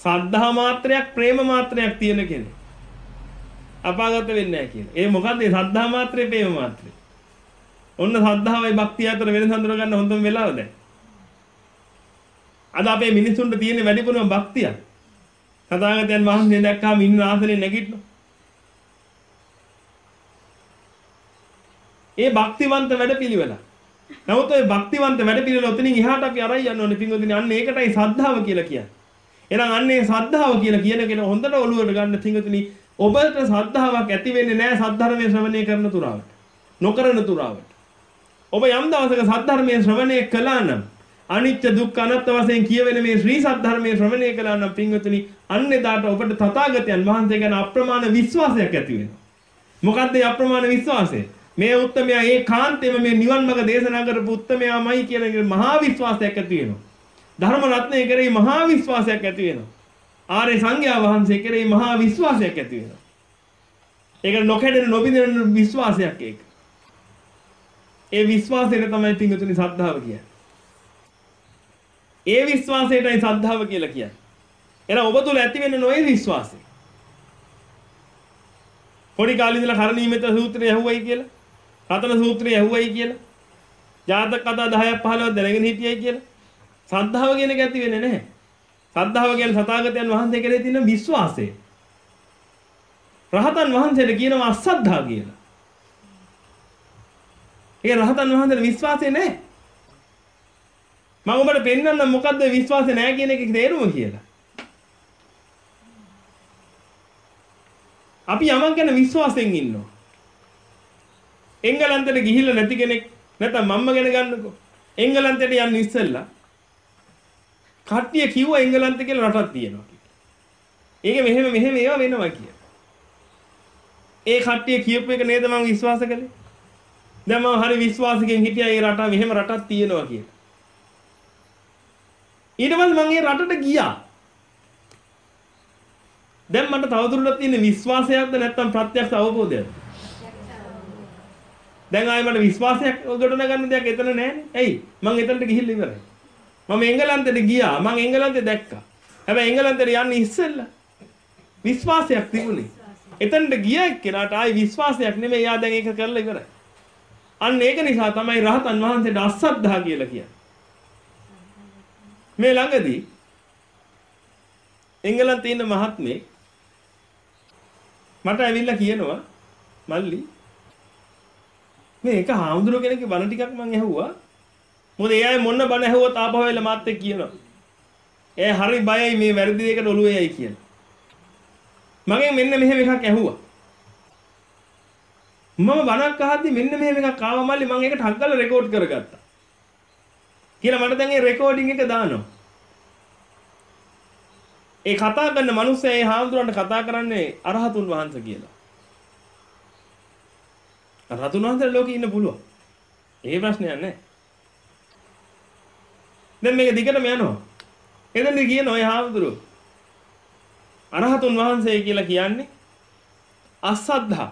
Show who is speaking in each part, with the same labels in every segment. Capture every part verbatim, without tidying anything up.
Speaker 1: සද්ධා මාත්‍රයක් ප්‍රේම මාත්‍රයක් තියෙන කෙනෙක් අපාගත වෙන්නේ නැහැ කියලා. ඒ මොකද්ද? ඒ සද්ධා මාත්‍රේ ප්‍රේම මාත්‍රේ. ඔන්න සද්ධාවයි භක්තිය අතර වෙනස හඳුනා ගන්න හොඳම වෙලාව දැන්. අද අපේ මිනිසුන්ට තියෙන වැඩිපුරම භක්තිය. සදාගතයන් වහන්සේ දැක්කම ඉන්න ආසනේ නැගිටිනවා. ඒ භක්තිවන්ත වැඩපිළිවෙල. නමුත් ඔය භක්තිවන්ත වැඩපිළිවෙල ඔතනින් එහාට අපි අරයි යන්න ඕනේ පින්වතුනි. අන්න ඒකටයි සද්ධාව කියලා කියන්නේ. එහෙනම් අන්නේ සද්ධාව කියලා කියන කෙනා හොඳට ඔළුවට ගන්න පින්වතුනි. ඔබට සද්ධාාවක් ඇති වෙන්නේ නැහැ සද්ධර්මයේ ශ්‍රවණය කරන තුරාවට. නොකරන තුරාවට. ඔබ යම් දවසක සද්ධර්මයේ ශ්‍රවණය කළා නම් අනිත්‍ය දුක්ඛ අනාත්ම වශයෙන් කියවෙන මේ ශ්‍රී සද්ධර්මයේ ශ්‍රවණය කළා නම් පින්වතුනි අන්නේ දාට ඔබට තථාගතයන් වහන්සේ ගැන අප්‍රමාණ විශ්වාසයක් ඇති වෙනවා. මොකද්ද මේ අප්‍රමාණ විශ්වාසය? මේ උත්තමයා ඒ කාන්තේම මේ නිවන් මඟ දේශනා කරපු උත්තමයාමයි කියන මහා විශ්වාසයක් ඇති වෙනවා. ධර්ම රත්නයේ කෙරෙහි මහා විශ්වාසයක් ඇති වෙනවා. ආර්ය සංඝයා වහන්සේ කෙරෙහි මහා විශ්වාසයක් ඇති වෙනවා. ඒක නොකඩෙන නොබිඳෙන විශ්වාසයක් ඒක. ඒ විශ්වාසයට තමයි පින්වතුනි සද්ධාව කියන්නේ. ඒ විශ්වාසයටයි සද්ධාව කියලා කියන්නේ. එහෙනම් ඔබ තුල ඇති වෙන නොයේ විශ්වාසය. පොඩි කාලේ ඉඳලා කරණීයමෙත සූත්‍රය ඇහුවයි කියලා, රතන සූත්‍රය ඇහුවයි කියලා, ජාතක කතා දහයක් පහළොවක් දැනගෙන හිටියයි කියලා. සද්ධාව කියන එක ඇති වෙන්නේ නැහැ. සද්ධාව කියන්නේ සතාගතයන් වහන්සේ කෙරෙහි තියෙන විශ්වාසය. රහතන් වහන්සේට කියනවා අසද්ධා කියලා. ඒ රහතන් වහන්සේට විශ්වාසය නැහැ. මම ඔබට පෙන්නන්න මොකද්ද විශ්වාසය නැහැ කියන එකේ තේරුම කියලා. අපි යමක් ගැන විශ්වාසයෙන් ඉන්නවා. එංගලන්තෙට ගිහිල්ලා නැති කෙනෙක් නැත්නම් මම්ම ගැන ගන්නකො. එංගලන්තෙට යන්න ඉස්සෙල්ලා කට්ටිය කිව්වා එංගලන්තේ කියලා රටක් තියෙනවා කියලා. ඒක මෙහෙම මෙහෙම ඒවා වෙනවා කියලා. ඒ කට්ටිය කියපු එක නේද මම විශ්වාස කළේ? දැන් මම හරි විශ්වාසයෙන් හිටියා ඒ රට මෙහෙම රටක් තියෙනවා කියලා. ඊට පස්සේ මම ඒ රටට ගියා. දැන් මට තවදුරටත් තියෙන විශ්වාසයක්ද නැත්නම් ප්‍රත්‍යක්ෂ අවබෝධයක්ද? දැන් ආයෙ මට විශ්වාසයක් ගොඩනග ගන්න දෙයක් එතන නැහැනේ. ඇයි? මම එතනට ගිහිල්ලා ඉවරයි. මම එංගලන්තෙට ගියා. මම එංගලන්තේ දැක්කා. හැබැයි එංගලන්තෙට යන්නේ ඉස්සෙල්ලා විශ්වාසයක් තිබුණේ. එතනට ගිය එක්කෙනාට ආයි විශ්වාසයක් නෙමෙයි. එයා දැන් ඒක කරලා ඉවරයි. අන්න ඒක නිසා තමයි රහතන් වහන්සේට අසද්ධා කියලා කියන්නේ. මේ ළඟදී එංගලන්තේ ඉන්න මහත්මේ මට ඇවිල්ලා කියනවා මල්ලි මේ එක හාමුදුරුව කෙනෙක්ගේ බණ ටිකක් මම ඇහුවා. මොකද ඒ අය මොන බණ ඇහුවත් ආපහු වෙලා මාත් එක්ක කියනවා. ඒ හරි බයයි මේ වැරදි දෙයකට ඔළුවේ යයි කියලා. මගෙන් මෙන්න මෙහෙම එකක් ඇහුවා. මම බණක් අහද්දි මෙන්න මෙහෙම එකක් ආවා මල්ලි මම ඒක ටක් ගාලා රෙකෝඩ් කරගත්තා. කියලා මට දැන් ඒ රෙකෝඩින් එක දානවා. ඒ කතා කරන මිනිස්සයා ඒ හාමුදුරන්ට කතා කරන්නේ අරහතුන් වහන්සේ කියලා. අරහතුන් වහන්සේ ලෝකේ ඉන්න පුළුවන්. ඒ ප්‍රශ්නයක් නැහැ. දැන් මේක දිගටම යනවා. එතනදී කියන ඔය හාමුදුරුවෝ අරහතුන් වහන්සේ කියලා කියන්නේ අසද්ධා.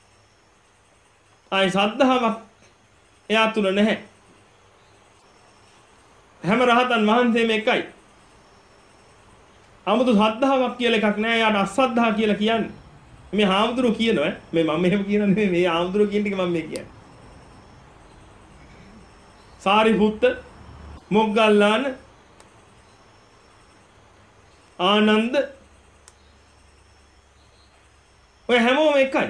Speaker 1: ආයි සද්ධාවක් එයා තුල නැහැ. හැම රහතන් වහන්සේම එකයි. 아무තු සද්ධාාවක් කියලා එකක් නැහැ. යාට අසද්ධා කියලා කියන්නේ. මේ හාමුදුරුවෝ කියනවා මේ මම මෙහෙම කියන නෙමෙයි මේ හාමුදුරුවෝ කියන ටික මම මේ කියන්නේ. සාරිපුත්ත මොග්ගල්ලාන ආනන්ද ඔය හැමෝම එකයි.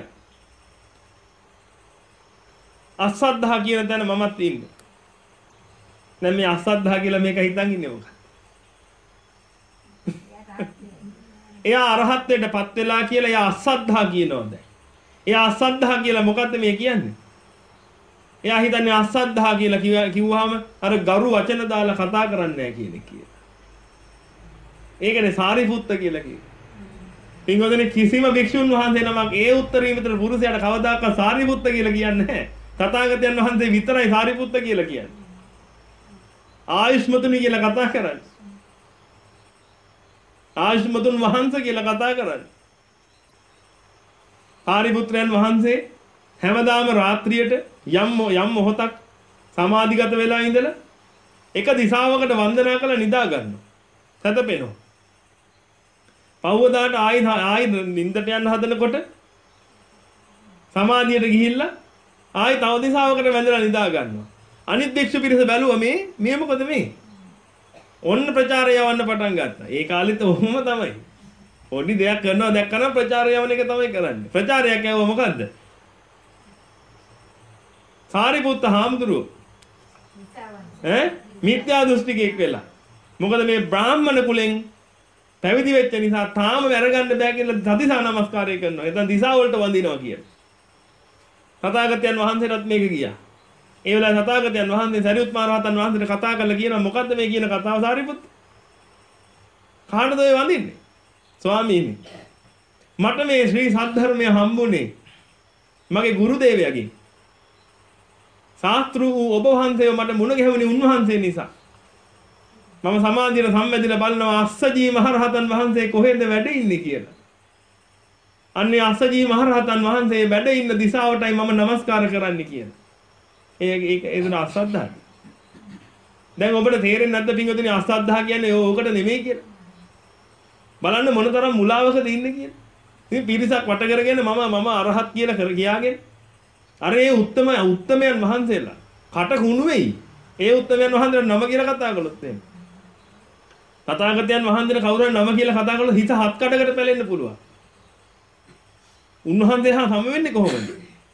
Speaker 1: අසද්ධා කියන තැන මමත් ඉන්නේ. දැන් මේ අසද්ධා කියලා මේක හිතන් ඉන්නේ මොකක්ද? එයා අරහත්ත්වයටපත් වෙලා කියලා එයා අසද්ධා කියනවා දැන්. එයා අසද්ධා කියලා මොකද්ද මේ කියන්නේ? එයා හිතන්නේ අසද්ධා කියලා කිව්වහම අර ගරු වචන දාලා කතා කරන්නේ නැහැ කියන එක කියලා. ඒකනේ සාරිපුත්ත කියලා කිව්වේ. පින්වදනේ කිසිම භික්ෂුන් වහන්සේ නමක් ඒ උත්තරීතර පුරුෂයාට කවදාකවත් සාරිපුත්ත කියලා කියන්නේ නැහැ. තථාගතයන් වහන්සේ විතරයි සාරිපුත්ත කියලා කියන්නේ. ආයුෂ්මතුනි කියලා කතා කරන්නේ. ආයුෂ්මතුන් වහන්සේ කියලා කතා කරන්නේ. සාරිපුත්‍රයන් වහන්සේ හැමදාම රාත්‍රියට යම් යම් මොහොතක් සමාධිගත වෙලා ඉඳලා එක දිශාවකට වන්දනා කරලා නිදා ගන්නවා. සැතපෙනවා. පහවදාට ආයි ආයි නින්දට යන්න හදනකොට සමාධියට ගිහිල්ලා ආයි තව දිශාවකට වැඳලා නිදා ගන්නවා. අනිත් භික්ෂු පිරිස බැලුවා මේ මේ මොකද මේ? ඔන්න ප්‍රචාරය යවන්න පටන් ගත්තා. ඒ කාලෙත් ඔහොම තමයි. පොඩි දෙයක් කරනවා දැක්කම ප්‍රචාරය යවන එක තමයි කරන්නේ. ප්‍රචාරයක් යවුවා මොකද්ද? සාරිපුත්ත හාමුදුරුවෝ ඈ මිත්‍යා දෘෂ්ටිකෙක් වෙලා. මොකද මේ බ්‍රාහ්මණ කුලෙන් පැවිදි වෙච්ච නිසා තාම වැරගන්න බෑ කියලා සතිසා නමස්කාරය කරනවා. එතන දිසා වලට වඳිනවා කියලා. තථාගතයන් වහන්සේටත් මේක ගියා. ඒ වෙලාවේ තථාගතයන් වහන්සේ සරියුත් මහ රහතන් වහන්සේට කතා කරලා කියනවා මොකද්ද මේ කියන කතාව සාරිපුත්? කාටද ඔය වඳින්නේ? ස්වාමීනි. මට මේ ශ්‍රී සද්ධර්මය හම්බුනේ මගේ ගුරු දේවයාගෙන්. ශාස්ත්‍රු ඔබ වහන්සේව මට මුණ ගැහුණේ උන්වහන්සේ නිසා. මම සමාධියට සම්බන්ධිලා බලනවා අස්සජී මහරහතන් වහන්සේ කොහෙද වැඩ ඉන්නේ කියලා. අන්නේ අස්සජී මහරහතන් වහන්සේ වැඩ ඉන්න දිශාවටයි මම নমස්කාර කරන්න කියලා. ඒක ඒක ඒතන අසද්ධා. දැන් ඔබට තේරෙන්නේ නැද්ද පින්වතුනි අසද්ධා කියන්නේ ඕකට නෙමෙයි කියලා. බලන්න මොනතරම් මුලාවකද ඉන්නේ කියලා. ඉතින් පිරිසක් වට කරගෙන මම මම අරහත් කියලා කර කියාගෙන අර ඒ උත්තම උත්තමයන් වහන්සේලා කට කුණු වෙයි. ඒ උත්තමයන් වහන්සේලා නම කියලා කතා කළොත් එහෙම. තථාගතයන් වහන්සේලා කවුරුහරි නම කියලා කතා කළොත් හිත හත් කඩකට පැලෙන්න පුළුවන්. උන්වහන්සේ හා සම වෙන්නේ කොහොමද?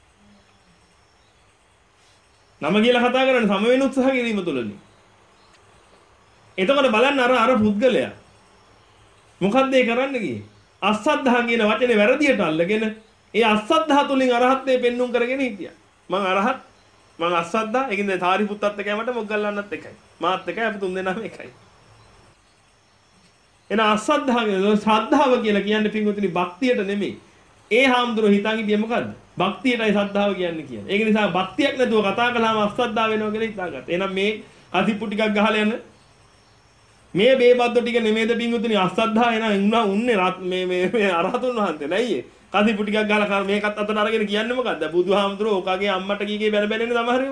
Speaker 1: නම කියලා කතා කරන්නේ සම වෙන උත්සාහ කිරීම තුළනේ. එතකොට බලන්න අර අර පුද්ගලයා මොකද්ද ඒ කරන්න ගියේ? අසද්ධා කියන වචනේ වැරදියට අල්ලගෙන ඒ අසද්ධා තුලින් අරහත්ත්වේ පෙන්눔 කරගෙන හිටියා. මං අරහත් මං අසද්ධා ඒකින්ද සාරිපුත්තත් එක්කයි මට මොග්ගල්ලාන්නත් එකයි. මාත් එකයි අපි තුන් දෙනාම එකයි. එන අසද්ධා කියන ශ්‍රද්ධාව කියලා කියන්නේ පින්වතුනි භක්තියට නෙමෙයි. ඒ හාමුදුරුවෝ හිතන් හිටියේ මොකද්ද? භක්තියටයි ශ්‍රද්ධාව කියන්නේ කියන්නේ. ඒක නිසා භක්තියක් නැතුව කතා කළාම අසද්ධා වෙනවා කියලා හිතාගත්තා. එහෙනම් මේ කතිප්පු ටිකක් ගහලා යන මේ බේබද්දෝ ටික නෙමෙයිද පින්වතුනි අසද්ධා එන උන්නා උන්නේ මේ මේ මේ අරහතුන් වහන්සේ නෑයි. කතිප්පු ටිකක් ගහලා මේකත් අතට අරගෙන කියන්නේ මොකද්ද? බුදුහාමුදුරුවෝ ඔකාගේ අම්මට කීකේ බැන බැන ඉන්නේ සමහරව.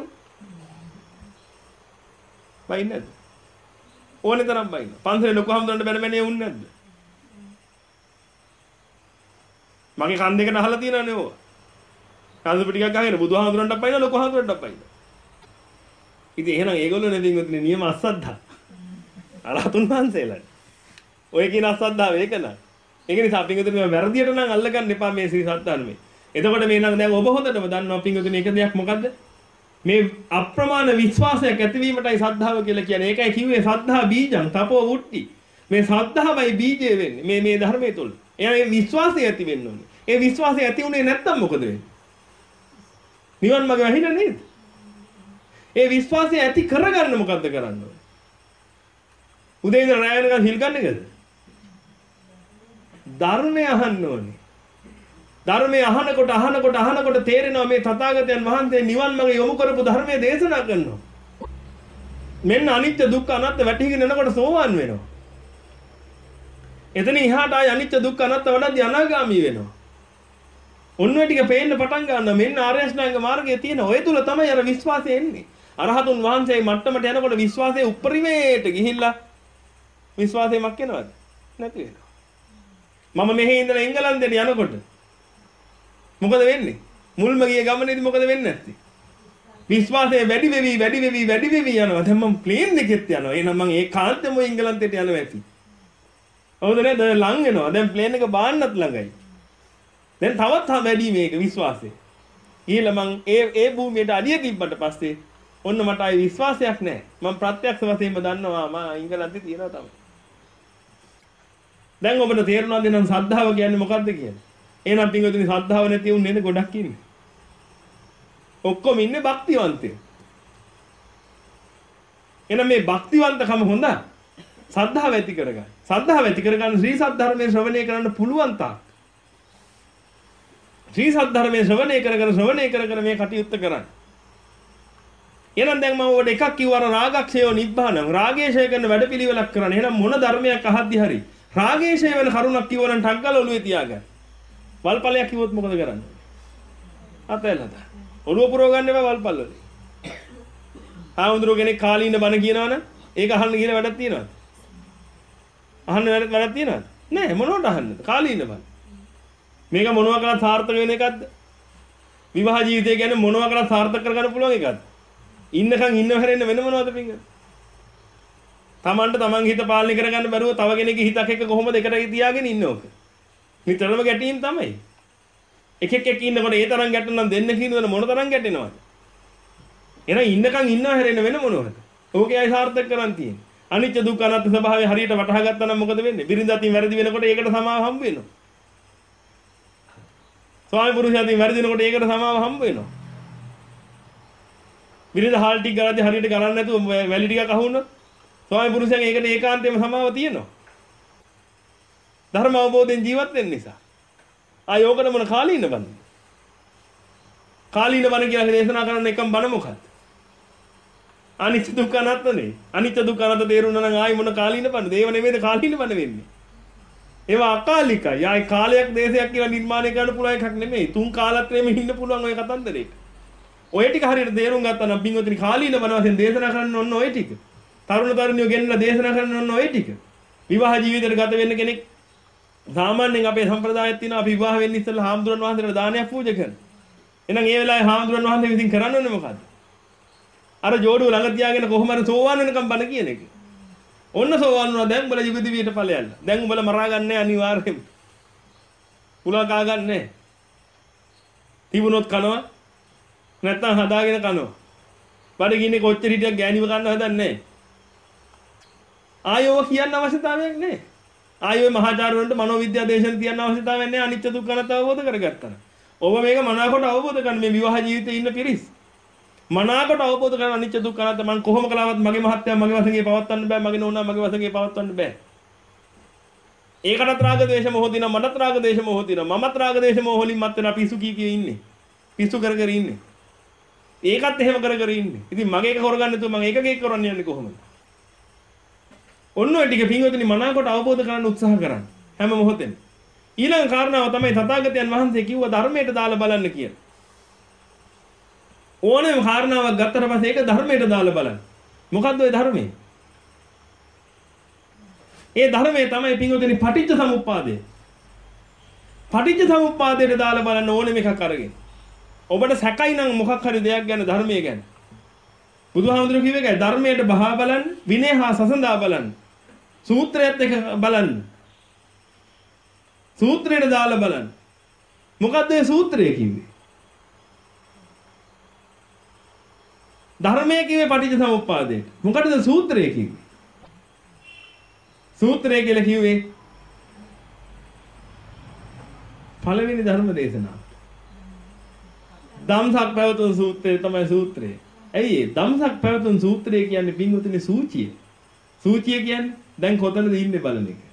Speaker 1: බයින්නද? ඕනේ තරම් බයින්න. පන්සලේ ලොකු හාමුදුරන්ට බැන බැන යන්නේ නැද්ද? මගේ කන් දෙකට අහලා තියෙනවනේ ඕවා. කන්දපු ටිකක් ගහගෙන බුදුහාමුදුරන්ටත් බයින්න ලොකු හාමුදුරන්ටත් බයින්න. ඉතින් එහෙනම් ඒගොල්ලෝ නෙදින්ගොත්නේ නියම අසද්ධා. අරහතුන් වහන්සේලා. ඔය කියන අසද්ධාව ඒක නෑ. ඒක නිසා පින්වතුනි මේ වැරදියට නම් අල්ලගන්න එපා මේ ශ්‍රී සත්‍යධර්මයේ. එතකොට මේ නම් දැන් ඔබ හොඳටම දන්නවා පින්වතුනි එක දෙයක් මොකද්ද? මේ අප්‍රමාණ විශ්වාසයක් ඇතිවීමටයි සද්ධාව කියලා කියන්නේ. ඒකයි කිව්වේ සද්ධා බීජං තපෝ වුට්ටි. මේ සද්ධාවයි බීජය වෙන්නේ. මේ මේ ධර්මයේ තුල. එයා මේ විශ්වාසය ඇති වෙන්න ඕනේ. ඒ විශ්වාසය ඇති උනේ නැත්තම් මොකද වෙන්නේ? නිවන් මාර්ගය වැහිලා නේද? ඒ විශ්වාසය ඇති කරගන්න මොකද්ද කරන්න ඕනේ? උදේ ඉඳන් රැය වෙනකන් හිල් ගන්න එකද? ධර්මය අහන්න ඕනේ. ධර්මය අහනකොට අහනකොට අහනකොට තේරෙනවා මේ තථාගතයන් වහන්සේ නිවන් මාර්ගය යොමු කරපු ධර්මයේ දේශනා කරනවා. මෙන්න අනිත්‍ය දුක්ඛ අනාත්ම වැටහිගෙන යනකොට සෝවාන් වෙනවා. එතන ඉහාට ආය අනිත්‍ය දුක්ඛ අනාත්ම වඩද්දී අනාගාමී වෙනවා. ඔන්න ඔය ටික පේන්න පටන් ගන්නවා. මෙන්න ආර්ය අෂ්ටාංග මාර්ගයේ තියෙන ඔය තුල තමයි අර විශ්වාසය එන්නේ. අරහතුන් වහන්සේ මට්ටමට යනකොට විශ්වාසයේ උපරිමයට ගිහිල්ලා විශ්වාසයක් එනවද? නැති වෙනවා. මම මෙහි ඉඳලා එංගලන්තයට යනකොට මොකද වෙන්නේ? මුල්ම ගිය ගමනේදී මොකද වෙන්නේ නැත්තේ? විශ්වාසය වැඩි වෙවි වැඩි වෙවි වැඩි වෙවි යනවා. දැන් මම ප්ලේන් එකෙත් යනවා. එහෙනම් මම ඒ කාන්තේම එංගලන්තයට යනවා ඇති. හවුද නේද? ලං වෙනවා. දැන් ප්ලේන් එක බාන්නත් ළඟයි. දැන් තවත් වැඩි මේක විශ්වාසය. ඊළ මං ඒ ඒ භූමියට අඩිය තිබ්බට පස්සේ ඔන්න මට ආයි විශ්වාසයක් නැහැ. මම ප්‍රත්‍යක්ෂ වශයෙන්ම දන්නවා මම එංගලන්තේ තියනවා තමයි. දැන් ඔබට තේරුණාද නම් ශ්‍රද්ධාව කියන්නේ මොකක්ද කියන්නේ? එහෙනම් පින්වතුනි ශ්‍රද්ධාව නැති උන් නේද ගොඩක් ඉන්නේ. ඔක්කොම ඉන්නේ භක්තිවන්තයෝ. එහෙනම් මේ භක්තිවන්තකම හොඳ ශ්‍රද්ධාව ඇති කරගන්න. ශ්‍රද්ධාව ඇති කරගන්න ශ්‍රී සද්ධර්මයේ ශ්‍රවණය කරන්න පුළුවන් තාක්. ශ්‍රී සද්ධර්මයේ ශ්‍රවණය කරගෙන ශ්‍රවණය කරගෙන මේ කටයුත්ත කරන්න. එහෙනම් දැන් මම ඔබට එකක් කිව්වා රාගක්ෂයෝ නිබ්බාණං රාගේශය කරන වැඩපිළිවෙලක් කරන්න. එහෙනම් මොන ධර්මයක් අහද්දි හරි රාගේශය වෙන කරුණක් කිව්වනම් ටංගල ඔළුවේ තියාගන්න. වල්පලයක් කිව්වොත් මොකද කරන්නේ? අතැල්ලද. ඔළුව පුරව ගන්න එපා වල්පල් වලින්. ආවුඳුර කෙනෙක් කාලීන බණ කියනවනම් ඒක අහන්න කියලා වැඩක් තියනවද? අහන්න වැඩක් වැඩක් තියනවද? නෑ මොනවට අහන්නද? කාලීන බල. මේක මොනවා කරලා සාර්ථක වෙන එකක්ද? විවාහ ජීවිතය කියන්නේ මොනවා කරලා සාර්ථක කරගන්න පුළුවන් එකක්ද? ඉන්නකන් ඉන්නව හැරෙන්න වෙන මොනවද පිංගද? තමන්ට තමන් හිත පාලනය කරගන්න බැරුව තව කෙනෙක්ගේ හිතක් එක්ක කොහොමද එකට තියාගෙන ඉන්නේ ඕක? නිතරම ගැටීම් තමයි. එක එක එක ඉන්නකොට ඒ තරම් ගැටෙනම් දෙන්න කියනවනේ මොන තරම් ගැටෙනවද? එහෙනම් ඉන්නකන් ඉන්නව හැරෙන්න වෙන මොනවද? ඕකේ අය සාර්ථක කරන් තියෙන්නේ. අනිත්‍ය දුක්ඛ අනාත්ම ස්වභාවය හරියට වටහා ගත්තා නම් මොකද වෙන්නේ? බිරිඳ අතින් වැරදි වෙනකොට ඒකට සමාව හම්බ වෙනවා. ස්වාමි පුරුෂයා අතින් වැරදි වෙනකොට ඒකට සමාව හම්බ වෙනවා. බිරිඳ හාල් ටික ගලදී හරියට ගලන්නේ නැතුව වැලි ටිකක් අහුනොත් ස්වාමි පුරුෂයන් ඒකට ඒකාන්තයෙන්ම සමාව තියෙනවා. ධර්ම අවබෝධයෙන් ජීවත් වෙන්න නිසා. ආයෝකන මොන කාලීන බන්නේ? කාලීන බණ කියලා දේශනා කරන එකම බණ මොකක්ද? අනිත්‍ය දුක්ඛ අනාත්මනේ. අනිත්‍ය දුක්ඛ අනාත්ම තේරුණා නම් ආයි මොන කාලීන බණද? ඒව නෙමෙයිද කාලීන බණ වෙන්නේ. ඒවා අකාලිකයි. ආයි කාලයක් දේශයක් කියලා නිර්මාණය කරන්න පුළුවන් එකක් නෙමෙයි. තුන් කාලත්‍රයේම ඉන්න පුළුවන් ඔය කතන්දරේක. ඔය ටික හරියට තේරුම් ගත්තා නම් පින්වතුනි කාලීන බණ වශයෙන් දේශනා කරන්න ඕන ඔය ටික. තරුණ තරුණියෝ ගෙන්නලා දේශනා කරන්න ඕන ඔය ටික. විවාහ ජීවිතයට ගත වෙන්න කෙනෙක් සාමාන්‍යයෙන් අපේ සම්ප්‍රදායෙත් තියෙනවා අපි විවාහ වෙන්න ඉස්සෙල්ලා හාමුදුරන් වහන්සේට දානයක් පූජා කරනවා. එහෙනම් ඒ වෙලාවේ හාමුදුරන් වහන්සේ විසින් කරන්න ඕනේ මොකද්ද? අර ජෝඩුව ළඟ තියාගෙන කොහොම හරි සෝවාන් වෙනකම් බණ කියන එක. ඔන්න සෝවාන් වුණා දැන් උඹලා යුග දිවියට ඵලයල්ල. දැන් උඹලා මරා ගන්නෑ අනිවාර්යයෙන්ම. පුලා කා ගන්නෑ. තිබුණොත් කනවා. නැත්තම් හදාගෙන කනවා. බඩගින්නේ කොච්චර හිටියක් ගෑණිව කන්න හදන්නේ නැහැ. ආයෝ කියන්න අවශ්‍යතාවයක් නැහැ. ආයෝ මහාචාර්යවරුන්ට මනෝවිද්‍යා දේශන තියන්න අවශ්‍යතාවයක් නැහැ අනිත්‍ය දුක්ඛ අනාත්ම අවබෝධ කරගත්තා. ඔබ මේක මනාවකට අවබෝධ කරගන්න මේ විවාහ ජීවිතේ ඉන්න පිරිස්. මනාවකට අවබෝධ කරගන්න අනිත්‍ය දුක්ඛ අනාත්ම මම කොහොම කළාවත් මගේ මහත්යයා මගේ වශයෙන් පවත්වන්න බෑ මගේ නෝනා මගේ වශයෙන් පවත්වන්න බෑ. ඒකටත් රාග දේශ මොහ දිනා මටත් රාග දේශ මොහ දිනා මමත් රාග දේශ මොහ වලින් මත් වෙනා පිස්සු කී කී ඉන්නේ. පිස්සු කර කර ඉන්නේ. ඒකත් එහෙම කර කර ඉන්නේ. ඉතින් මගේ එක කරගන්න නැතුව මම ඒකක එක කරන්නේ යන්නේ කොහොමද? ඔන්න ඔය ටික පින්වතුනි මනාවකට අවබෝධ කරගන්න උත්සාහ කරන්න හැම මොහොතෙම. ඊළඟ කාරණාව තමයි තථාගතයන් වහන්සේ කිව්ව ධර්මයට දාලා බලන්න කියලා. ඕනෑම කාරණාවක් ගත්තට පස්සේ ඒක ධර්මයට දාලා බලන්න. මොකද්ද ওই ධර්මය? ඒ ධර්මය තමයි පින්වතුනි පටිච්ච සමුප්පාදය. පටිච්ච සමුප්පාදයට දාලා බලන්න ඕනෙම එකක් අරගෙන. ඔබට සැකයි නම් මොකක් හරි දෙයක් ගැන ධර්මයේ ගැන. බුදුහාමුදුරුවෝ කිව්ව එකයි ධර්මයට බහා බලන්න, විනය හා සසඳා බලන්න. සූත්‍රයත් එක බලන්න. සූත්‍රයට දාලා බලන්න. මොකද්ද මේ සූත්‍රය කිව්වේ? ධර්මයේ කිව්වේ පටිච්ච සමුප්පාදයට. මොකටද සූත්‍රය කිව්වේ? සූත්‍රය කියලා කිව්වේ පළවෙනි ධර්ම දේශනාව. ධම්සක් පැවතුම් සූත්‍රය තමයි සූත්‍රය. ඇයි ඒ ධම්සක් පැවතුම් සූත්‍රය කියන්නේ පින්වතුනි සූචිය. සූචිය කියන්නේ දැන් කොතනද ඉන්නේ බලන එක.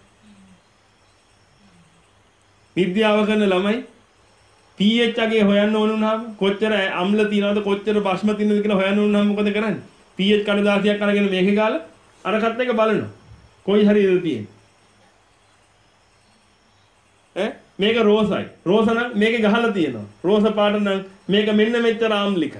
Speaker 1: විද්‍යාව කරන ළමයි pH අගේ හොයන්න ඕන වුණාම කොච්චර අම්ල තියනවද කොච්චර බස්ම තියනවද කියලා හොයන්න වුණාම මොකද කරන්නේ? pH කඩදාසියක් අරගෙන මේකේ ගාලා අරකට එක බලනවා. කොයි හරියද තියෙන්නේ? ඈ මේක රෝසයි. රෝස නම් මේකේ ගහලා තියෙනවා. රෝස පාට නම් මේක මෙන්න මෙච්චර ආම්ලිකයි.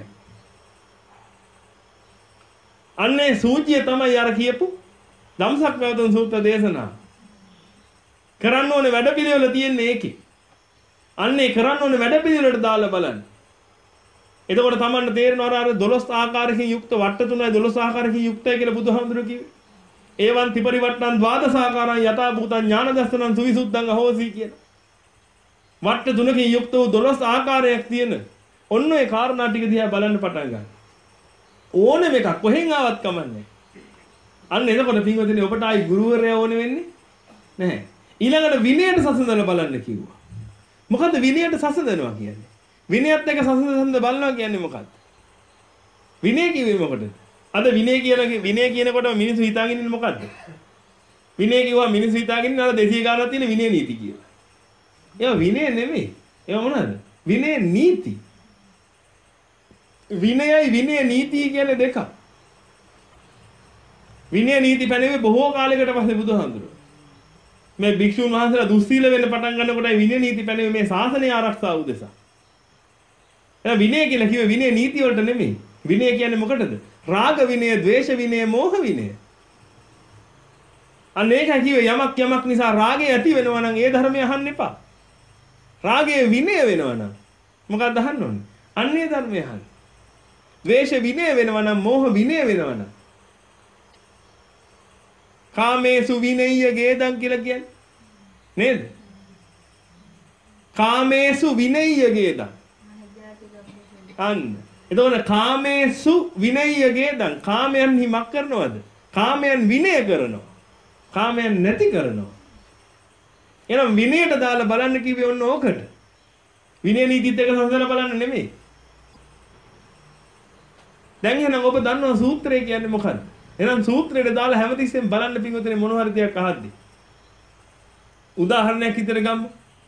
Speaker 1: අන්නේ සූචිය තමයි අර කියපු ධම්සක් පැවතුම් සූත්‍ර දේශනාව. කරන්න ඕනේ වැඩපිළිවෙල තියෙන්නේ ඒකේ. අන්නේ කරන්න ඕනේ වැඩපිළිවෙලට දාලා බලන්න. එතකොට තමන්ට තේරෙනවා අර දොළොස් ආකාරකින් යුක්ත වට්ට තුනයි දොළොස් ආකාරකින් යුක්තයි කියලා බුදුහාමුදුරුවෝ කිව්වේ. ඒවන් ත්‍රිපරිවට්ටං ද්වාදසාකාරං යථා භූතං ඥාන දර්ශනං සුවිසුද්ධං අහෝසි කියලා. වට්ට තුනකින් යුක්ත වූ දොළොස් ආකාරයක් තියෙන ඔන්න ඔය කාරණා ටික දිහා බලන්න පටන් ගන්න. ඕනෙම එකක් කොහෙන් ආවත් කමන්නේ. අන්න එතකොට පින්වතුනි ඔබට ආයි ගුරුවරයා ඕනේ වෙන්නේ නැහැ. ඊළඟට විනයට සසඳලා බලන්න කිව්වා. මොකද්ද විනයට සසඳනවා කියන්නේ? විනයත් එක්ක සසඳ බලනවා කියන්නේ මොකද්ද? විනය කිව්වේ මොකටද? අද විනය කියලා විනය කියනකොට මිනිස්සු හිතාගෙන ඉන්නේ මොකද්ද? විනය කිව්වා මිනිස්සු හිතාගෙන ඉන්නේ අර දෙසිය ගානක් තියෙන විනය නීති කියලා. ඒවා විනය නෙමෙයි. ඒවා මොනවාද? විනය නීති. විනයයි විනය නීති කියන්නේ දෙකක්. විනය නීති පැනෙන්නේ බොහෝ කාලයකට පස්සේ බුදුහාමුදුරුවෝ. මේ භික්ෂුන් වහන්සේලා දුස්සීල වෙන්න පටන් ගන්නකොටයි විනය නීති පැනෙන්නේ මේ ශාසනය ආරක්ෂාව උදෙසා. එහෙනම් විනය කියලා කිව්වේ විනය නීති වලට නෙමෙයි. විනය කියන්නේ මොකටද? රාග විනය, ද්වේෂ විනය, මෝහ විනය. අන්න ඒකයි කිව්වේ යමක් යමක් නිසා රාගය ඇති වෙනවා නම් ඒ ධර්මය අහන්න එපා. රාගයේ විනය වෙනවා නම් මොකක්ද අහන්න ඕනේ? අන්නේ ධර්මය අහන්න. ද්වේෂ විනය වෙනවා නම් මෝහ විනය වෙනවා නම් කාමේසු විනය්‍ය ගේදම් කියලා කියන්නේ නේද? කාමේසු විනය්‍ය ගේදම්. අන්න. එතකොට කාමේසු විනය්‍ය ගේදම් කාමයන් හිමක් කරනවද? කාමයන් විනය කරනවා. කාමයන් නැති කරනවා. එහෙනම් විනයට දාලා බලන්න කිව්වේ ඔන්න ඕකට. විනය නීතිත් එක සංසාර බලන්න නෙමෙයි. දැන් එහෙනම් ඔබ දන්නවා සූත්‍රය කියන්නේ මොකක්ද? එහෙනම් සූත්‍රයට දාලා හැමතිස්සෙම බලන්න පින්වතුනි මොන හරි දෙයක් අහද්දි. උදාහරණයක් විතර ගමු.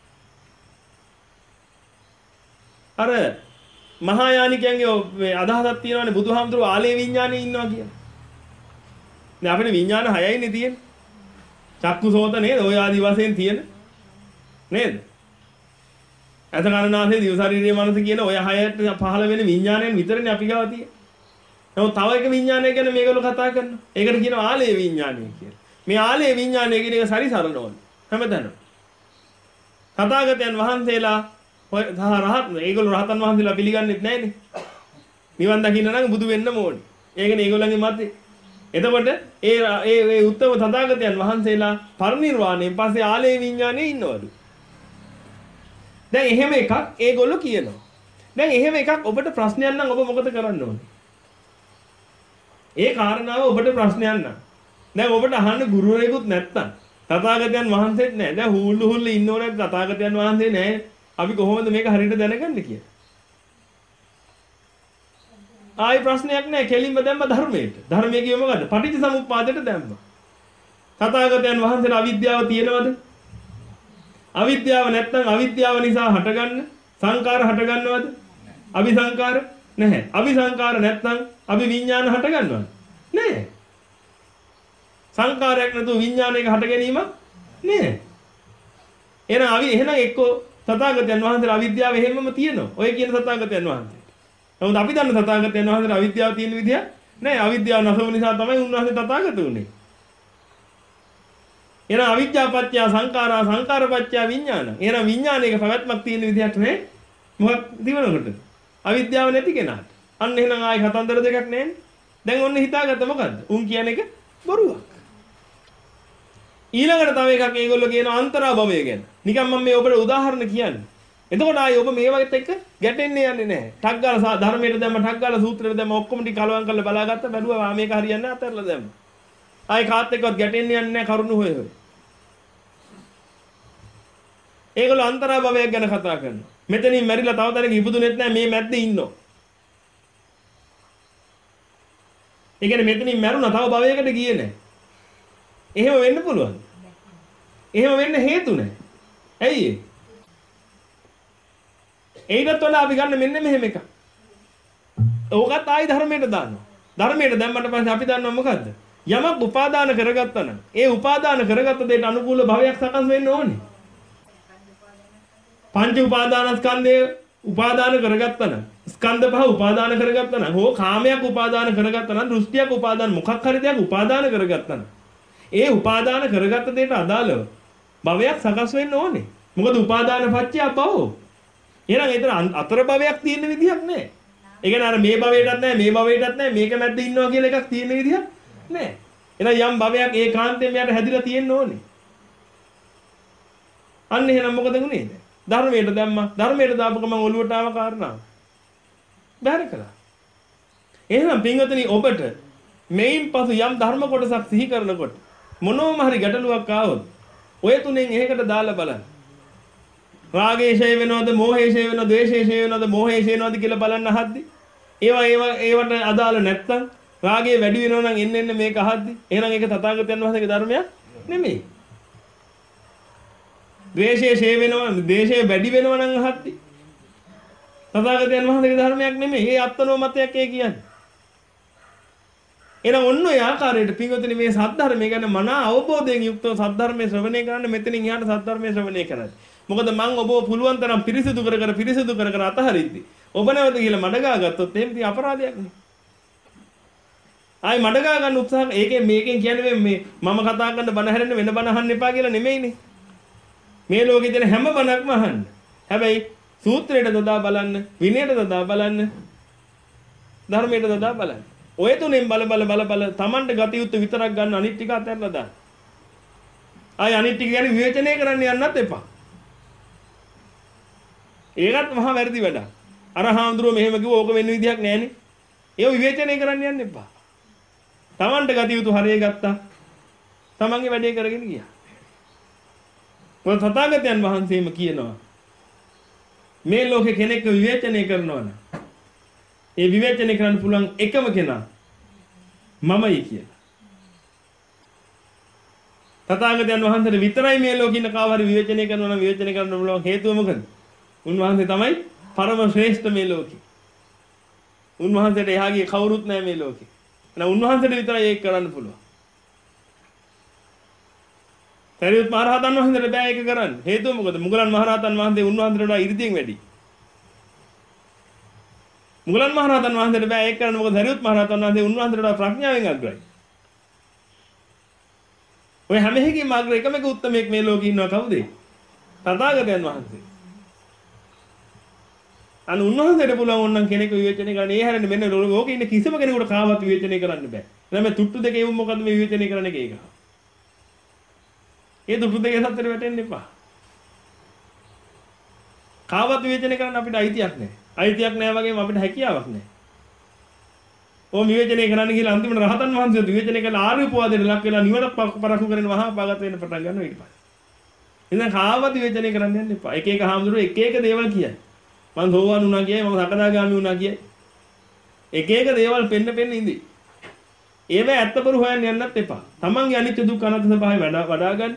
Speaker 1: අර මහායානිකයන්ගේ අදහසක් තියෙනවානේ බුදුහාමුදුරුවෝ ආලේ විඥානේ ඉන්නවා කියලා. දැන් අපේ විඥාන හයයිනේ තියෙන්නේ. චක්කු සෝත නේද? ඔය ආදි වශයෙන් තියෙන නේද? අත කනනාසේ දිව ශරීරයේ මනස කියන ඔය හයට පහළ වෙන විඥානයන් විතරනේ අපි ගාව තියෙන්නේ. නමුත් තව එක විඥානය ගැන මේගොල්ලෝ කතා කරනවා. ඒකට කියනවා ආලේ විඥානය කියලා. මේ ආලේ විඥානය කියන එක සරිසරනවල හැමතැනම. තථාගතයන් වහන්සේලා ඔය රහත් ඒගොල්ලෝ රහතන් වහන්සේලා පිළිගන්නෙත් නැහැනේ. නිවන් දකින්න නම් බුදු වෙන්න ඕනේ. ඒකනේ ඒගොල්ලන්ගේ මතේ. එතකොට ඒ ඒ ඒ උත්තම තථාගතයන් වහන්සේලා පරිනිර්වාණයෙන් පස්සේ ආලේ විඥානයේ ඉන්නවලු. දැන් එහෙම එකක් ඒගොල්ලෝ කියනවා. දැන් එහෙම එකක් ඔබට ප්‍රශ්නයක් නම් ඔබ මොකද කරන්න ඕනේ? ඒ කාරණාව ඔබට ප්‍රශ්නයක් නම්. දැන් ඔබට අහන්න ගුරුවරයෙකුත් නැත්තම් තථාගතයන් වහන්සේත් නැහැ. දැන් හුල්ලු හුල්ලු ඉන්න ඕනේ තථාගතයන් වහන්සේ නැහැ. අපි කොහොමද මේක හරියට දැනගන්නේ කියලා? ආයි ප්‍රශ්නයක් නැහැ. කෙලින්ම දැම්ම ධර්මයට. ධර්මයේ කියේ මොකද්ද? පටිච්ච සමුප්පාදයට දැම්ම. තථාගතයන් වහන්සේලා අවිද්‍යාව තියෙනවද? අවිද්‍යාව නැත්නම් අවිද්‍යාව නිසා හටගන්න සංකාර හටගන්නවද? අபிසංකාර නැහැ. අபிසංකාර නැත්නම් අභිවිඥාන හටගන්නවද? නැහැ. සංකාරයක් නැතුව විඥානයක හට ගැනීමක් නැහැ. එහෙනම් අවි එහෙනම් එක්කෝ තථාගතයන් වහන්සේලා අවිද්‍යාව එහෙමම තියෙනවා. ඔය කියන තථාගතයන් වහන්සේ. නමුත් අපි දන්න තථාගතයන් වහන්සේලා අවිද්‍යාව තියෙන විදිය නෑ. අවිද්‍යාව නැසව නිසා තමයි උන්වහන්සේ තථාගත වුනේ. එහෙනම් අවිද්‍යාව පත්‍ය සංඛාරා සංඛාර පත්‍ය විඥාන. එහෙනම් විඥානයක පැවැත්මක් තියෙන විදියක් නෑ. මොකක් දිවනකොට? අවිද්‍යාව නැති කෙනාට. අන්න එහෙනම් ආයි කතන්දර දෙකක් නෑනේ. දැන් ඔන්න හිතාගත්ත මොකද්ද? උන් කියන එක බොරුවක්. ඊළඟට තව එකක් ඒගොල්ලෝ කියන අන්තරාභවය ගැන. නිකන් මම මේ ඔබට උදාහරණ කියන්නේ. එතකොට ආයේ ඔබ මේවත් එක්ක ගැටෙන්නේ යන්නේ නැහැ. ටක් ගාලා ධර්මයට දැම්ම, ටක් ගාලා සූත්‍රයට දැම්ම, ඔක්කොම ටික කලවම් කරලා බලාගත්ත බැලුවා මේක හරියන්නේ නැහැ අතහැරලා දැම්ම. ආයේ කාත් එක්කවත් ගැටෙන්නේ යන්නේ නැහැ කරුණු හොය හොය. ඒගොල්ලෝ අන්තරාභවයක් ගැන කතා කරනවා. මෙතනින් මැරිලා තව තැනක ඉපදුනෙත් නැහැ මේ මැද්දේ ඉන්නෝ. ඒ කියන්නේ මෙතනින් මැරුණා තව භවයකට ගියේ නැහැ. එහෙම වෙන්න පුළුවන්. එහෙම වෙන්න හේතු නැහැ. ඇයි ඒ? ඒකත් වල අපි ගන්න මෙන්න මෙහෙම එකක්. ඕකත් ආයි ධර්මයට දානවා. ධර්මයට දැම්මට පස්සේ අපි දන්නවා මොකද්ද? යමක් උපාදාන කරගත්තා නම් ඒ උපාදාන කරගත්ත දෙයට අනුකූල භවයක් සකස් වෙන්න ඕනේ. පංච උපාදානස්කන්ධය උපාදාන කරගත්තා නම් ස්කන්ධ පහ උපාදාන කරගත්තා නම් හෝ කාමයක් උපාදාන කරගත්තා නම් දෘෂ්ටියක් උපාදාන මොකක් හරි දෙයක් උපාදාන කරගත්තා නම් ඒ උපාදාන කරගත්ත දෙයට අදාළව භවයක් සකස් වෙන්න ඕනේ. මොකද උපාදාන පත්‍ය භවෝ. එහෙනම් ඒතර අතර භවයක් තියෙන විදිහක් නැහැ. ඒ කියන්නේ අර මේ භවයටත් නැහැ මේ භවයටත් නැහැ මේක මැද්ද ඉන්නවා කියලා එකක් තියෙන විදිහක් නැහැ. එහෙනම් යම් භවයක් ඒකාන්තයෙන් මෙයාට හැදිලා තියෙන්න ඕනේ. අන්න එහෙනම් මොකද වුනේ? ධර්මයට දැම්මා. ධර්මයට දාපු ගමන් ඔළුවට ආව කාරණාව. බැහැර කළා. එහෙනම් පින්වතුනි ඔබට මේන් පසු යම් ධර්ම කොටසක් සිහි කරනකොට මොනෝම හරි ගැටලුවක් ආවොත් ඔය තුනෙන් එකකට දාලා බලන්න. රාගේ ෂය වෙනවද, මෝහේ ෂය වෙනවද, ද්වේෂේ ෂය වෙනවද, මෝහේ ෂය වෙනවද කියලා බලන්න අහද්දි. ඒවා ඒවා ඒවට අදාළ නැත්තම් රාගේ වැඩි වෙනවා නම් එන්න එන්න මේක අහද්දි. එහෙනම් ඒක තථාගතයන් වහන්සේගේ ධර්මයක් නෙමෙයි. ද්වේෂේ ෂය වෙනවා, ද්වේෂේ වැඩි වෙනවා නම් අහද්දි. තථාගතයන් වහන්සේගේ ධර්මයක් නෙමෙයි. ඒ අත්නෝ මතයක් ඒ කියන්නේ. එහෙනම් ඔන්න ඔය ආකාරයට පින්වතුනි මේ සද්ධර්මය ගැන මනා අවබෝධයෙන් යුක්තව සද්ධර්මයේ ශ්‍රවණය කරන්න මෙතනින් එහාට සද්ධර්මයේ ශ්‍රවණය කරන්න. මොකද මං ඔබව පුළුවන් තරම් පිරිසිදු කර කර පිරිසිදු කර කර අතහරිද්දි ඔබ නැවත කියලා මඩ ගා ගත්තොත් එහෙම තිය අපරාධයක් නේ. ආයි මඩ ගා ගන්න උත්සාහ ඒකේ මේකෙන් කියන්නේ මේ මම කතා කරන බණ හැරෙන්න වෙන බණ අහන්න එපා කියලා නෙමෙයිනේ. මේ ලෝකේ තියෙන හැම බණක්ම අහන්න. හැබැයි සූත්‍රයට දදා බලන්න, විනයට දදා බලන්න, ධර්මයට දදා බලන්න. ඔය තුනෙන් බල බල බල බල Tamanට ගතියුත් විතරක් ගන්න අනිත් ටික අතහැරලා දාන්න. ආයි අනිත් ටික ගැන විවේචනය කරන්න යන්නත් එපා. ඒකත් මහා වැරදි වැඩක්. අර හාමුදුරුවෝ මෙහෙම කිව්ව ඕක වෙන්න විදියක් නැහැනේ. ඒව විවේචනය කරන්න යන්න එපා. Tamanට ගතියුතු හරිය ගත්තා. Tamanගේ වැඩේ කරගෙන ගියා. මොකද තථාගතයන් වහන්සේම කියනවා මේ ලෝකේ කෙනෙක්ව විවේචනය කරනවා නම් ඒ විවේචනය කරන්න පුළුවන් එකම කෙනා මමයි කියලා. තථාගතයන් වහන්සේට විතරයි මේ ලෝකේ ඉන්න කාව හරි විවේචනය කරනවා නම් විවේචනය කරන්න පුළුවන් හේතුව මොකද? උන්වහන්සේ තමයි පරම ශ්‍රේෂ්ඨ මේ ලෝකේ. උන්වහන්සේට එහාගේ කවුරුත් නැහැ මේ ලෝකේ. එහෙනම් උන්වහන්සේට විතරයි ඒක කරන්න පුළුවන්. සරියුත් මහ රහතන් වහන්සේට බෑ ඒක කරන්න. හේතුව මොකද? මුගලන් මහ රහතන් වහන්සේ උන්වහන්සේට වඩා ඉරිදීන් වැඩි. මුගලන් මහ රහතන් වහන්සේට බෑ ඒක කරන්න. මොකද සරියුත් මහ රහතන් වහන්සේ උන්වහන්සේට වඩා ප්‍රඥාවෙන් අග්‍රයි. ඔය හැම එකකින්ම අග්‍ර එකම එක උත්තමයෙක් මේ ලෝකේ ඉන්නවා කවුද? තථාගතයන් වහන්සේ. අන්න උන්වහන්සේට පුළුවන් ඕනනම් කෙනෙක් විවේචනය කරන්න. ඒ හැරෙන්නේ මෙන්න ලෝකේ ඉන්න කිසිම කෙනෙකුට කාවත් විවේචනය කරන්න බෑ. එහෙනම් මේ තුට්ටු දෙකේ වුන් මොකද්ද මේ විවේචනය කරන්න එක එක. ඒ තුට්ටු දෙකේ සතරේ වැටෙන්න එපා. කාවත් විවේචනය කරන්න අපිට අයිතියක් නැහැ. අයිතියක් නැහැ වගේම අපිට හැකියාවක් නැහැ. ඕම විවේචනය කරන්න කියලා අන්තිමට රහතන් වහන්සේ විවේචනය කළ ආර්ය උපවාදයට ලක් වෙලා නිවනක් පරක්කු කරගෙන මහා පාගත වෙන්න පටන් ගන්නවා ඊට පස්සේ. ඉතින් කාවත් විවේචනය කරන්න යන්න එපා. එක එක හාමුදුරුවෝ එක එක දේවල් කියයි. මං සෝවාන් වුණා කියයි මම සකදාගාමි වුණා කියයි. එක එක දේවල් පෙන්න පෙන්න ඉඳි. ඒව ඇත්තපරු හොයන්න යන්නත් එපා. තමන්ගේ අනිත්‍ය දුක්ඛ අනාත්ම ස්වභාවය වඩා වඩා ගන්න.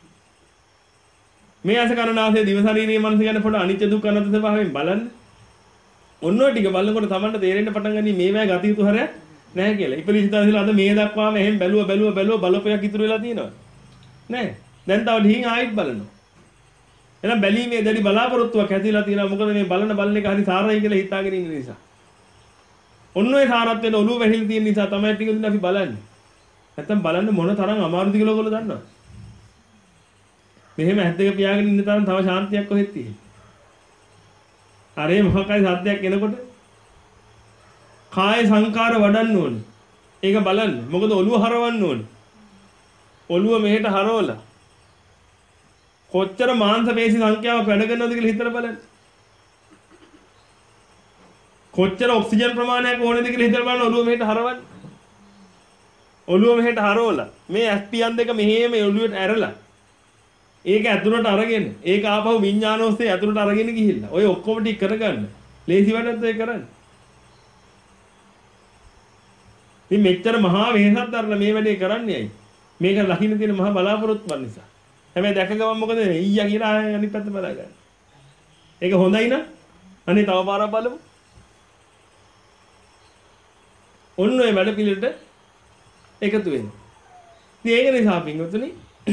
Speaker 1: මේ අස කරනාසේ දිව ශරීරයේ මනස ගැන පොඩ අනිත්‍ය දුක්ඛ අනාත්ම ස්වභාවයෙන් බලන්න. ඔන්න ඔය ටික බලනකොට තමන්ට තේරෙන්න පටන් ගන්නේ මේවැ ගති යුතු හරයක් නැහැ කියලා. ඉපලිසිතාවසලා අද මේ දක්වාම එහෙන් බැලුව බැලුව බැලුව බලපයක් ඉතුරු වෙලා තියෙනවා. නෑ. දැන් තව ඩිහින් ආයෙත් බලනවා. එහෙනම් බැලීමේ දැඩි බලාපොරොත්තුවක් ඇතිලා තියෙනවා. මොකද මේ බලන බලන එක හරි සාරයි කියලා හිතාගෙන ඉන්න නිසා. ඔන්න ඔය සාරත්වයට ඔළුව වැහිලා තියෙන නිසා තමයි ටික දින අපි බලන්නේ. නැත්තම් බලන්න මොන තරම් අමාරුද කියලා ඔයගොල්ලෝ දන්නවද? මෙහෙම ඇස් දෙක පියාගෙන ඉන්න තරම් තව ශාන්තියක් කොහෙද තියෙන්නේ? අරේ මොකක්යි සත්‍යයක් එනකොට කාය සංකාර වඩන්න ඕනේ. ඒක බලන්න. මොකද ඔළුව හරවන්න ඕනේ. ඔළුව මෙහෙට හරවලා කොච්චර මාංශ පේශි සංඛ්‍යාවක් වැඩ කරනවද කියලා හිතලා බලන්න. කොච්චර ඔක්සිජන් ප්‍රමාණයක් ඕනේද කියලා හිතලා බලන්න ඔළුව මෙහෙට හරවන්න. ඔළුව මෙහෙට හරවලා මේ ඇස් පියන් දෙක මෙහෙම ඔළුවට ඇරලා ඒක ඇතුළට අරගෙන ඒක ආපහු විඥාන ඔස්සේ ඇතුළට අරගෙන ගිහිල්ලා ඔය ඔක්කොම ටික කරගන්න. ලේසි වැඩක්ද ඒක කරන්න? ඉතින් මෙච්චර මහා වෙහසක් දරලා මේ වැඩේ කරන්නේ ඇයි? මේක ලකින්න තියෙන මහා බලාපොරොත්තුවක් නිසා. හැබැයි දැක ගමන් මොකද ඊයා කියලා අනිත් පැත්ත බලා ගන්න. ඒක හොඳයි න ะ? අනේ තව පාරක් බලමු. ඔන්න ඔය වැඩ පිළිවෙලට එකතු වෙන්න. ඉතින් ඒක නිසා පින්වතුනි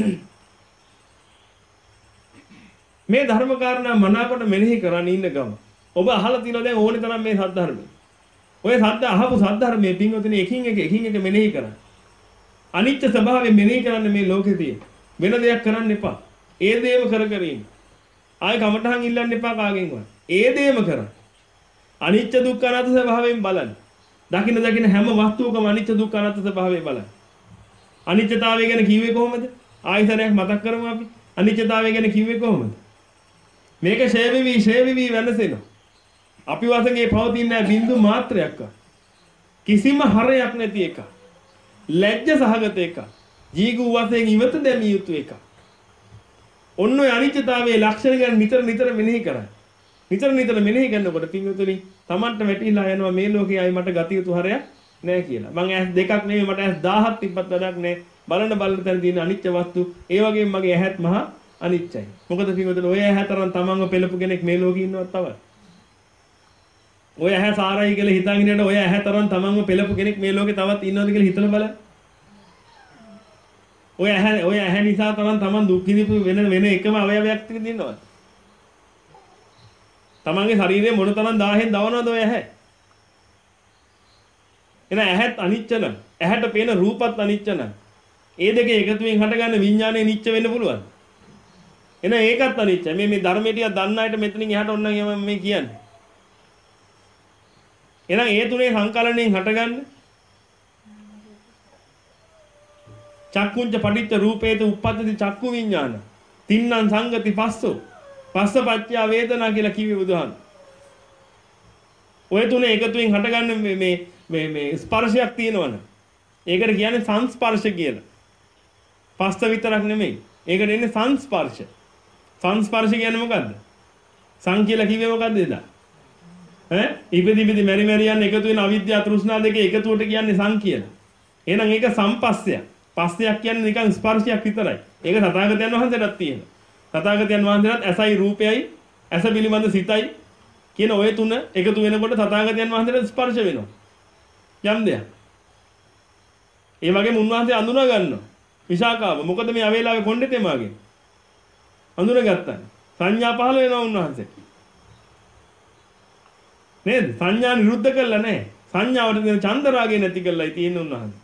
Speaker 1: මේ ධර්ම කාරණා මනාකොට මෙනෙහි කරන් ඉන්න ගම. ඔබ අහලා තියෙනවා දැන් ඕනේ තරම් මේ සද්ධර්මය. ඔය සද්ද අහපු සද්ධර්මයේ පින්වතුනි එකින් එක එකින් එක මෙනෙහි කරන්න. අනිත්‍ය ස්වභාවය මෙනෙහි කරන්න මේ ලෝකේ තියෙන. වෙන දෙයක් කරන්න එපා. ඒ දේම කර කර ඉන්න. ආයි කමටහන් ඉල්ලන්න එපා කාගෙන්වත්. ඒ දේම කරන්න. අනිත්‍ය දුක්ඛ අනාත්ම ස්වභාවයෙන් බලන්න. දකින්න දකින්න හැම වස්තුවකම අනිත්‍ය දුක්ඛ අනාත්ම ස්වභාවය බලන්න. අනිත්‍යතාවය ගැන කිව්වේ කොහොමද? ආයිසරයක් මතක් කරමු අපි. අනිත්‍යතාවය ගැන කිව්වේ කොහොමද? මේක ෂේ වෙවි ෂේ වෙවි වෙනසෙනවා. අපි වශයෙන් පවතින බින්දු මාත්‍රයක් කිසිම හරයක් නැති එක. ලැජ්ජ සහගත එක. ජීගු වශයෙන් ඉවත දැමිය යුතු එක. ඔන්න ඔය අනිත්‍යතාවයේ ලක්ෂණ ගැන නිතර නිතර මෙනෙහි කරන්න. නිතර නිතර මෙනෙහි කරනකොට පින්වතුනි Tamanට වැටිලා යනවා මේ ලෝකේ ආයි මට ගතිය යුතු හරයක් නැහැ කියලා. මං ඇස් දෙකක් නෙමෙයි මට ඇස් දහයක් තිබ්බත් වැඩක් නැහැ. බලන බලන තැන තියෙන අනිත්‍ය වස්තු ඒ වගේම මගේ ඇහත් මහා අනිත්‍යයි. මොකද පින්වතුනි ඔය ඇහැතරන් Tamanව පෙළපු කෙනෙක් මේ ලෝකේ ඉන්නවත් තවත්. ඔය ඇහැ සාරයි කියලා හිතාගෙන ඉන්න ඔය ඇහැතරන් Tamanව පෙළපු කෙනෙක් මේ ලෝකේ තවත් ඉන්නවද කියලා හිතලා බලන්න. ඔය ඇහැ ඔය ඇහැ නිසා Taman Taman දුක් විඳිපු වෙන වෙන එකම අවයවයක් තියෙන ඉන්නවද? Tamanගේ ශරීරයේ මොන තරම් දාහෙන් දවනවද ඔය ඇහැ? එන ඇහත් අනිත්‍ය නම් ඇහැට පේන රූපත් අනිච්ච නම් ඒ දෙකේ එකතුවෙන් හටගන්න විඥානේ නිච්ච වෙන්න පුළුවන්. එන ඒකත් අනිච්චයි. මේ මේ ධර්මයේ ටික දන්න අයට මෙතනින් එහාට ඕන නම් මම මේ කියන්නේ. එහෙනම් ඒ තුනේ සංකලණයෙන් හටගන්න චක්කුංච පටිච්ච රූපේත උප්පත්තති චක්කු විඥාන. තින්නම් සංගති පස්සෝ. පස්සපච්චය වේදනා කියලා කිව්වේ බුදුහාම. ඔය තුනේ එකතුවෙන් හටගන්න මේ මේ මේ මේ ස්පර්ශයක් තියෙනවනේ. ඒකට කියන්නේ සංස්පර්ශ කියලා. පස්ස විතරක් නෙමෙයි. ඒකට එන්නේ සංස්පර්ශ. සංස්පර්ශ කියන්නේ මොකද්ද? සං කියලා කිව්වේ මොකද්ද එදා? ඈ ඉපදි ඉපදි මෙරි මෙරි යන එකතු වෙන අවිද්‍යාව තෘෂ්ණා දෙකේ එකතුවට කියන්නේ සං කියලා. එහෙනම් ඒක සම්පස්සයක්. පස්සයක් කියන්නේ නිකන් ස්පර්ශයක් විතරයි. ඒක තථාගතයන් වහන්සේටත් තියෙනවා. තථාගතයන් වහන්සේටත් ඇසයි රූපයයි ඇස පිළිබඳ සිතයි කියන ඔය තුන එකතු වෙනකොට තථාගතයන් වහන්සේට ස්පර්ශ වෙනවා. යම් දෙයක්. ඒ වගේම උන්වහන්සේ අඳුනා ගන්නවා. විශාකාව මොකද මේ අවේලාවේ කොණ්ඩේ තෙමාගේ අඳුනගත්තා. සංඥා පහළ වෙනවා උන්වහන්සේ. නේද? සංඥා නිරුද්ධ කළා නැහැ. සංඥාවට දෙන චන්දරාගය නැති කළායි තියෙන උන්වහන්සේ.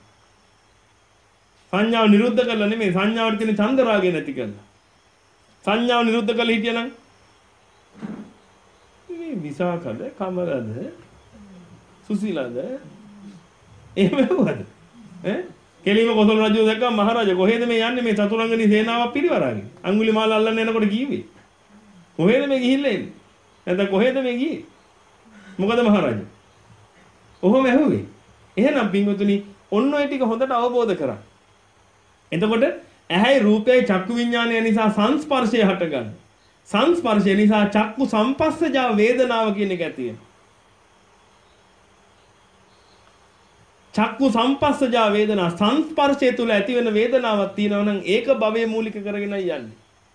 Speaker 1: සංඥාව නිරුද්ධ කළා නෙමෙයි සංඥාවට තියෙන චන්දරාගය නැති කළා. සංඥාව නිරුද්ධ කළා හිටියනම් මේ විසාකද කමරද සුසීලාද එහෙම වුණාද? ඈ කෙලිම කොසල් රජු දැක්කම මහරජා කොහෙද මේ යන්නේ මේ චතුරංගනී සේනාවක් පිරිවරාගෙන අඟුලිමාල අල්ලන්න යනකොට කීවේ කොහෙද මේ ගිහිල්ලා එන්නේ නැත්නම් කොහෙද මේ ගියේ මොකද මහරජා ඔහොම ඇහුවේ එහෙනම් පින්වතුනි ඔන්න ඔය ටික හොඳට අවබෝධ කරගන්න එතකොට ඇහැයි රූපයයි චක්කු විඥානය නිසා සංස්පර්ශය හටගන්න සංස්පර්ශය නිසා චක්කු සම්පස්සජා වේදනාව කියන එක ඇති වෙනවා චක්කු සම්පස්සජා වේදනා සංස්පර්ශය තුල ඇති වෙන වේදනාවක් තියෙනවා නම් ඒක භවයේ මූලික කරගෙනයි යන්නේ.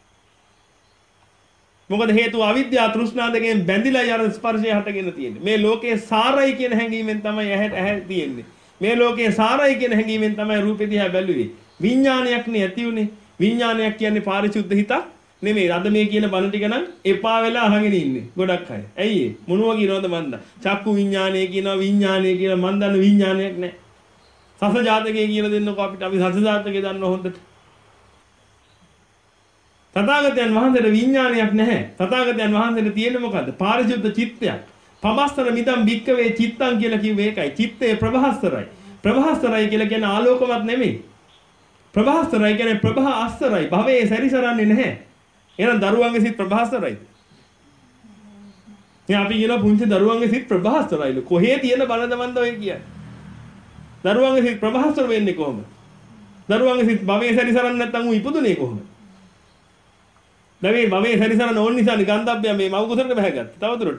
Speaker 1: මොකද හේතුව අවිද්‍යාව තෘෂ්ණා දෙකෙන් බැඳිලා යන ස්පර්ශය හටගෙන තියෙන්නේ. මේ ලෝකේ සාරයි කියන හැඟීමෙන් තමයි ඇහැට ඇහැ තියෙන්නේ. මේ ලෝකේ සාරයි කියන හැඟීමෙන් තමයි රූපෙ දිහා බැලුවේ. විඥානයක් නේ ඇති උනේ. විඥානයක් කියන්නේ පාරිශුද්ධ හිතක් නෙමෙයි. අද මේ කියන බණ ටික නම් එපා වෙලා අහගෙන ඉන්නේ. ගොඩක් අය. ඇයි ඒ? මොනවා කියනවද මන්ද? චක්කු විඥානය කියනවා විඥානය කියලා මන් දන්න විඥානයක් නැහැ. සස ජාතකයේ කියලා දෙන්නකෝ අපිට අපි සස ජාතකයේ දන්න හොඳට. තථාගතයන් වහන්සේට විඥානයක් නැහැ. තථාගතයන් වහන්සේට තියෙන්නේ මොකද්ද? පාරිශුද්ධ චිත්තයක්. පබස්තර මිදම් භික්කවේ චිත්තං කියලා කිව්වේ ඒකයි. චිත්තේ ප්‍රභාස්තරයි. ප්‍රභාස්තරයි කියලා කියන්නේ ආලෝකවත් නෙමෙයි. ප්‍රභාස්තරයි කියන්නේ ප්‍රභා අස්තරයි. භවයේ සැරිසරන්නේ නැහැ. එහෙනම් දරුවන්ගේ සිත් ප්‍රභාස්තරයිද? ඉතින් අපි කියන පුංචි දරුවන්ගේ සිත් ප්‍රභාස්තරයිලු. කොහේ තියෙන බලද මන්ද ඔය කියන්නේ? දරුවන්ගේ සිත් ප්‍රභාස්තර වෙන්නේ කොහොමද? දරුවන්ගේ සිත් භවයේ සැරිසරන්නේ නැත්නම් ඌ ඉපදුනේ කොහොමද? දැන් මේ භවයේ සැරිසරන ඕන නිසානේ ගන්ධබ්බය මේ මව් කුසලට බහැගත්තේ. තවදුරට.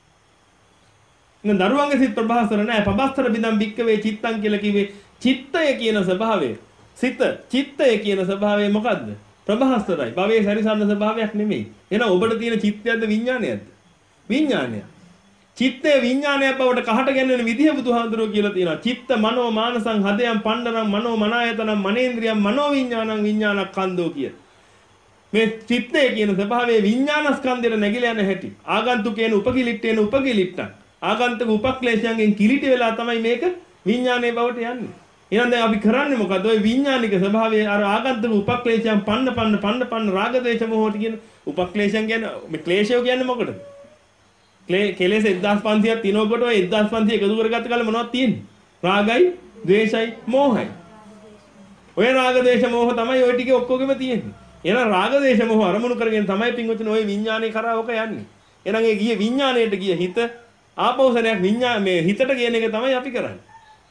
Speaker 1: ඉතින් දරුවන්ගේ සිත් ප්‍රභාස්තර නැහැ. පබස්තර බින්දම් භික්කවේ චිත්තං කියලා කිව්වේ චිත්තය කියන ස්වභාවය. සිත චිත්තය කියන ස්වභාවය මොකද්ද? ප්‍රභාස්තරයි. භවයේ සැරිසරන ස්වභාවයක් නෙමෙයි. එහෙනම් ඔබට තියෙන චිත්තයක්ද විඥානයක්ද? විඥානයක්. චිත්තේ විඥානයක් බවට කහට ගැන්වෙන විදිහ බුදුහාඳුරෝ කියලා තියෙනවා. චිත්ත මනෝ මානසං හදයන් පණ්ඩරං මනෝ මනායතනං මනේන්ද්‍රියං මනෝ විඥානං විඥානස්කන්ධෝ කිය. මේ චිත්තේ කියන ස්වභාවයේ විඥානස්කන්ධයට නැగిලා යන හැටි. ආගන්තුකේන උපකිලිට්ඨේන උපකිලිට්ඨං. ආගන්තුක උපක්ලේශයන්ගෙන් කිලිටි වෙලා තමයි මේක විඥානයේ බවට යන්නේ. එහෙනම් දැන් අපි කරන්නේ මොකද්ද? ওই විඥානික ස්වභාවයේ අර ආගන්තුක උපක්ලේශයන් පන්න පන්න පන්න පන්න රාග දේශ මොහොත කියන උපක්ලේශයන් කියන්නේ මේ ක්ලේශය කියන්නේ මොකටද? කෙලෙස් එක්දාස් පන්සියයක් තිනවකොට ඔය එක්දාස් පන්සිය එකතු කරගත්ත කල මොනවද තියෙන්නේ? රාගයි, ද්වේෂයි, මෝහයි. ඔය රාග, ද්වේෂ, මෝහ තමයි ඔය ටිකේ ඔක්කොගෙම තියෙන්නේ. එහෙනම් රාග, ද්වේෂ, මෝහ අරමුණු කරගෙන තමයි පින්වතුනි ඔය විඥානේ කරා ඔක යන්නේ. එහෙනම් ඒ ගියේ විඥාණයට ගිය හිත ආපෞසනයක් විඥා මේ හිතට කියන එක තමයි අපි කරන්නේ.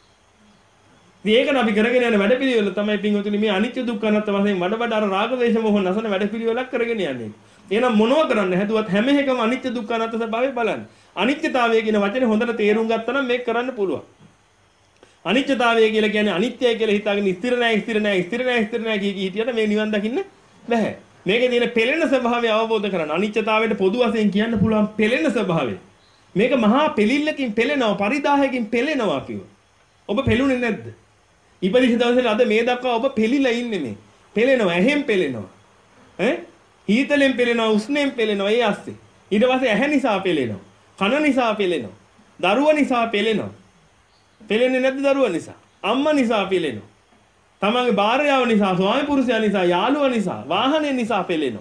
Speaker 1: ඉතින් ඒකන අපි කරගෙන යන වැඩපිළිවෙල තමයි පින්වතුනි මේ අනිත්‍ය දුක්ඛ අනාත්ම වශයෙන් වඩ වඩ අර රාග, ද්වේෂ, මෝහ නැසන වැඩපිළිවෙලක් කරගෙන යන්නේ. එහෙනම් මොනව කරන්න හැදුවත් හැම එකම අනිත්‍ය දුක්ඛ අනාත්ම ස්වභාවය බලන්න. අනිත්‍යතාවය කියන වචනේ හොඳට තේරුම් ගත්තා නම් මේක කරන්න පුළුවන්. අනිත්‍යතාවය කියලා කියන්නේ අනිත්‍යයි කියලා හිතාගෙන ස්ථිර නැහැ ස්ථිර නැහැ ස්ථිර නැහැ ස්ථිර නැහැ කිය කී හිටියට මේ නිවන් දකින්න බෑ. මේකේ තියෙන පෙළෙන ස්වභාවය අවබෝධ කරගන්න. අනිත්‍යතාවයට පොදු වශයෙන් කියන්න පුළුවන් පෙළෙන ස්වභාවය. මේක මහා පෙලිල්ලකින් පෙළෙනවා පරිදාහයකින් පෙළෙනවා කිව්ව. ඔබ පෙළුනේ නැද්ද? ඉපදිච්ච දවසේ අද මේ දක්වා ඔබ පෙලිලා ඉන්නේ මේ. පෙළෙනවා ඇහෙන් පෙළෙනවා. ඈ හීතලෙන් පෙළෙනවා උස්නෙන් පෙළෙනවා ඒ ඇස්සේ. ඊට පස්සේ ඇහැ නිසා පෙළෙනවා. කන නිසා පෙළෙනවා. දරුවා නිසා පෙළෙනවා. පෙළෙන්නේ නැද්ද දරුවා නිසා? අම්මා නිසා පෙළෙනවා. තමන්ගේ භාර්යාව නිසා, ස්වාමි පුරුෂයා නිසා, යාළුවා නිසා, වාහනේ නිසා පෙළෙනවා.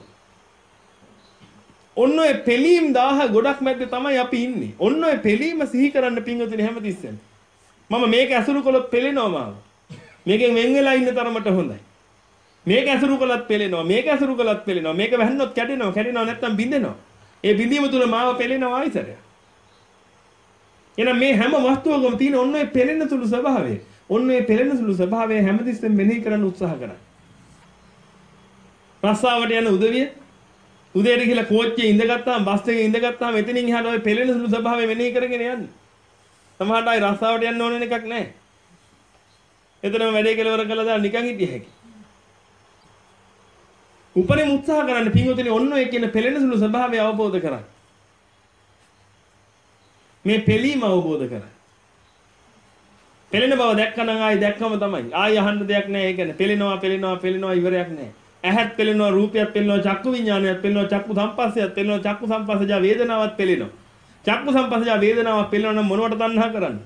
Speaker 1: ඔන්න ඔය පෙළීම් දාහ ගොඩක් මැද්දේ තමයි අපි ඉන්නේ. ඔන්න ඔය පෙළීම සිහි කරන්න පින්වතුනි හැමතිස්සෙම. මම මේක ඇසුරු කළොත් පෙළෙනවා මාව. මේකෙන් වෙන් වෙලා ඉන්න තරමට හොඳයි. මේක ඇසුරු කළත් පෙළෙනවා. මේක ඇසුරු කළත් පෙළෙනවා. මේක වැහන්නොත් කැඩෙනවා. කැඩෙනවා නැත්තම් බිඳෙනවා. ඒ බිඳීම තුල මාව පෙළෙනවා ආයිසරය. එහෙනම් මේ හැම වස්තුවකම තියෙන ඔන්න ඔය පෙළෙන සුළු ස්වභාවය. ඔන්න ඔය පෙළෙන සුළු ස්වභාවය හැමතිස්සෙම මෙනෙහි කරන්න උත්සාහ කරන්න. රස්සාවට යන උදවිය උදේට ගිහලා කෝච්චියේ ඉඳගත්තාම බස් එකේ ඉඳගත්තාම එතනින් එහාට ඔය පෙළෙන සුළු ස්වභාවය මෙනෙහි කරගෙන යන්න. සමහරට අය රස්සාවට යන්න ඕන එකක් නැහැ. එතනම වැඩේ කෙලවර කළා දාලා නිකන් හිටිය හැකි. උපරිම උත්සාහ කරන්න පින්වතුනි ඔන්න ඔය කියන පෙළෙන සුළු ස්වභාවය අවබෝධ කරගන්න. මේ පෙළීම අවබෝධ කරගන්න. පෙළෙන බව දැක්කනම් ආයි දැක්කම තමයි. ආයි අහන්න දෙයක් නැහැ. ඒ කියන්නේ පෙළෙනවා පෙළෙනවා පෙළෙනවා ඉවරයක් නැහැ. ඇහත් පෙළෙනවා, රූපයක් පෙළෙනවා, චක්කු විඥානයක් පෙළෙනවා, චක්කු සංපස්සයක් පෙළෙනවා, චක්කු සංපස්සජා වේදනාවක් පෙළෙනවා. චක්කු සංපස්සජා වේදනාවක් පෙළෙනවා නම් මොනවට තණ්හා කරන්නේ?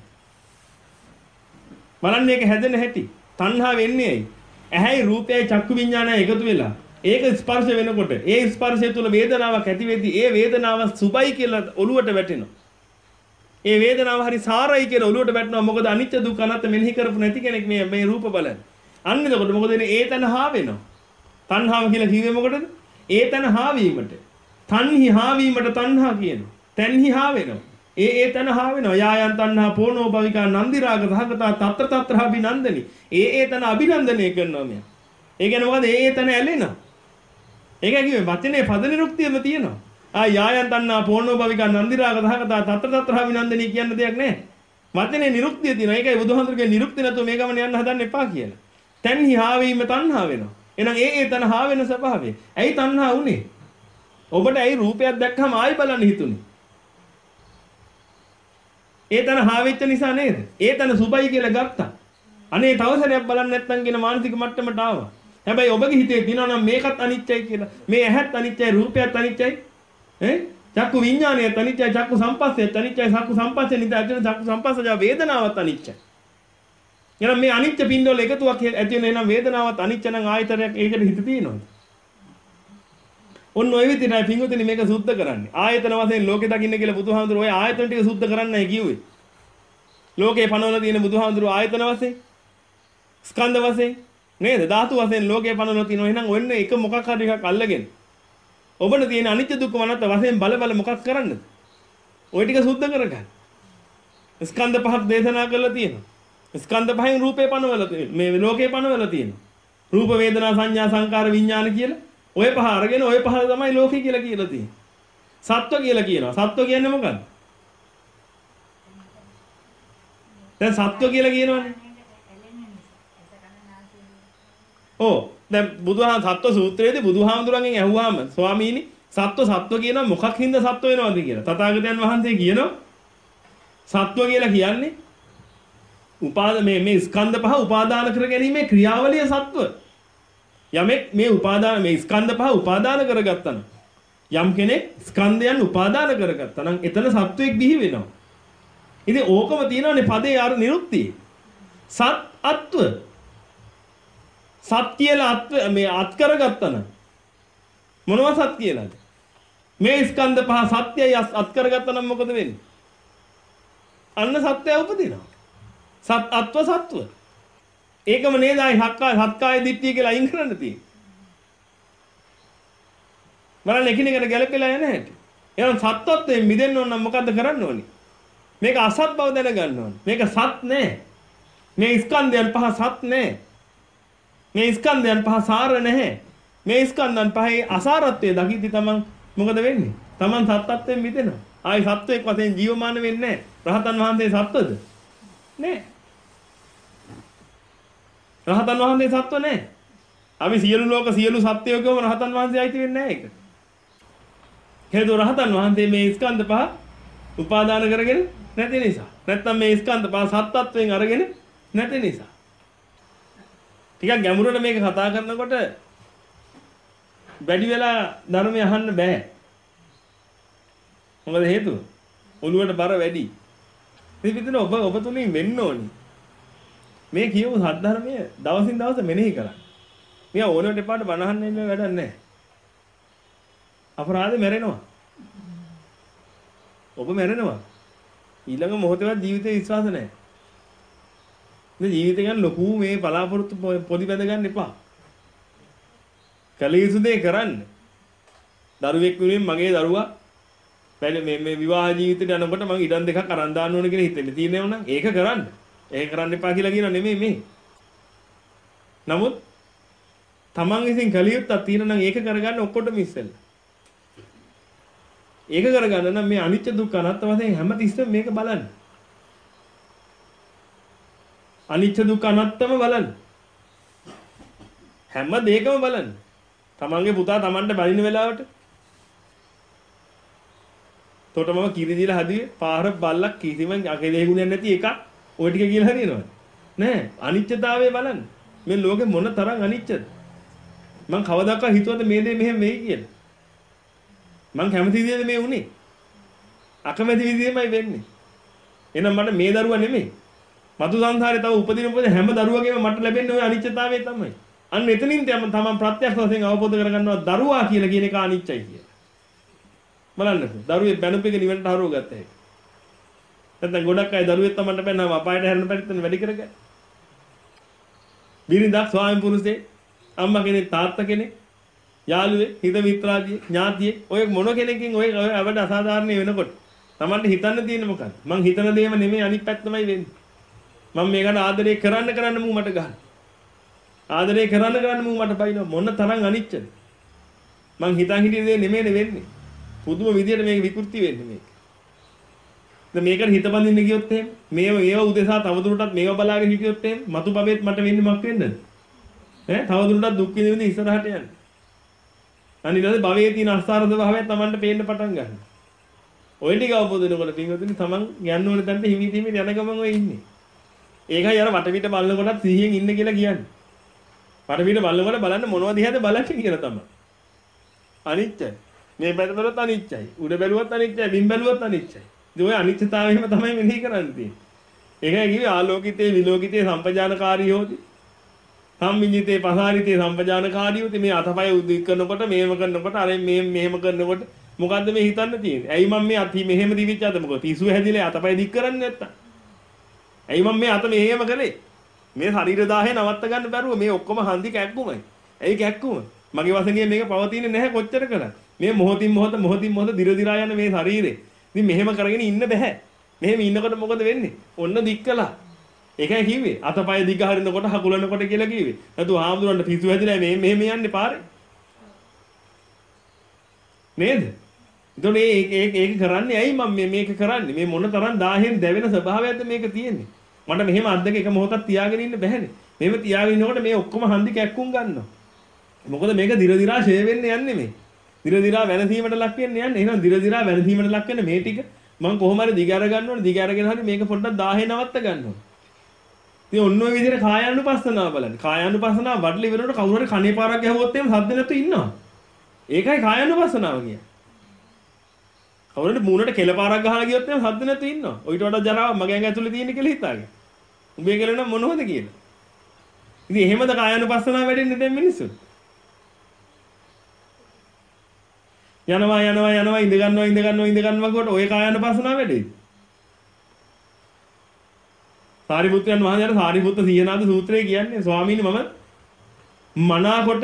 Speaker 1: බලන්න මේක හැදෙන හැටි. තණ්හා වෙන්නේ ඇයි? ඇහැයි රූපයයි චක්කු විඥානයයි එකතු වෙලා ඒක ස්පර්ශ වෙනකොට ඒ ස්පර්ශය තුළ වේදනාවක් ඇති වෙද්දී ඒ වේදනාව සුබයි කියලා ඔළුවට වැටෙනවා. ඒ වේදනාව හරි සාරයි කියලා ඔළුවට වැටෙනවා. මොකද අනිත්‍ය දුක්ඛ අනාත්ම මෙනෙහි කරපු නැති කෙනෙක් මේ මේ රූප බලන්නේ. අන්න එතකොට මොකද වෙන්නේ? ඒ තන හා වෙනවා. තණ්හාව කියලා කිව්වේ මොකටද? ඒ තන හා වීමට. තණ්හි හා වීමට තණ්හා කියනවා. තණ්හි හා වෙනවා. ඒ ඒ තන හා වෙනවා. යායන් තණ්හා පෝනෝ භවිකා නන්දි රාග සහගතා తත්‍ර తත්‍ර අභිනන්දනි. ඒ ඒ තන අභිනන්දනය කරනවා මෙයා. ඒ කියන්නේ මොකද? ඒ ඒ තන ඇලෙනවා. ඒක කිව්වේ වචනේ පද නිරුක්තියම තියෙනවා. ආ යායන් තණ්හා පෝනෝ භවිකා නන්දි රාග සහගතා తත්‍ර తත්‍ර අභිනන්දනි කියන දෙයක් නැහැ. වචනේ නිරුක්තිය තියෙනවා. ඒකයි බුදුහාමුදුරුගේ නිරුක්තිය නැතුව මේ ගමන යන්න හදන්න එපා කියලා. තණ්හි හා වීම තණ්හා වෙනවා. එහෙනම් ඒ ඒ තන හා වෙන ස්වභාවය. ඇයි තණ්හා වුනේ? ඔබට ඇයි රූපයක් දැක්කම ආයි බලන්න හිතුනේ? ඒ තන හා වෙච්ච නිසා නේද? ඒ තන සුබයි කියලා ගත්තා. අනේ තව සැරයක් බලන්න නැත්නම් කියන මානසික මට්ටමට ආවා. හැබැයි ඔබගේ හිතේ තියෙනවා නම් මේකත් අනිත්‍යයි කියලා. මේ ඇහත් අනිත්‍යයි, රූපයත් අනිත්‍යයි. ඈ? චක්කු විඥානයත් අනිත්‍යයි, චක්කු සංපස්සයත් අනිත්‍යයි, චක්කු සංපස්සේ නිත ඇතුළේ චක්කු සංපස්සජා වේදනාවත් අනිත්‍යයි. එහෙනම් මේ අනිත්‍ය පින්වල එකතුවක් ඇති වෙන එහෙනම් වේදනාවත් අනිත්‍ය නම් ආයතරයක් ඒකට හිත තියෙනවද? ඔන්න ඔය විදිහටයි පින්වතුනි මේක සුද්ධ කරන්නේ. ආයතන වශයෙන් ලෝකෙ දකින්න කියලා බුදුහාමුදුරුවෝ ඔය ආයතන ටික සුද්ධ කරන්නයි කිව්වේ. ලෝකේ පනවලා තියෙන බුදුහාමුදුරුවෝ ආයතන වශයෙන් ස්කන්ධ වශයෙන් නේද? ධාතු වශයෙන් ලෝකේ පනවලා තියෙනවා. එහෙනම් ඔන්න එක මොකක් හරි එකක් අල්ලගෙන ඔබට තියෙන අනිත්‍ය දුක්ඛ අනාත්ම වශයෙන් බල බල මොකක් කරන්නද? ওই ටික සුද්ධ කරගන්න. ස්කන්ධ පහක් දේශනා කරලා තියෙනවා. ස්කන්ධ පහෙන් රූපේ පනවලා තියෙනවා. මේ ලෝකේ පනවලා තියෙනවා. රූප වේදනා සංඥා සංකාර විඥාන කියලා ඔය පහ අරගෙන ඔය පහ තමයි ලෝකේ කියලා කියලා තියෙන්නේ. සත්ව කියලා කියනවා. සත්ව කියන්නේ මොකක්ද? දැන් සත්ව කියලා කියනවනේ. ඔව් දැන් බුදුහාම සත්ව සූත්‍රයේදී බුදුහාමුදුරන්ගෙන් ඇහුවාම ස්වාමීනි සත්ව සත්ව කියනවා මොකක් හින්දා සත්ව වෙනවද කියලා. තථාගතයන් වහන්සේ කියනවා සත්ව කියලා කියන්නේ උපාද මේ මේ ස්කන්ධ පහ උපාදාන කර ගැනීමේ ක්‍රියාවලිය සත්ව. යමෙක් මේ උපාදාන මේ ස්කන්ධ පහ උපාදාන කරගත්තා නම් යම් කෙනෙක් ස්කන්ධයන් උපාදාන කරගත්තා නම් එතන සත්වෙක් බිහි වෙනවා. ඉතින් ඕකම තියෙනවානේ පදේ අර නිරුක්තිය. සත් අත්ව. සත් කියලා අත්ව මේ අත් කරගත්තා නම් මොනවා සත් කියලාද? මේ ස්කන්ධ පහ සත්‍යයි අත් කරගත්තා නම් මොකද වෙන්නේ? අන්න සත්‍යය උපදිනවා. සත් අත්ව සත්ව. ඒකම නේද ආයි සක්කාය සත්කාය දිට්ඨිය කියලා අයින් කරන්න තියෙන්නේ. බලන්න එකිනෙකට ගැලපෙලා යන හැටි. එහෙනම් සත්වත්වයෙන් මිදෙන්න ඕන නම් මොකද්ද කරන්න ඕනේ? මේක අසත් බව දැනගන්න ඕනේ. මේක සත් නෑ. මේ ස්කන්ධයන් පහ සත් නෑ. මේ ස්කන්ධයන් පහ සාර නැහැ. මේ ස්කන්ධයන් පහේ අසාරත්වයේ දකිද්දි තමන් මොකද වෙන්නේ? තමන් සත්ත්වයෙන් මිදෙනවා. ආයි සත්වයක් වශයෙන් ජීවමාන වෙන්නේ නැහැ. රහතන් වහන්සේ සත්වද? නෑ. රහතන් වහන්සේ සත්ව නැහැ. අපි සියලු ලෝක සියලු සත්වයෝ කියවම රහතන් වහන්සේ අයිති වෙන්නේ නැහැ ඒක. හේතුව රහතන් වහන්සේ මේ ස්කන්ධ පහ උපාදාන කරගෙන නැති නිසා. නැත්නම් මේ ස්කන්ධ පහ සත්ත්වයෙන් අරගෙන නැති නිසා. ටිකක් ගැඹුරට මේක කතා කරනකොට වැඩි වෙලා ධර්මය අහන්න බෑ. මොකද හේතුව? ඔළුවට බර වැඩි. මේ විදිහට ඔබ ඔබ තුලින් වෙන්න ඕනි. මේ කියමු සද්ධර්මය දවසින් දවස මෙනෙහි කරන්න. මෙයා ඕනෙට එපාට බනහන්න ඉන්න වැඩක් නැහැ. අපරාධේ මැරෙනවා. ඔබ මැරෙනවා. ඊළඟ මොහොතේවත් ජීවිතේ විශ්වාස නැහැ. මේ ජීවිතය ගැන ලොකු මේ බලාපොරොත්තු පොඩි බඳ ගන්න එපා. කලියුතු දේ කරන්න. දරුවෙක් වෙනුවෙන් මගේ දරුවා මේ මේ විවාහ ජීවිතේට යනකොට මම ඉඩම් දෙකක් අරන් දාන්න ඕන කියලා හිතෙන්නේ. තියෙනව නම් ඒක කරන්න. ඒක කරන්න එපා කියලා කියනවා නෙමෙයි මේ. නමුත් තමන් විසින් කලියුත්තක් තියෙන නම් ඒක කරගන්න ඔක්කොටම ඉස්සෙල්ලා. ඒක කරගන්න නම් මේ අනිත්‍ය දුක්ඛ අනාත්ම වශයෙන් හැම තිස්සෙම මේක බලන්න. අනිත්‍ය දුක්ඛ අනාත්මම බලන්න. හැම දෙයකම බලන්න. තමන්ගේ පුතා තමන්ට බලින වෙලාවට තොටමම කිරි දීලා හදුවේ පාර බල්ලක් කිසිම අකේ ගුණයක් නැති එකක් ඔය ටික කියලා හරියනවද? නෑ. අනිත්‍යතාවය බලන්න. මේ ලෝකෙ මොන තරම් අනිත්‍යද? මං කවදාකවත් හිතුවද මේ දේ මෙහෙම වෙයි කියලා? මං කැමති විදිහට මේ උනේ. අකමැති විදිහමයි වෙන්නේ. එහෙනම් මට මේ දරුවා නෙමෙයි. මතු සංසාරේ තව උපදින උපදින හැම දරුවගේම මට ලැබෙන්නේ ওই අනිත්‍යතාවය තමයි. අන්න එතනින් තමයි ප්‍රත්‍යක්ෂ වශයෙන් අවබෝධ කරගන්නවා දරුවා කියලා කියන එක අනිත්‍යයි කියලා. බලන්නකෝ. දරුවේ බැනුපෙක නිවනට හරව ගත්ත හැකි. නැත්නම් ගොඩක් අය දරුවෙක් තමන්ට බැන්නාම අපායට හැරෙන පරිත්තන වැඩි කරගන්න. බිරිඳක් ස්වාමි පුරුෂේ අම්මා කෙනෙක් තාත්තා කෙනෙක් යාළුවේ හිත මිත්‍රාදී ඥාතියෙක් ඔය මොන කෙනකින් ඔය අවඩ අසාධාරණ වෙනකොට තමන්ට හිතන්න තියෙන්නේ මොකක්ද? මං හිතන දේම නෙමෙයි අනිත් පැත්තමයි වෙන්නේ. මම මේකට ආදරේ කරන්න කරන්න මූ මට ගන්න. ආදරේ කරන්න කරන්න මූ මට බයිනවා මොන තරම් අනිච්චද? මං හිතන් හිටියේ දේ නෙමෙයිනේ වෙන්නේ. පුදුම විදියට මේක විකෘති වෙන්නේ මේක. දැන් මේකට හිත බඳින්න ගියොත් එහෙම මේව ඒව උදෙසා තවදුරටත් මේව බලාගෙන හිටියොත් එහෙම මතු බබෙත් මට වෙන්නේ මොකක් වෙන්නද? ඈ තවදුරටත් දුක් විඳින්න ඉස්සරහට යන්න. අනිවාර්යයෙන් භවයේ තියෙන අස්සාර ස්වභාවය Tamanට පේන්න පටන් ගන්නවා. ඔය ටික අවබෝධ වෙනකොට පින්වතුනි Taman යන්න ඕන තැනට හිමි හිමි යන ගමන් ඔය ඉන්නේ. ඒකයි අර වටපිට බලනකොටත් සිහියෙන් ඉන්න කියලා කියන්නේ. වටපිට බලනකොට බලන්න මොනවද දිහාද බලන්නේ කියලා තමයි. අනිත්‍යයි. මේ පැත්තවලත් අනිත්‍යයි. උඩ බැලුවත් අනිත්‍යයි, බිම් බැලුවත් අනිත්‍යයි. ඉතින් ඔය අනිත්‍යතාවයම තමයි මෙනෙහි කරන්න තියෙන්නේ. ඒකයි කිව්වේ ආලෝකිතේ විලෝකිතේ සම්පජානකාරී හොති. සම්මිඤ්ඤිතේ පසාරිතේ සම්පජානකාරී හොති. මේ අතපය උදික් කරනකොට මේව කරනකොට අර මේ මෙහෙම කරනකොට මොකද්ද මේ හිතන්න තියෙන්නේ? ඇයි මම මේ අති මෙහෙම දිවිච්ච අත මොකද? පිසු හැදිලා අතපය දික් කරන්නේ නැත්තම්. ඇයි මම මේ අත මෙහෙම කළේ? මේ ශරීර දාහේ නවත්ත ගන්න බැරුව මේ ඔක්කොම හන්දි කැක්කුමයි. ඇයි කැක්කුම? මගේ වශයෙන් මේක පවතින්නේ නැහැ කොච්චර කළා. මේ මොහොතින් මොහොත මොහොතින් මොහොත දිර දිරා යන මේ ශරීරේ. ඉතින් මෙහෙම කරගෙන ඉන්න බෑ. මෙහෙම ඉන්නකොට මොකද වෙන්නේ? ඔන්න දික් කළා. ඒකයි කිව්වේ අතපය දිග හරිනකොට හකුලනකොට කියලා කිව්වේ. නැතු ආම්දුරන්ට පිසු හැදිලා මේ මෙහෙම යන්නේ පාරේ. නේද? එතකොට මේ ඒක ඒක කරන්නේ ඇයි මම මේක කරන්නේ? මේ මොන තරම් දාහෙන් දැවෙන ස්වභාවයක්ද මේක තියෙන්නේ? මට මෙහෙම අත් දෙක එක මොහොතක් තියාගෙන ඉන්න බැහැනේ. මෙහෙම තියාගෙන ඉන්නකොට මේ ඔක්කොම හන්දි කැක්කුම් ගන්නවා. මොකද මේක දිර දිරා ෂේ වෙන්න යන්නේ මේ. දිර දිරා වෙනසීමට ලක් වෙන්න යන්නේ. එහෙනම් දිර දිරා වෙනසීමට ලක් වෙන මේ ටික මම කොහොම හරි දිග අර ගන්න ඕනේ. දිග අරගෙන හරි මේක පොඩ්ඩක් දාහේ නවත්ත ගන්න ඕනේ. ඉතින් ඔන්න ඔය විදිහට කායානුපස්සනාව බලන්න. කායානුපස්සනාව වඩලි වෙනකොට කවුරු හරි කණේ පාරක් ගැහුවොත් එහෙම සද්ද නැතුව ඉන්නවා. ඒකයි කායානුපස්සනාව කියන්නේ. කවුරුහරි මූණට කෙල පාරක් ගහලා ගියොත් එහෙම සද්ද නැතුව ඉන්නවා. ඔයිට වඩා ජරාවක් මගේ ඇඟ ඇතුලේ තියෙන කියලා හිතාගෙන. උඹේ කියලා නම් මොනවද කියලා. ඉතින් එහෙමද කායානුපස්සනාව වැඩෙන්නේ දැන් මිනිස්සු. යනවා යනවා යනවා ඉඳ ගන්නවා ඉඳ ගන්නවා ඉඳ ගන්නවා කොට ඔය කායානුපස්සනාව වැඩේ. සාරිපුත්‍රයන් වහන්සේට සාරිපුත්ත සීහනාද සූත්‍රයේ කියන්නේ ස්වාමීනි මම මනාකොට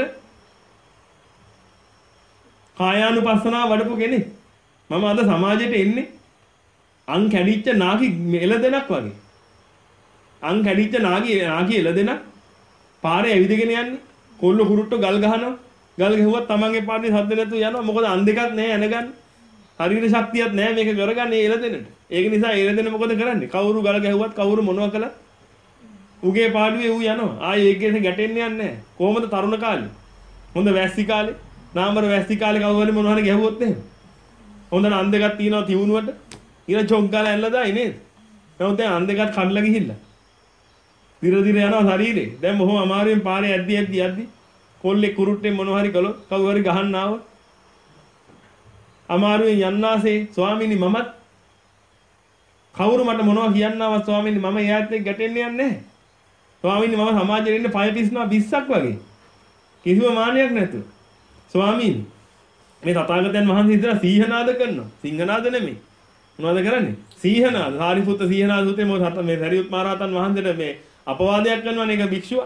Speaker 1: කායානුපස්සනාව වඩපු කෙනෙක්. මම අද සමාජයට එන්නේ අං කැඩිච්ච නාකි එළදෙනක් වගේ. අං කැඩිච්ච නාගි නාකි එළදෙනක් පාරේ ඇවිදගෙන යන්නේ. කොල්ල කුරුට්ටෝ ගල් ගහනවා. ගල් ගහුවත් තමන්ගේ පාරේ සද්ද නැතුව යනවා. මොකද අන් දෙකක් නැහැ එනගන්න. ශරීර ශක්තියක් නැහැ මේක කරගන්නේ එළදෙනට. ඒක නිසා එළදෙන මොකද කරන්නේ? කවුරු ගල් ගැහුවත් කවුරු මොනවා කළත් උගේ පාඩුවේ ඌ යනවා. ආයේ ඒකෙන් ගැටෙන්නේ නැහැ. කොහොමද තරුණ කාලේ? හොඳ වැස්සි කාලේ, නාමර වැස්සි කාලේ කවුරු හරි මොනවා හරි ගැහුවොත් එහෙම. හොඳ අන් දෙකක් තියෙනවා තියුණුවට. ඊට චොක් ගාලා ඇල්ලලා දායි නේද? නමුත් දැන් අන් දෙකක් කඩලා ගිහිල්ලා. දිර දිර යනවා ශරීරේ. දැන් බොහොම අමාරුවෙන් පාරේ ඇද්දි ඇද්දි ඇද්දි කොල්ලේ කුරුට්ටෙන් මොනවා හරි කළොත් කවුරු හරි ගහන්න ආවොත් අමාරුවෙන් යන්නාසේ ස්වාමීනි මමත් කවුරු මට මොනවා කියන්නවත් ස්වාමීනි මම එයාත් එක්ක ගැටෙන්නේ නැහැ. ස්වාමීනි මම සමාජයේ ඉන්න පය පිස්සනවා විස්සක් වගේ. කිසිම මානයක් නැතුව. ස්වාමීනි මේ තථාගතයන් වහන්සේ ඉතලා සීහනාද කරනවා. සිංහනාද නෙමෙයි. මොනවද කරන්නේ? සීහනාද. සාරිපුත්ත සීහනාද සූත්‍රයේ මොකද මේ සරියුත් මහ රහතන් වහන්සේට මේ අපවාදයක් කරනවනේ ඒක භික්ෂුව.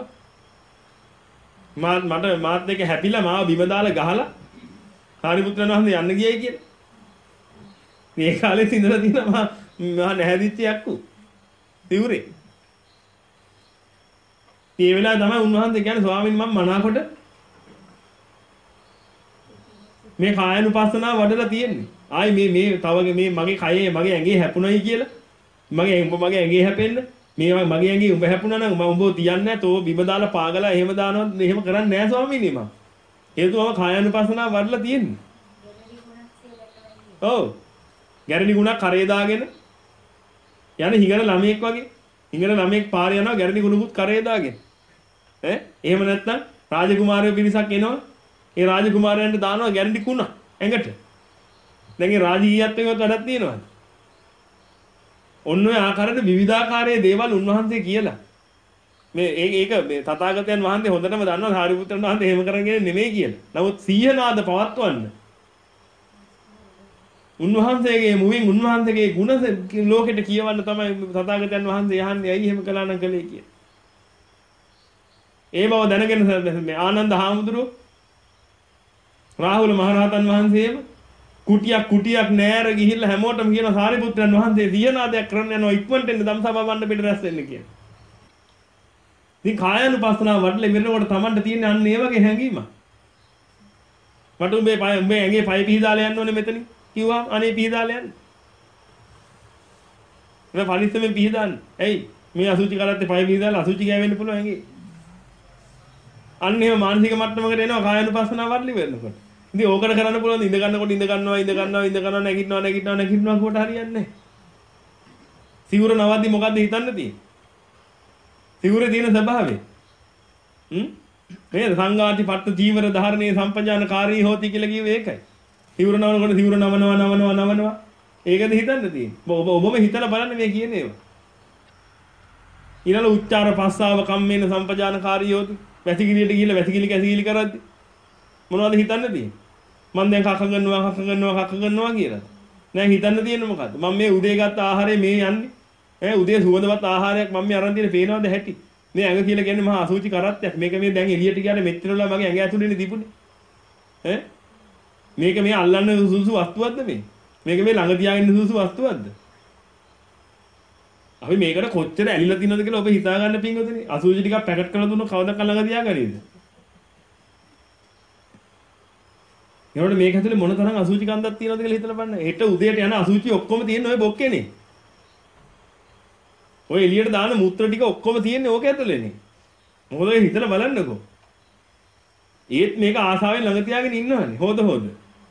Speaker 1: මා මට මාත් දෙක හැපිලා මාව බිම දාලා ගහලා සාරිපුත්‍රයන් වහන්සේ යන්න ගියයි කියලා. මේ කාලේ ඉඳලා තියෙන මා මා නැහැදිච්ච යක්කු. තිවුරේ. මේ වෙලාව තමයි උන්වහන්සේ කියන්නේ ස්වාමීන් මම මනාකොට මේ කායනුපස්සනාව වඩලා තියෙන්නේ. ආයි මේ මේ තව මේ මගේ කයේ මගේ ඇඟේ හැපුණයි කියලා. මගේ උඹ මගේ ඇඟේ හැපෙන්න. මේ මගේ ඇඟේ උඹ හැපුණා නම් මම උඹව තියන්නේ නැහැ. තෝ බිම දාලා පාගලා එහෙම දානවත් එහෙම කරන්නේ නැහැ ස්වාමීනි මම. හේතුවම කායනුපස්සනාව වඩලා තියෙන්නේ. ඔව්. ගැරණි ගුණක් කරේ දාගෙන යන හිඟන ළමයෙක් වගේ. හිඟන ළමයෙක් පාරේ යනවා ගැරණි ගුණුකුත් කරේ දාගෙන. ඈ එහෙම නැත්නම් රාජකුමාරයෝ පිරිසක් එනවා. ඒ රාජකුමාරයන්ට දානවා ගැරන්ටි කුණ ඇඟට. දැන් ඒ රාජීයත්වයකට වැඩක් තියෙනවද? ඔන්න ඔය ආකාරයට විවිධාකාරයේ දේවල් උන්වහන්සේ කියලා. මේ ඒක මේ තථාගතයන් වහන්සේ හොඳටම දන්නවා සාරිපුත්‍රයන් වහන්සේ එහෙම කරගෙන නෙමෙයි කියලා. නමුත් සීහනාද පවත්වන්න. උන්වහන්සේගේ මුවින් උන්වහන්සේගේ ගුණ ලෝකෙට කියවන්න තමයි තථාගතයන් වහන්සේ යහන්නේ ඇයි එහෙම කළා නම් කළේ කියලා. ඒ බව දැනගෙන මේ ආනන්ද හාමුදුරුවෝ රාහුල මහරහතන් වහන්සේම කුටියක් කුටියක් නෑර ගිහිල්ලා හැමෝටම කියන සාරිපුත්‍රයන් වහන්සේ දියනාදයක් කරන්න යනවා ඉක්මනට එන්න ධම්සභා වන්න පිට රැස් වෙන්න කියලා. ඉතින් කායानुපස්සනාව වඩලා ඉවරනකොට Tamanට තියෙන අන්න ඒ වගේ හැඟීමක්. මට උඹේ පය උඹේ ඇඟේ පය පිහදාලා යන්න ඕනේ මෙතනින් කිව්වා අනේ පිහදාලා යන්න. මම පරිස්සමෙන් පිහදාන්න. ඇයි මේ අසුචි කරත්තේ පය පිහදාලා අසුචි ගෑවෙන්න පුළුවන් ඇඟේ. අන්න එහෙම මානසික මට්ටමකට එනවා කායानुපස්සනාව වඩලා ඉවරනකොට. ඉතින් ඕකට කරන්න පුළුවන් ඉඳ ගන්නකොට ඉඳ ගන්නවා ඉඳ ගන්නවා ඉඳ ගන්නවා නැගිටිනවා නැගිටිනවා නැගිටිනවා කොට හරියන්නේ නැහැ. සිවුර නවද්දි මොකද්ද හිතන්න තියෙන්නේ? සිවුරේ තියෙන ස්වභාවය. හ්ම්? නේද? සංඝාති පට්ඨ ජීවර ධාරණේ සම්පජානකාරී හෝති කියලා කිව්වේ ඒකයි. සිවුර නවනකොට සිවුර නවනවා නවනවා නවනවා. ඒකද හිතන්න තියෙන්නේ. ඔබ ඔබම හිතලා බලන්න මේ කියන්නේ ඒවා. ඊළඟ උච්චාර පස්සාව කම්මේන සම්පජානකාරී හෝති. වැසිකිළියට ගිහිල්ලා වැසිකිළි කැසිකිළි කරද්දි මොනවද හිතන්න තියෙන්නේ? මම දැන් කක ගන්නවා කක ගන්නවා කක ගන්නවා කියලා. නෑ හිතන්න තියෙන්නේ මොකද්ද? මම මේ උදේ ගත්ත ආහාරය මේ යන්නේ. ඈ උදේ සුවඳවත් ආහාරයක් මම මේ අරන් තියෙන පේනවද හැටි? මේ ඇඟ කියලා කියන්නේ මහා අසුචි කරත්තයක්. මේක මේ දැන් එළියට ගියාට මෙච්චර වෙලා මගේ ඇඟ ඇතුළේනේ තිබුණේ. ඈ මේක මේ අල්ලන්න සුසු වස්තුවක්ද මේ? මේක මේ ළඟ තියාගෙන සුසු වස්තුවක්ද? අපි මේකට කොච්චර ඇලිලා තියනවද කියලා ඔබ හිතා ගන්න පින්වතුනි. අසුචි ටිකක් පැකට් කරලා දුන්නොත් කවදාද ළඟ තියාගන්නේද? ඒනොට මේක ඇතුලේ මොන තරම් අසුචි කන්දක් තියෙනවද කියලා හිතලා බලන්න. හෙට උදේට යන අසුචි ඔක්කොම තියෙන ඔය බොක්කේනේ. ඔය එළියට දාන මූත්‍රා ටික ඔක්කොම තියෙන්නේ ඕක ඇතුලේනේ. මොකද ඔය හිතලා බලන්නකෝ. ඒත් මේක ආසාවෙන් ළඟ තියාගෙන ඉන්නවනේ. හොද හොද.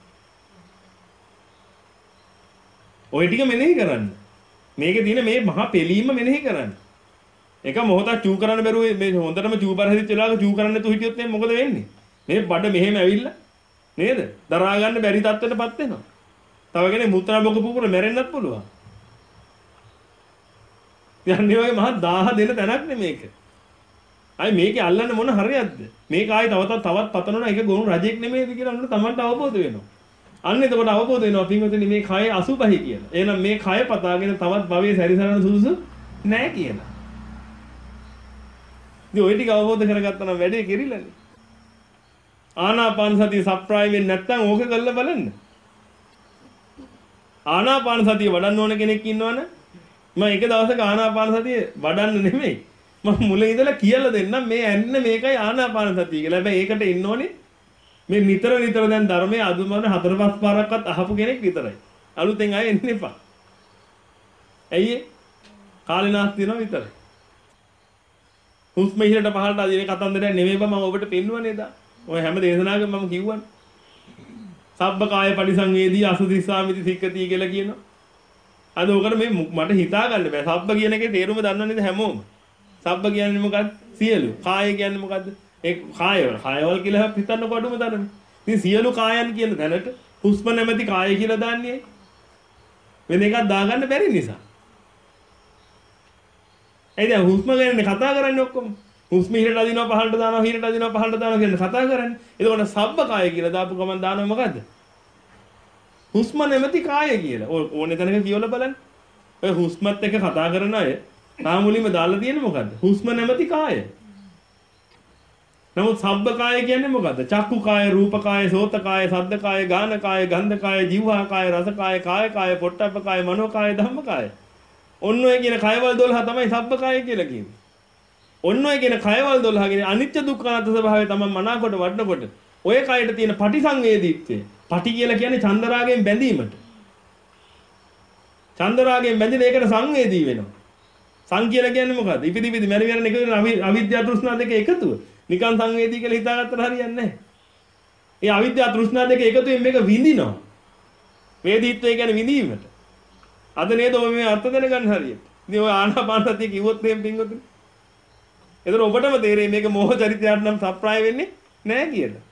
Speaker 1: ඔය ටික මෙනෙහි කරන්න. මේකේ තියෙන මේ මහා පෙලීම මෙනෙහි කරන්න. එක මොහොතක් චූ කරන්න බැරුව මේ හොඳටම චූ පරහිච්ච වෙලාවක චූ කරන්න නැතුව හිටියොත් එන්නේ මොකද වෙන්නේ? මේ බඩ මෙහෙම ඇවිල්ලා නේද? දරා ගන්න බැරි තත්ත්වයකටපත් වෙනවා. තව කෙනෙක් මුත්‍රා බොක පුපුර මැරෙන්නත් පුළුවන්. යන්නේ වගේ මහා දාහ දෙන තැනක් නේ මේක. අයි මේකේ අල්ලන්න මොන හරියක්ද? මේක ආයි තව තවත් පතනවා ඒක ගොනු රජෙක් නෙමෙයිද කියලා අන්න තමන්ට අවබෝධ වෙනවා. අන්න එතකොට අවබෝධ වෙනවා පින්වතුනි මේ කය අසුබයි කියලා. එහෙනම් මේ කය පතාගෙන තවත් භවයේ සැරිසරන සුදුසු නැහැ කියලා. ඉතින් ඔය ටික අවබෝධ කරගත්තා නම් වැඩේ කෙරිලානේ. ආනාපාන සතිය සප්‍රාය වෙන්නේ නැත්නම් ඕක කරලා බලන්න. ආනාපාන සතිය වඩන්න ඕන කෙනෙක් ඉන්නවනේ. මම එක දවසක ආනාපාන සතිය වඩන්න නෙමෙයි. මම මුලින් ඉඳලා කියලා දෙන්නම් මේ ඇන්න මේකයි ආනාපාන සතිය කියලා. හැබැයි ඒකට ඉන්න ඕනේ මේ නිතර නිතර දැන් ධර්මයේ අදුමන හතර පහ පාරක්වත් අහපු කෙනෙක් විතරයි. අලුතෙන් ආයෙ එන්න එපා. ඇයි ඒ? කාලේ නාස්ති වෙනවා විතරයි. හුස්ම ඉහළට පහළට අදින කතන්දරයක් නෙමෙයි බං මම ඔබට පෙන්නුවනේ දා. ඔය හැම දේශනාවකම මම කිව්වනේ. සබ්බ කාය පරිසංවේදී අසුදිස්සාමිති සික්කති කියලා කියනවා. අද ඔකට මේ මට හිතා ගන්න බෑ. සබ්බ කියන එකේ තේරුම දන්නව නේද හැමෝම? සබ්බ කියන්නේ මොකක්ද? සියලු. කාය කියන්නේ මොකද්ද? ඒ කායවල. කායවල කියලා හිතන්නකො අඩුම තරමේ. ඉතින් සියලු කායන් කියන තැනට හුස්ම නැමැති කාය කියලා දාන්නේ. වෙන එකක් දාගන්න බැරි නිසා. ඇයි දැන් හුස්ම ගැනනේ කතා කරන්නේ ඔක්කොම. හුස්ම හිරට අදිනවා පහළට දානවා හිරට අදිනවා පහළට දානවා කියන කතා කරන්නේ. එතකොට සබ්බ කාය කියලා දාපු ගමන් දානවා මොකද්ද? හුස්ම නැමැති කාය කියලා. ඕනේ තැනක කියවලා බලන්න. ඔය හුස්මත් එක්ක කතා කරන අය තාමුලින්ම දාලා තියෙන්නේ මොකද්ද? හුස්ම නැමැති කාය. නමුත් සබ්බ කාය කියන්නේ මොකද්ද? චක්කු කාය, රූප කාය, සෝත කාය, සද්ද කාය, ගාන කාය, ගන්ධ කාය, જીවහා කාය, රස කාය, කාය කාය, පොට්ටබ්බ කාය, මනෝ කාය, ධම්ම කාය. ඔන්න ඔය කියන කයවල දොළහ තමයි සබ්බ කාය කියලා කියන්නේ. ඔන්න ඔය කියන කයවල දොළහ කියන්නේ අනිත්‍ය දුක්ඛ අනාත්ම ස්වභාවය තමයි මනාකොට වඩනකොට ඔය කයට තියෙන පටිසංවේදීත්වය. පටි කියලා කියන්නේ චන්දරාගයෙන් බැඳීමට. චන්දරාගයෙන් බැඳිලා ඒකට සංවේදී වෙනවා. සං කියලා කියන්නේ මොකද්ද? ඉපිදි ඉපිදි මැරි මැරෙන එක අවිද්‍යාව තෘෂ්ණා දෙක එකතුව. නිකන් සංවේදී කියලා හිතාගත්තට හරියන්නේ නැහැ. ඒ අවිද්‍යාව තෘෂ්ණා දෙක එකතුවෙන් මේක විඳිනවා. වේදීත්වය කියන්නේ විඳීමට. අද නේද ඔබ මේ අර්ථ දැනගන්න හරියට. ඉතින් ඔය ආනාපාන සතිය කිව්වොත් එහෙම පින්වතුනි. එතන ඔබටම තේරෙයි මේක මෝහ චරිතයක් නම් සප්‍රාය වෙන්නේ නැහැ කියලා.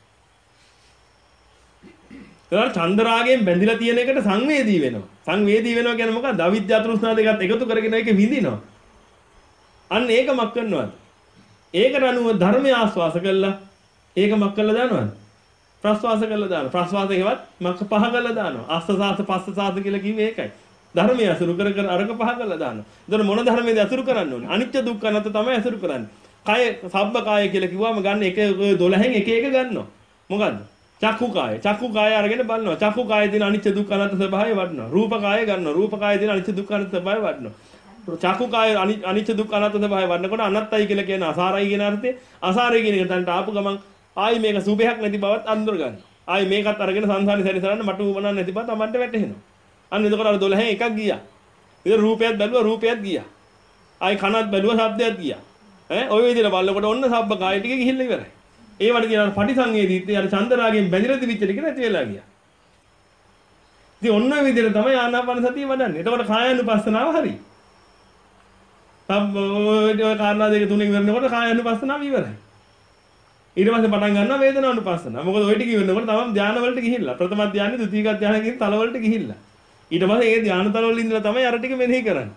Speaker 1: ඒතර චන්දරාගයෙන් බැඳිලා තියෙන එකට සංවේදී වෙනවා. සංවේදී වෙනවා කියන්නේ මොකක්ද? අවිද්‍යාව තෘෂ්ණා දෙකත් එකතු කරගෙන ඒක විඳිනවා. අන්න ඒක මක් කරනවද? ඒකට අනුව ධර්මය ආස්වාස කළා. ඒක මක් කළා දානවද? ප්‍රස්වාස කළා දානවා. ප්‍රස්වාස හේවත් මක් පහ කළා දානවා. අස්සසාස පස්සසාස කියලා කිව්වේ ඒකයි. ධර්මය අසුරු කර කර අරක පහ කළා දානවා. එතන මොන ධර්මයේද අසුරු කරන්න ඕනේ? අනිත්‍ය දුක්ඛ අනාත්ම තමයි අසුරු කරන්නේ. කය සබ්බ කාය කියලා කිව්වම ගන්න එක දොළහෙන් එක එක ගන්නවා. මොකද්ද? චක්කු කාය. චක්කු කාය අරගෙන බලනවා. චක්කු කායේ තියෙන අනිත්‍ය දුක්ඛ අනාත්ම ස්වභාවය වඩනවා. රූප කාය ගන්නවා. රූප කායේ තියෙන අනිත්‍ය දුක්ඛ අනාත්ම ස්වභාවය වඩනවා. චක්කු කාය අනිත්‍ය දුක්ඛ අනාත්ම ස්වභාවය වඩනකොට අනත්තයි කියලා කියන අසාරයි කියන අර්ථේ අසාරයි කියන එක තන්ට ආපු ගමන් ආයි මේක සුභයක් නැති බවත් අඳුර ගන්න. ආයි මේකත් අරගෙන සංසාරي සැරිසරන්න මට උවමනක් නැති බව තමන්ට වැටහෙනවා. අන්න එතකොට අර දොළහෙන් එකක් ගියා. ඉතින් රූපයත් බැලුවා රූපයත් ගියා. ආයි කනත් බැලුවා ශබ්දයත් ගියා. ඈ ඔය විදිහට බලනකොට ඔන්න සබ්බ කාය ටික ගිහිල්ලා ඉවරයි. ඒ වගේ කියන පටිසංවේදීත්වය අර චන්දරාගයෙන් බැඳිලා තිබිච්ච ටික නැති වෙලා ගියා. ඉතින් ඔන්න ඔය විදිහට තමයි ආනාපාන සතිය වඩන්නේ. එතකොට කායानुපස්සනාව හරි. සබ්බ ඔය කාරණා දෙක තුනෙන් ඉවරනකොට කායानुපස්සනාව ඉවරයි. ඊට පස්සේ පටන් ගන්නවා වේදනානුපස්සනාව. මොකද ඔය ටික ඉවරනකොට තමයි ධානය වලට ගිහිල්ලා. ප්‍රථම ධානය, ද්විතීක ධානය කියන තල වලට ගිහිල්ලා. ඊට පස්සේ ඒ ධානය තල වල ඉඳලා තමයි අර ටික මෙනෙහි කරන්නේ.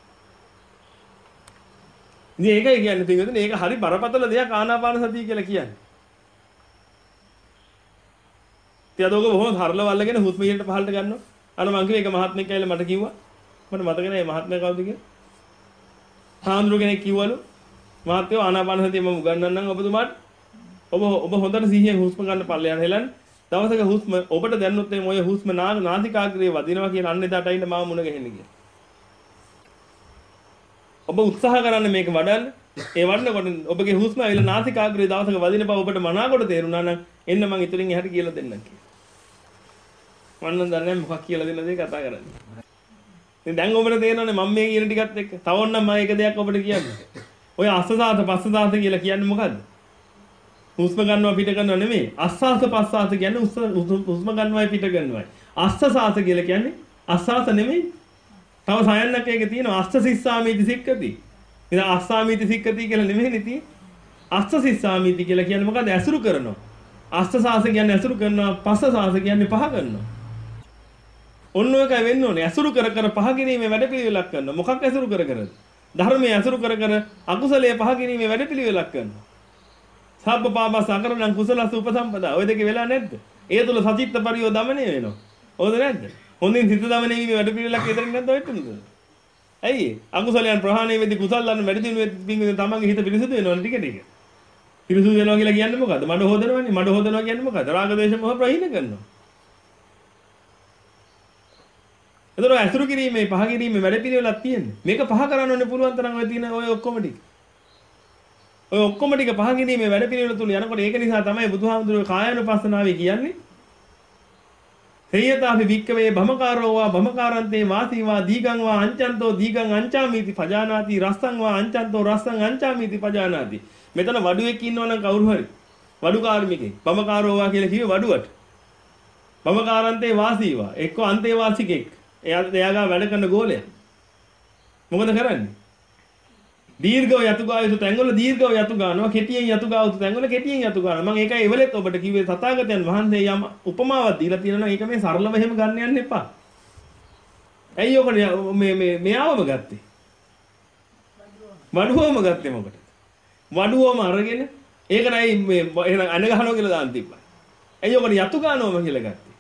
Speaker 1: ඉතින් ඒකයි කියන්නේ පිටුදෙන ඒක හරි බරපතල දෙයක් ආනාපාන සතිය කියලා කියන්නේ. ඉතින් අද ඔක බොහොම සරලව අල්ලගෙන හුස්ම ඉහළට පහළට ගන්නවා. අර මං කිව්ව එක මහත්මයෙක් ඇවිල්ලා මට කිව්වා. මට මතක නැහැ මේ මහත්මයා කවුද කියලා. හාමුදුරු කෙනෙක් කිව්වලු මහත්මයා ආනාපාන සතිය මම උගන්වන්නම් ඔබතුමාට. ඔබ ඔබ හොඳට සිහියෙන් හුස්ම ගන්න පල්ලෙයන් හෙලන්න. දවසක හුස්ම ඔබට දැනුනොත් මේ ඔය හුස්ම නාසිකාග්‍රේ වදිනවා කියන අන්න එදාට අයින්න මාව මුණ ගැහෙන්න කියලා. ඔබ උත්සාහ කරන්න මේක වඩන්න. ඒ වඩනකොට ඔබගේ හුස්ම ඇවිල්ලා නාසිකාග්‍රේ දවසක වදින බව ඔබට මනාකොට තේරුණා නම් එන්න මං ඉතින් එහාට කියලා දෙන්නම් කියලා. මම නම් දන්නේ මොකක් කියලා දෙන්නද කතා කරන්නේ. ඉතින් දැන් ඔබට තේරෙනවනේ මම මේ කියන ටිකත් එක්ක. තවොන්නම් මම එක දෙයක් ඔබට කියන්නේ. ඔය අස්සසාත පස්සසාත කියලා කියන්නේ මොකද්ද? හුස්ම ගන්නවා පිට ගන්නවා නෙමෙයි. අස්සාස පස්සාස කියන්නේ හුස්ම ගන්නවායි පිට ගන්නවායි. අස්සසාස කියලා කියන්නේ අස්සාස නෙමෙයි. තව සයන්නක් එකේ තියෙනවා අස්ස සිස්සාමීති සික්කති. ඉතින් අස්සාමීති සික්කති කියලා නෙමෙයිනේ තියෙන්නේ. අස්ස සිස්සාමීති කියලා කියන්නේ මොකද්ද? ඇසුරු කරනවා. අස්සසාස කියන්නේ ඇසුරු කරනවා. පස්සසාස කියන්නේ පහ කරනවා. ඔන්න ඔයකයි වෙන්න ඕනේ. ඇසුරු කර කර පහ කිරීමේ වැඩපිළිවෙලක් කරනවා. මොකක් ඇසුරු කර කරද? ධර්මයේ ඇසුරු කර කර අකුසලයේ පහ කිරීමේ වැඩපිළිවෙලක් කරනවා. සබ්බ පාපස් අකරණං කුසලස උපසම්පදා. ඔය දෙකේ වෙලා නැද්ද? ඒ තුල සචිත්ත පරියෝ දමනය වෙනවා. හොඳ නැද්ද? හොඳින් සිත දමනය වීමේ වැඩපිළිවෙලක් ඉදරින් නැද්ද ඔය තුනද? ඇයි? අකුසලයන් ප්‍රහාණය වෙද්දී කුසල ලන්න වැඩි දිනු වෙද්දී තමන්ගේ හිත පිරිසුදු වෙනවනේ ටික ටික. පිරිසුදු වෙනවා කියලා කියන්නේ මොකද්ද? මඩ හොදනවනේ. මඩ හොදනවා කියන්නේ මොකද්ද? රාග දේශ මොහ ප්‍රහීන කරනවා. එතකොට ඇසුරු කිරීමේ පහ කිරීමේ වැඩපිළිවෙලක් තියෙන්නේ. මේක පහ කරන්න ඕනේ පුළුවන් තරම් ඔය තියෙන ඔය ඔක්කොම ටික. ඔය ඔක්කොම ටික පහ කිරීමේ වැඩපිළිවෙල තුල යනකොට ඒක නිසා තමයි බුදුහාමුදුරුවෝ කායानुපස්සනාවේ කියන්නේ. හේයතාපි වික්කවේ භමකාරෝ වා භමකාරන්තේ වාසීවා දීගං වා අංචන්තෝ දීගං අංචාමීති පජානාති රස්සං වා අංචන්තෝ රස්සං අංචාමීති පජානාති. මෙතන වඩුවෙක් ඉන්නවනම් කවුරු හරි වඩු කාර්මිකෙක් භමකාරෝ වා කියලා කිව්වේ වඩුවට. භමකාරන්තේ වාසීවා එක්ක අන්තේ වාසිකෙක්. එයා එයාගා වැඩ කරන ගෝලයා. මොකද කරන්නේ? දීර්ඝව යතු ගායුතු තැන්වල දීර්ඝව යතු ගන්නවා, කෙටියෙන් යතු ගායුතු තැන්වල කෙටියෙන් යතු ගන්නවා. මම ඒකයි එවලෙත් ඔබට කිව්වේ තථාගතයන් වහන්සේ යම් උපමාවක් දීලා තියෙනවා. ඒක මේ සරලව එහෙම ගන්න යන්න එපා. ඇයි ඔක මේ මේ මෙයාවම ගත්තේ? වඩුවම ගත්තේ මොකටද? වඩුවම අරගෙන ඒක නයි මේ එහෙනම් අන ගහනවා කියලා දාන්න තිබ්බා. ඇයි ඔකට යතු ගන්නවම කියලා ගත්තේ?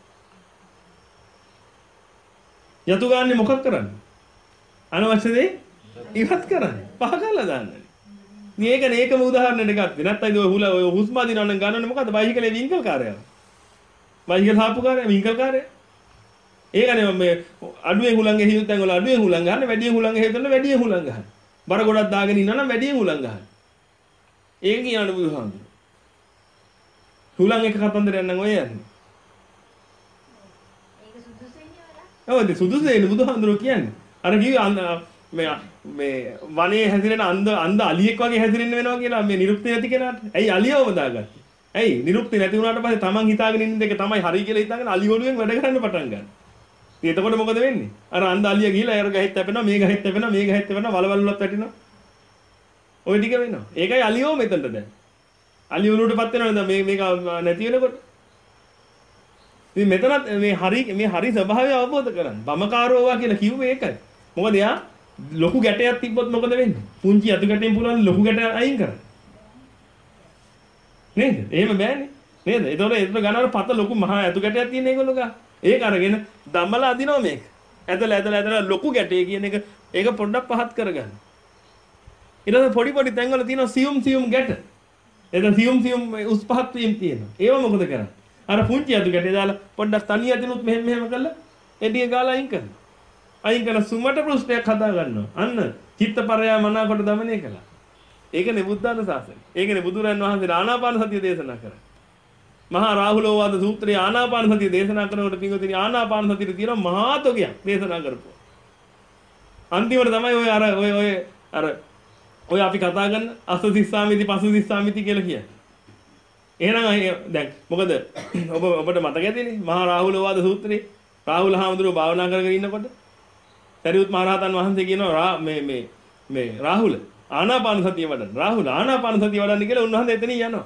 Speaker 1: යතු ගන්නේ මොකක් කරන්නේ? අනවශ්‍ය දේ ඉවත් කරන්නේ. පහ කරලා දාන්නේ. මේක නේකම උදාහරණයක් ගත්තේ. නැත්නම් ඔය හුල ඔය හුස්ම දිනන ගන්නනේ මොකද්ද? බයිසිකලේ වින්කල් කාර්යය. බයිසිකල් හාපු කාර්යය වින්කල් කාර්යය. ඒකනේ මේ අඩුවේ හුලං එහියුත් දැන් වල අඩුවේ හුලං ගන්න, වැඩියෙන් හුලං එහියුත් වැඩියෙන් හුලං ගන්න. බර ගොඩක් දාගෙන ඉන්නා නම් වැඩියෙන් හුලං ගන්න. ඒක කියනනේ බුදුහාමුදුරුවෝ. හුලං එක කතන්දරයක් නම් ඔය යන්නේ.
Speaker 2: ඒක සුදුසුන්නේ වල.
Speaker 1: ඔව් සුදුසුනේ බුදුහාමුදුරුවෝ කියන්නේ. අර කිව්වේ මේ මේ වනේ හැසිරෙන අන්ධ අන්ධ අලියෙක් වගේ හැසිරෙන්න වෙනවා කියලා මේ නිරුක්ති නැති කෙනාට. ඇයි අලියවම දාගත්තේ? ඇයි නිරුක්ති නැති වුණාට පස්සේ තමන් හිතාගෙන ඉන්න දෙක තමයි හරි කියලා හිතාගෙන අලි ඔළුවෙන් වැඩ කරන්න පටන් ගන්නවා. ඉතින් එතකොට මොකද වෙන්නේ? අර අන්ධ අලිය ගිහිලා අර ගහෙත් තැපෙනවා, මේ ගහෙත් තැපෙනවා, මේ ගහෙත් තැපෙනවා, වලවල් වලත් වැටෙනවා. ওই ටික වෙනවා. ඒකයි අලියෝ මෙතනට දැන්. අලිය ඔළුවටපත් වෙනවනේ මේ මේක නැති වෙනකොට. ඉතින් මෙතනත් මේ හරි මේ හරි ස්වභාවය අවබෝධ කරගන්න. බමකාරෝවා කියලා කිව්වේ ඒකයි. මොකද යා ලොකු ගැටයක් තිබ්බොත් මොකද වෙන්නේ? පුංචි අතු ගැටෙන් පුළුවන් ලොකු ගැට අයින් කරන්න. නේද? එහෙම බෑනේ. නේද? ඒතකොට ඒතර ගන්නවල පත ලොකු මහා අතු ගැටයක් තියෙන ඒගොල්ලෝ ගා. ඒක අරගෙන දම්මලා අදිනවා මේක. ඇදලා ඇදලා ඇදලා ලොකු ගැටේ කියන එක ඒක පොඩ්ඩක් පහත් කරගන්න. ඊට පස්සේ පොඩි පොඩි තැන්වල තියෙනවා සියුම් සියුම් ගැට. එතන සියුම් සියුම් උස් පහත් වීම තියෙනවා. ඒව මොකද කරන්නේ? අර පුංචි අතු ගැටේ දාලා පොඩ්ඩක් තනිය අදිනුත් මෙහෙම මෙහෙම කරලා එඩිය ගාලා අයින් කරනවා. අයින් කරලා සුමට ප්‍රශ්නයක් හදා ගන්නවා. අන්න චිත්තපරයා මනාකොට දමනය කළා. ඒකනේ බුද්ධාන ශාසනය. ඒකනේ බුදුරන් වහන්සේ ආනාපාන සතිය දේශනා කරා. මහා රාහුලෝවාද සූත්‍රයේ ආනාපාන සතිය දේශනා කරනකොට පින්වතුනි ආනාපාන සතියේ තියෙන මහා තොගයක් දේශනා කරපුවා. අන්තිමට තමයි ඔය අර ඔය ඔය අර ඔය අපි කතා කරන අසුදිස්සාමිති පසුදිස්සාමිති කියලා කියන්නේ. එහෙනම් දැන් මොකද ඔබ ඔබට මතක ඇතිනේ මහා රාහුලෝවාද සූත්‍රයේ රාහුල හාමුදුරුවෝ භාවනා කරගෙන ඉන්නකොට සරියුත් මහ රහතන් වහන්සේ කියනවා මේ මේ මේ රාහුල ආනාපාන සතිය වඩන්න. රාහුල ආනාපාන සතිය වඩන්න කියලා උන්වහන්සේ එතනින් යනවා.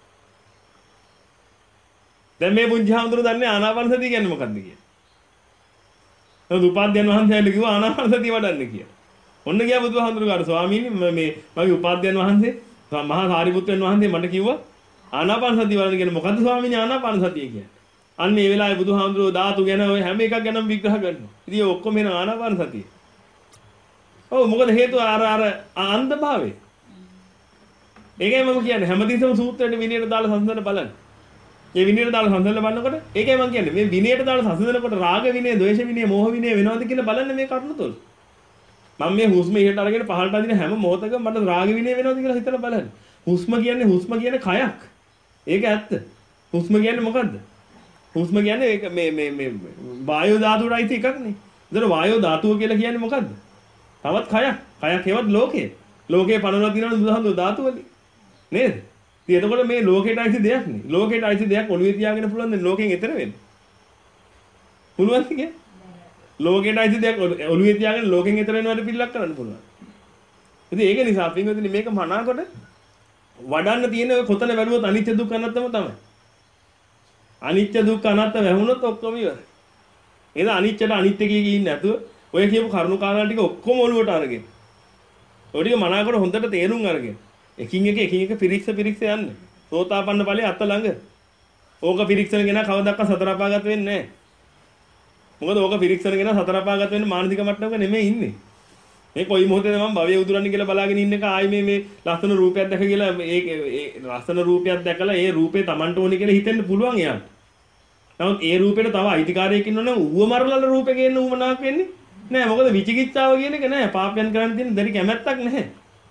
Speaker 1: දැන් මේ පුංචි හාමුදුරුවෝ දන්නේ ආනාපාන සතිය කියන්නේ මොකක්ද කියලා. නමුත් උපාධ්‍යයන් වහන්සේලා කිව්වා ආනාපාන සතිය වඩන්න කියලා. ඔන්න ගියා බුදුහාමුදුරුවෝ ස්වාමීනි මේ මගේ උපාධ්‍යයන් වහන්සේ මහා සාරිපුත්‍රයන් වහන්සේ මට කිව්වා ආනාපාන සතිය වඩන්න කියන්නේ මොකද්ද ස්වාමීනි ආනාපාන සතිය කියන්නේ. අන්න ඒ වෙලාවේ බුදුහාමුදුරුවෝ ධාතු ගැන ඔය හැම එකක් ගැනම විග්‍රහ කරනවා. ඉතින් ඔක්කොම එන ආනාපාන සතිය. ඔව් මොකද හේතුව අර අර අන්ධභාවය. ඒකයි මම කියන්නේ හැමදෙස්සම සූත්‍රයේ විනයට දාලා සංසඳන බලන්න. මේ විනයට දාලා සංසඳන බලනකොට ඒකයි මම කියන්නේ මේ විනයට දාලා සංසඳනකොට රාග විනය, ද්වේෂ විනය, මෝහ විනය වෙනවද කියලා බලන්න මේ කරුණ තුල. මම මේ හුස්ම ඉහළට අරගෙන පහළට අදින හැම මොහොතකම මට රාග විනය වෙනවද කියලා හිතලා බලන්න. හුස්ම කියන්නේ හුස්ම කියන්නේ කයක්. ඒක ඇත්ත. හුස්ම කියන්නේ මොකද්ද? හුස්ම කියන්නේ ඒක මේ මේ මේ වායෝ ධාතුවට අයිති එකක් නේ. ඒතර වායෝ ධාතුව කියලා කියන්නේ මොකද්ද? තවත් කයක්. කයක් හේවත් ලෝකේ. ලෝකේ පනවලා තියෙනවා බුදුහාමුදුරුවෝ ධාතු වලින්. නේද? ඉතින් එතකොට මේ ලෝකේට අයිති දෙයක් නේ. ලෝකේට අයිති දෙයක් ඔළුවේ තියාගෙන පුළුවන් ද ලෝකෙන් එතර වෙන්න? පුළුවන් ද? ලෝකේට අයිති දෙයක් ඔළුවේ තියාගෙන ලෝකෙන් එතර වෙනවට පිළිලක් කරන්න පුළුවන්. ඉතින් ඒක නිසා පින්වතුනි මේක මනාකොට වඩන්න තියෙන ඔය කොතන වැළුවොත් අනිත්‍ය දුක්ඛ අනාත්තම තමයි. අනිත්‍ය දුක්ඛ අනාත්ම වැහුනොත් ඔක්කොම ඉවරයි. එහෙනම් අනිත්‍යට අනිත්‍ය කිය ඉන්නේ නැතුව ඔය කියපු කරුණු කාරණා ටික ඔක්කොම ඔළුවට අරගෙන. ඔය ටික මනාකොට හොඳට තේරුම් අරගෙන. එකින් එක එකින් එක පිරික්ස පිරික්ස යන්න. සෝතාපන්න ඵලයේ අත ළඟ. ඕක පිරික්සන කෙනා කවදාවත් සතර අපාගත වෙන්නේ නැහැ. මොකද ඕක පිරික්සන කෙනා සතර අපාගත වෙන්න මානසික මට්ටමක නෙමෙයි ඉන්නේ. මේ කොයි මොහොතේද මම භවයේ උදුරන්නේ කියලා බලාගෙන ඉන්න එක ආයි මේ මේ ලස්සන රූපයක් දැක කියලා ඒ ඒ ලස්සන රූපයක් දැකලා ඒ රූපේ Tamanට ඕනේ කියලා හිතෙන්න පුළුවන් එයාට. නමුත් ඒ රූපෙට තව අයිතිකාරයෙක් ඉන්නවනම් ඌව මරලා රූපේ ගේන්න ඌමනාවක් වෙන්නේ නෑ. මොකද විචිකිච්ඡාව කියන එක නෑ. පාපයන් කරන්න තියෙන දැඩි කැමැත්තක් නැහැ.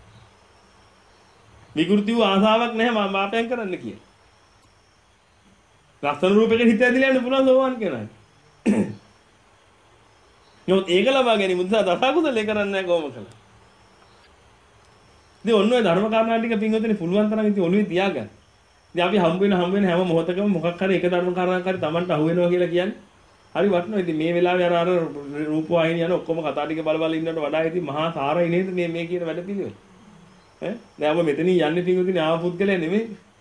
Speaker 1: විකෘති වූ ආසාවක් නැහැ මම පාපයන් කරන්න කියලා. ලස්සන රූපයකට හිත ඇදලා යන්න පුළුවන් සෝවාන් කෙනාට. නමුත් ඒක ලබා ගැනීම උදෙසා දසකුසලේ කරන්නේ නැහැ කොහොම කළා. ඉතින් ඔන්න ඔය ධර්ම කාරණා ටික පින්වතුනි පුළුවන් තරම් ඉතින් ඔළුවේ තියාගන්න. ඉතින් අපි හම්බ වෙන හම්බ වෙන හැම මොහොතකම මොකක් හරි එක ධර්ම කාරණාවක් හරි Tamanට අහු වෙනවා කියලා කියන්නේ හරි වටිනවා. ඉතින් මේ වෙලාවේ අර අර රූප වාහිනිය යන ඔක්කොම කතා ටික බල බල ඉන්නවට වඩා ඉතින් මහා සාරයි නේද මේ මේ කියන වැඩ පිළිවෙල. ඈ දැන් ඔබ මෙතනින් යන්නේ පින්වතුනි ආව පුද්ගලයා නෙමෙයි.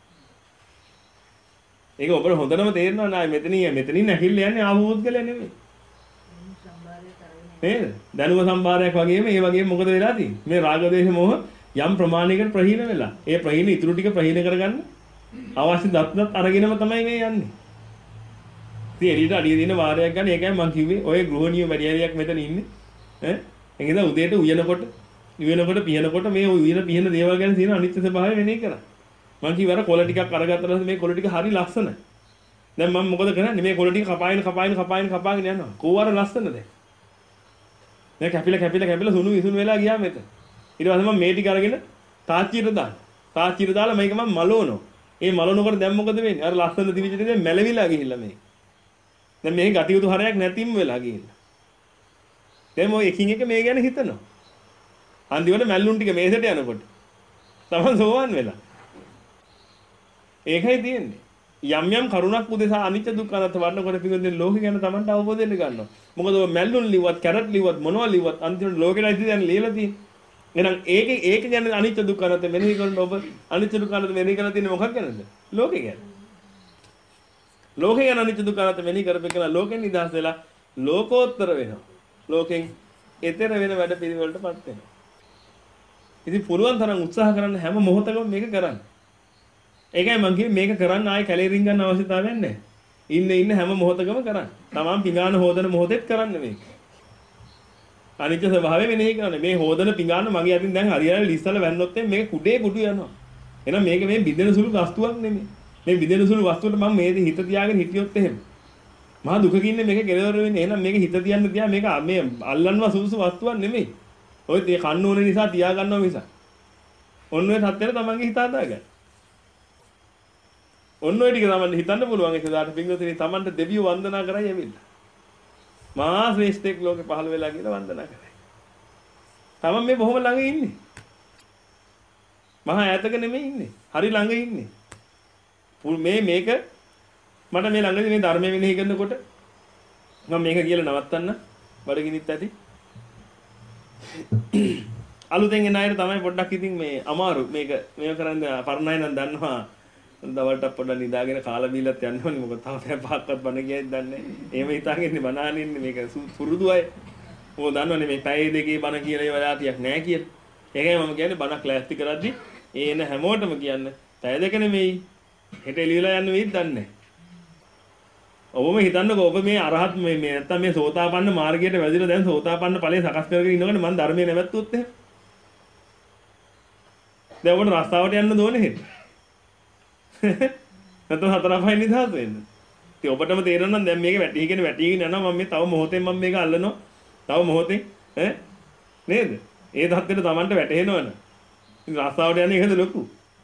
Speaker 1: ඒක ඔබට හොඳටම තේරෙනවා නායි මෙතනින් මෙතනින් ඇහිල්ල යන්නේ ආව පුද්ගලයා නෙමෙයි. නේද? දැනුම සම්භාරයක් වගේම ඒ වගේම මොකද වෙලා තියෙන්නේ? මේ රාග දේශ මොහ යම් ප්‍රමාණයකට ප්‍රහීන වෙලා. ඒ ප්‍රහීන ඉතුරු ටික ප්‍රහීන කරගන්න අවශ්‍ය දත්නත් අරගෙනම තමයි මේ යන්නේ. ඉතින් එළියට අඩිය දින වාරයක් ගන්න ඒකයි මම කිව්වේ ඔය ගෘහණිය වැඩිහරියක් මෙතන ඉන්නේ. ඈ එංගෙද උදේට උයනකොට උයනකොට පිහනකොට මේ උයන පිහන දේවල් ගැන තියෙන අනිත්‍ය ස්වභාවය වෙනේ කරා. මම කිව්වර කොළ ටිකක් අරගත්තට මේ කොළ ටික හරි ලස්සනයි. දැන් මම මොකද කරන්නේ මේ කොළ ටික කපාගෙන කපාගෙන කපාගෙන කපාගෙන යනවා. කොහොර ලස්සනද? දැන් කැපිලා කැපිලා කැපිලා සුණු විසුණු වෙලා ගියා මෙතන. ඊට පස්සේ මම මේ ටික අරගෙන තාච්චියට දාන. තාච්චියට දාලා මේක මම මලවනවා. ඒ මලවනකොට දැන් මොකද වෙන්නේ? අර ලස්සන දිවිච ටික මැලවිලා ගිහිල්ලා මේ. දැන් මේ ගතියුතු හරයක් නැතිම වෙලා ගිහිල්ලා. දැන් මොයි එකින් එක මේ ගැන හිතනවා. අන්තිමට මැල්ලුන් ටික මේසෙට යනකොට තමන් සෝවන් වෙලා. ඒකයි තියෙන්නේ. යම් යම් කරුණක් උදෙසා අනිත්‍ය දුක්ඛ අනාත්ම වර්ණකොට පිළිගන්නේ ලෝකේ ගැන තමන්ට අවබෝධ වෙන්න ගන්නවා. මොකද ඔය මැල්ලුන් ලිව්වත් කැරට් ලිව්වත් මොනවා ලිව්වත් අන්තිමට ලෝකෙට දැන් ලියලා තියෙන්නේ. එහෙනම් ඒක ඒක ගැන අනිත්‍ය දුක්ඛ අනාත්ම මෙනෙහි කරන ඔබ අනිත්‍ය දුක්ඛ අනාත්ම මෙනෙහි කරලා තියෙන්නේ මොකක් ගැනද? ලෝකේ ගැන. ලෝකේ ගැන අනිත්‍ය දුක්ඛ අනාත්ම මෙනෙහි කරපේකලා ලෝකෙන් නිදහස් වෙලා ලෝකෝත්තර වෙනවා. ලෝකෙන් ඈතර වෙන වැඩ පිළිවෙලටපත් වෙනවා. ඉතින් පුළුවන් තරම් උත්සාහ කරන්න හැම මොහොතකම මේක කරන්න. ඒකයි මම කිව්වේ මේක කරන්න ආයේ කැලේ රින් ගන්න අවශ්‍යතාවයක් නැහැ. ඉන්න ඉන්න හැම මොහොතකම කරන්න. තමන් පිඟාන හොදන මොහොතෙත් කරන්න මේක. අනිත්‍ය ස්වභාවය මෙනෙහි කරන්න. මේ හොදන පිඟාන මගේ අතින් දැන් හරියට ලිස්සල වැන්නොත් මේක කුඩේ කුඩු යනවා. එහෙනම් මේක මේ බිඳෙන සුළු වස්තුවක් නෙමෙයි. මේ බිඳෙන සුළු වස්තුවට මම මේ හිත තියාගෙන හිටියොත් එහෙම මහා දුකකින් මේක කෙලවර වෙන්නේ. එහෙනම් මේක හිත තියන්න තියා මේක මේ අල්ලන්වා සුදුසු වස්තුවක් නෙමෙයි. ඔය ඒ කන්න ඕන නිසා තියා ගන්නවා මිසක්. ඔන්න ඔය තත්ත්වෙට තමන්ගේ හිත හදාගන්න. ඔන්න ඔය ටික තමන්ට හිතන්න පුළුවන් ඒක දාට පින්වතුනි තමන්ට දෙවියෝ වන්දනා කරයි ඇවිල්ලා. මහා ශ්‍රේෂ්ඨෙක් ලෝකේ පහළ වෙලා කියලා වන්දනා කරයි. තමන් මේ බොහොම ළඟ ඉන්නේ. මහා ඈතක නෙමෙයි ඉන්නේ. හරි ළඟ ඉන්නේ. මේ මේක මට මේ ළඟදී මේ ධර්මයේ මෙනෙහි කරනකොට මම මේක කියලා නවත්තන්න බඩගිනිත් ඇති. අලුතෙන් එන අයට තමයි පොඩ්ඩක් ඉතින් මේ අමාරු මේක මේක කරන්න පරණ අය නම් දන්නවා දවල්ට පොඩ්ඩක් නිදාගෙන කාලා බීලත් යන්න ඕනේ මොකද තාම පැය පහක්වත් බණ කියයිද දන්නේ එහෙම හිතාගෙන ඉන්නේ බණාගෙන ඉන්නේ මේක පුරුදු අය මොකද දන්නවනේ මේ පැය දෙකේ බණ කියන ඒවා යාතියක් නැහැ කියලා ඒකයි මම කියන්නේ බණක් ලෑස්ති කරද්දි ඒ එන හැමෝටම කියන්න පැය දෙක නෙමෙයි හෙට එළියලා යන්න වෙයිද දන්නේ නැහැ ඔබම හිතන්නකෝ ඔබ මේ අරහත් මේ මේ නැත්තම් මේ සෝතාපන්න මාර්ගයට වැදිලා දැන් සෝතාපන්න ඵලය සකස් කරගෙන ඉන්නකොට මම ධර්මයේ නැවැත්තුවොත් එහෙම දැන් ඔබට රස්තාවට යන්න ඕනේ හෙට නැත්නම් හතර පහෙන් නිදහස් වෙන්න ඉතින් ඔබටම තේරෙනවා නම් දැන් මේක වැටිගෙන වැටිගෙන යනවා මම මේ තව මොහොතෙන් මම මේක අල්ලනවා තව මොහොතෙන් ඈ නේද ඒ தත්ත්වෙට Tamanට වැටෙනවනේ ඉතින් රස්තාවට යන්නේ ඒකද ලොකු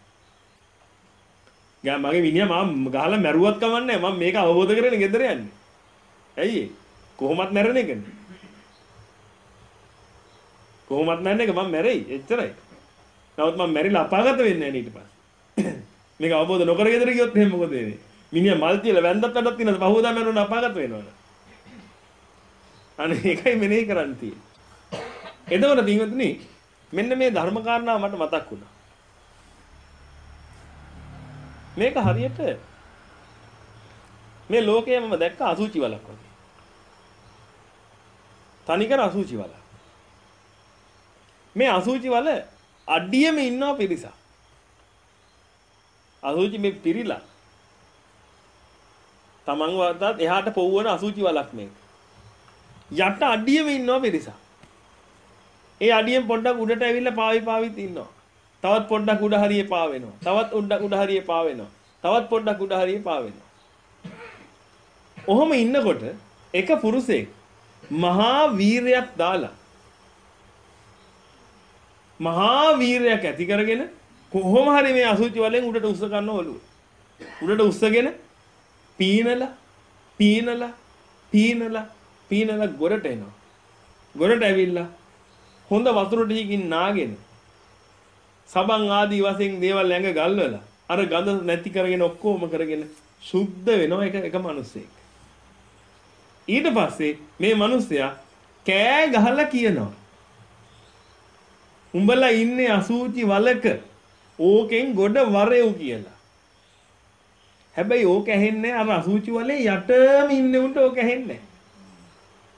Speaker 1: ගා මගේ මිනිහා මම ගහලා මැරුවත් කමන්නේ මම මේක අවබෝධ කරගෙන ගෙදර යන්නේ. ඇයි කොහොමත් මැරෙන එකනේ. කොහොමත් මැරෙන එක මම මැරෙයි එච්චරයි. නමුත් මම මැරිලා අපාගත වෙන්නේ නැහැ ඊට පස්සේ. මේක අවබෝධ නොකර ගෙදර ගියොත් එහෙනම් මොකද වෙන්නේ? මිනිහා මල් තියලා වැන්දත් වැඩක් තියෙනවද? පහුවදා මැරුණ අපාගත වෙනවද? අනේ ඒකයි මෙනෙහි කරන්න තියෙන්නේ. එතකොට පින්වත්නි මෙන්න මේ ධර්ම කාරණා මට මතක් වුණා. මේක හරියට මේ ලෝකයේ මම දැක්ක අසුචි වලක් වගේ. තනිකර අසුචි වල. මේ අසුචි වල අඩියෙම ඉන්නවා පිරිසක්. අසුචි මේ පිරිලා. තමන් වත්තත් එහාට පොව්වන අසුචි වලක් මේක. යට අඩියෙම ඉන්නවා පිරිසක්. ඒ අඩියෙන් පොඩ්ඩක් උඩට ඇවිල්ලා පාවි පාවිත් ඉන්නවා. තවත් පොඩ්ඩක් උඩ හරියේ පාවෙනවා. තවත් උඩ උඩ හරියේ පාවෙනවා. තවත් පොඩ්ඩක් උඩ හරියේ පාවෙනවා. ඔහොම ඉන්නකොට එක පුරුෂයෙක් මහා වීරයක් දාලා මහා වීරයක් ඇති කරගෙන කොහොම හරි මේ අසුචි වලෙන් උඩට උස්ස ගන්න ඔළුව. උඩට උස්සගෙන පීනලා පීනලා පීනලා පීනලා ගොරට එනවා. ගොරට ඇවිල්ලා හොඳ වතුර ටිකකින් නාගෙන සබන් ආදී වශයෙන් දේවල් ළඟ ගල්වලා අර ගඳ නැති කරගෙන ඔක්කොම කරගෙන සුද්ධ වෙනවා එක එක මිනිස්සෙක්. ඊට පස්සේ මේ මිනිස්සයා කෑ ගහලා කියනවා උඹලා ඉන්නේ අසූචි වලක ඕකෙන් ගොඩ වරෙව් කියලා. හැබැයි ඕක ඇහෙන්නේ අර අසූචි වලේ යටම ඉන්නේ උන්ට ඕක ඇහෙන්නේ.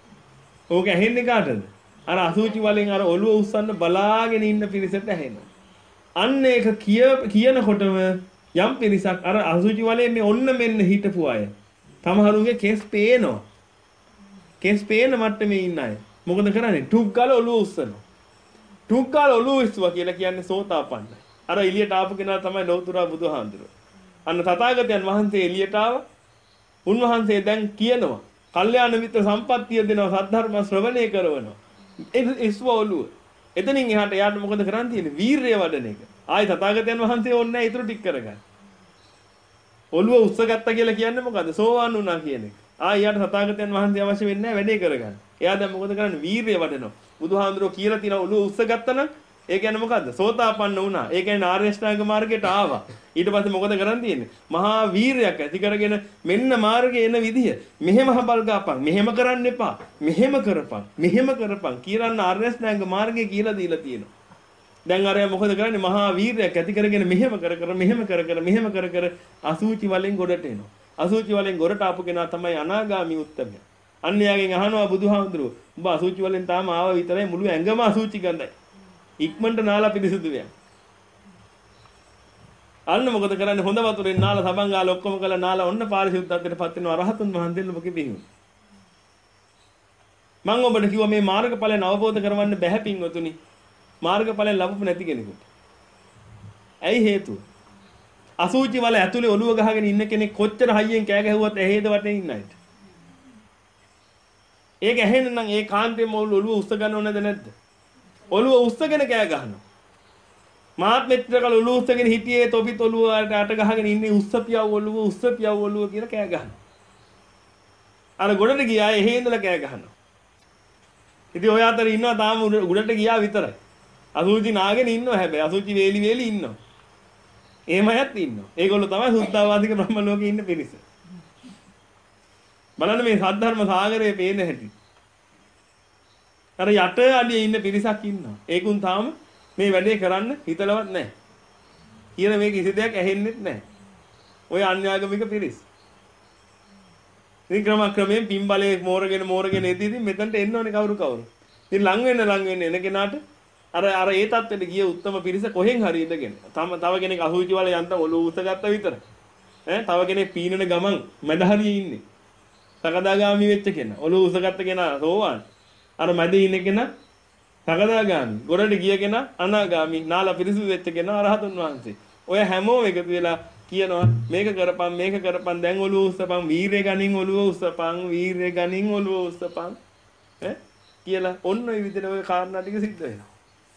Speaker 1: ඕක ඇහෙන්නේ කාටද? අර අසූචි වලෙන් අර ඔළුව උස්සන්න බලාගෙන ඉන්න පිරිසට ඇහෙනවා. අන්න ඒක කිය කියනකොටම යම් පිරිසක් අර අසුචි වලේ මේ ඔන්න මෙන්න හිටපු අය. තමහරුගේ කෙස් පේනවා. කෙස් පේන මට්ටමේ ඉන්න අය. මොකද කරන්නේ? ටුක් ගාලා ඔළුව උස්සනවා. ටුක් ගාලා ඔළුව උස්සුවා කියලා කියන්නේ සෝතාපන්නයි. අර එළියට ආපු කෙනා තමයි ලෞතර බුදුහාඳුර. අන්න තථාගතයන් වහන්සේ එළියට ආව. උන්වහන්සේ දැන් කියනවා කල්යාණ මිත්‍ර සම්පත්තිය දෙනවා සද්ධර්ම ශ්‍රවණය කරනවා. ඒ ඉස්ව ඔළුව. එතනින් එහාට එයාට මොකද කරන්න තියෙන්නේ? වීරිය වඩන එක. ආයි තථාගතයන් වහන්සේ ඕනේ නැහැ ඊටු ටික කරගන්න. ඔළුව උස්සගත්තා කියලා කියන්නේ මොකද්ද? සෝවාන් වුණා කියන එක. ආයි යාට තථාගතයන් වහන්සේ අවශ්‍ය වෙන්නේ නැහැ වැඩේ කරගන්න. එයා දැන් මොකද කරන්නේ? වීරිය වඩනවා. බුදුහාඳුරෝ කියලා තියෙන ඔළුව උස්සගත්තා නම් ඒ කියන්නේ මොකද්ද? සෝතාපන්න වුණා. ඒ කියන්නේ ආර්ය ශ්‍රාංග මාර්ගයට ආවා. ඊට පස්සේ මොකද කරන්න තියෙන්නේ? මහා වීරයක් ඇති කරගෙන මෙන්න මාර්ගයේ එන විදිය. මෙහෙම හබල් ගාපන්. මෙහෙම කරන්න එපා. මෙහෙම කරපන්. මෙහෙම කරපන්. කියන්න ආර්ය ශ්‍රාංග මාර්ගය කියලා දීලා තියෙනවා. දැන් අරයා මොකද කරන්නේ? මහා වීරයක් ඇති කරගෙන මෙහෙම කර කර මෙහෙම කර කර මෙහෙම කර කර අසූචි වලින් ගොඩට එනවා. අසූචි වලින් ගොඩට ආපු කෙනා තමයි අනාගාමී උත්තමයා. අන්‍යයන්ගෙන් අහනවා බුදුහාමුදුරුවෝ උඹ අසූචි වලින් තාම ආව විතරයි මුළු ඇඟම අසූචි ගඳයි. ඉක්මනට නාලා පිරිසුදු වෙනවා. අන්න මොකද කරන්නේ? හොඳ වතුරෙන් නාලා සබන් ගාලා ඔක්කොම කළා නාලා ඔන්න පාරිශුද්ධත්වයට පත් වෙනවා රහතුන් වහන්සේලා මොකෙ බිහිවු. මම ඔබට කිව්වා මේ මාර්ගඵලයන් අවබෝධ කරවන්න බැහැ පින්වතුනි. මාර්ගඵලයන් ලැබුපු නැති කෙනෙකුට. ඇයි හේතුව? අසූචි වල ඇතුලේ ඔළුව ගහගෙන ඉන්න කෙනෙක් කොච්චර හයියෙන් කෑ ගැහුවත් ඇහෙද වටේ ඉන්න අයට. ඒක ඇහෙන්න නම් ඒ කාන්තේම ඔළුව උස්ස ගන්නව නැද නැද්ද? ඔළුව උස්සගෙන කෑ ගහනවා. මාත් මෙච්චර කල ඔළුව උස්සගෙන හිටියේ තොපිත් ඔළුව අට ගහගෙන ඉන්නේ උස්සපියව ඔළුව උස්සපියව ඔළුව කියලා කෑ ගහනවා. අර ගොඩට ගියා එහෙ ඉඳලා කෑ ගහනවා. ඉතින් ඔය අතර ඉන්නවා තාම උඩට ගියා විතරයි. අසුචි නාගෙන ඉන්නවා හැබැයි අසුචි වේලි වේලි ඉන්නවා. එහෙම අයත් ඉන්නවා. ඒගොල්ලෝ තමයි සුද්ධාවාදික බ්‍රහ්ම ලෝකේ ඉන්න පිරිස. බලන්න මේ සද්ධර්ම සාගරයේ පේන හැටි. අර යට අඩියේ ඉන්න පිරිසක් ඉන්නවා. ඒකුන් තාම මේ වැඩේ කරන්න හිතලවත් නැහැ. කියන මේ කිසි දෙයක් ඇහෙන්නෙත් නැහැ. ඔය අන්‍යාගමික පිරිස්. ඉතින් ක්‍රම ක්‍රමයෙන් පින්බලයේ මෝරගෙන මෝරගෙන එදී ඉතින් මෙතනට එන්න ඕනේ කවුරු කවුරු. ඉතින් ලං වෙන්න ලං වෙන්න එන කෙනාට අර අර ඒ තත්ත්වෙට ගිය උත්තම පිරිස කොහෙන් හරි ඉඳගෙන තම තව කෙනෙක් අහුවිචි වල යන්තම් ඔලුව උස්සගත්තා විතර. ඈ තව කෙනෙක් පීනන ගමන් මැද හරියේ ඉන්නේ. සකදාගාමි වෙච්ච කෙනා. ඔලුව උස්සගත්ත කෙනා සෝවාන්. අර මැද ඉන්න කෙනා සකදාගාමි. ගොඩට ගිය කෙනා අනාගාමි. නාලා පිරිසුදු වෙච්ච කෙනා අරහතුන් වහන්සේ. ඔය හැමෝම එකතු වෙලා කියනවා මේක කරපන් මේක කරපන් දැන් ඔලුව උස්සපන් වීරය ගනින් ඔලුව උස්සපන් වීරය ගනින් ඔලුව උස්සපන් ඈ කියලා ඔන්න ඔය විදිහට ඔය කාරණා ටික සිද්ධ වෙනවා.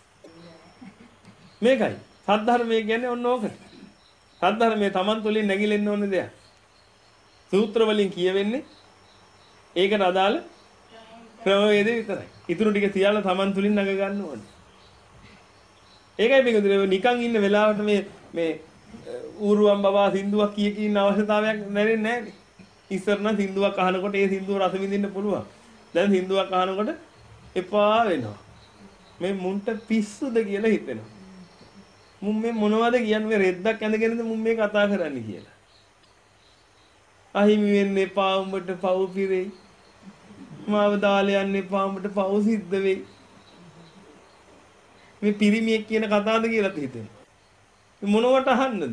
Speaker 1: මේකයි සද්ධර්මය කියන්නේ ඔන්න ඕකට. සද්ධර්මයේ Taman තුලින් නැగిලෙන්න ඕන දෙයක්. සූත්‍ර වලින් කියවෙන්නේ ඒකට අදාළ ක්‍රමවේද විතරයි. ඊටු ටික සියල්ල Taman තුලින් නග ගන්න ඕනේ. ඒකයි මේක නිකන් ඉන්න වෙලාවට මේ මේ ඌරුවම් බබා සින්දුවක් කිය කී ඉන්න අවශ්‍යතාවයක් නැරෙන්නේ නැහැ. ඉස්සර නම් සින්දුවක් අහනකොට ඒ සින්දුව රස විඳින්න පුළුවන්. දැන් සින්දුවක් අහනකොට එපා වෙනවා. මේ මුන්ට පිස්සුද කියලා හිතෙනවා. මුන් මේ මොනවද කියන්නේ මේ රෙද්දක් ඇඳගෙනද මුන් මේ කතා කරන්නේ කියලා. අහිමි වෙන්න එපා උඹට පව් පිරෙයි. මාව දාලා යන්න එපා උඹට පව් සිද්ධ වෙයි. මේ පිරිමියෙක් කියන කතාවද කියලා හිතෙනවා. මොනවට අහන්නද?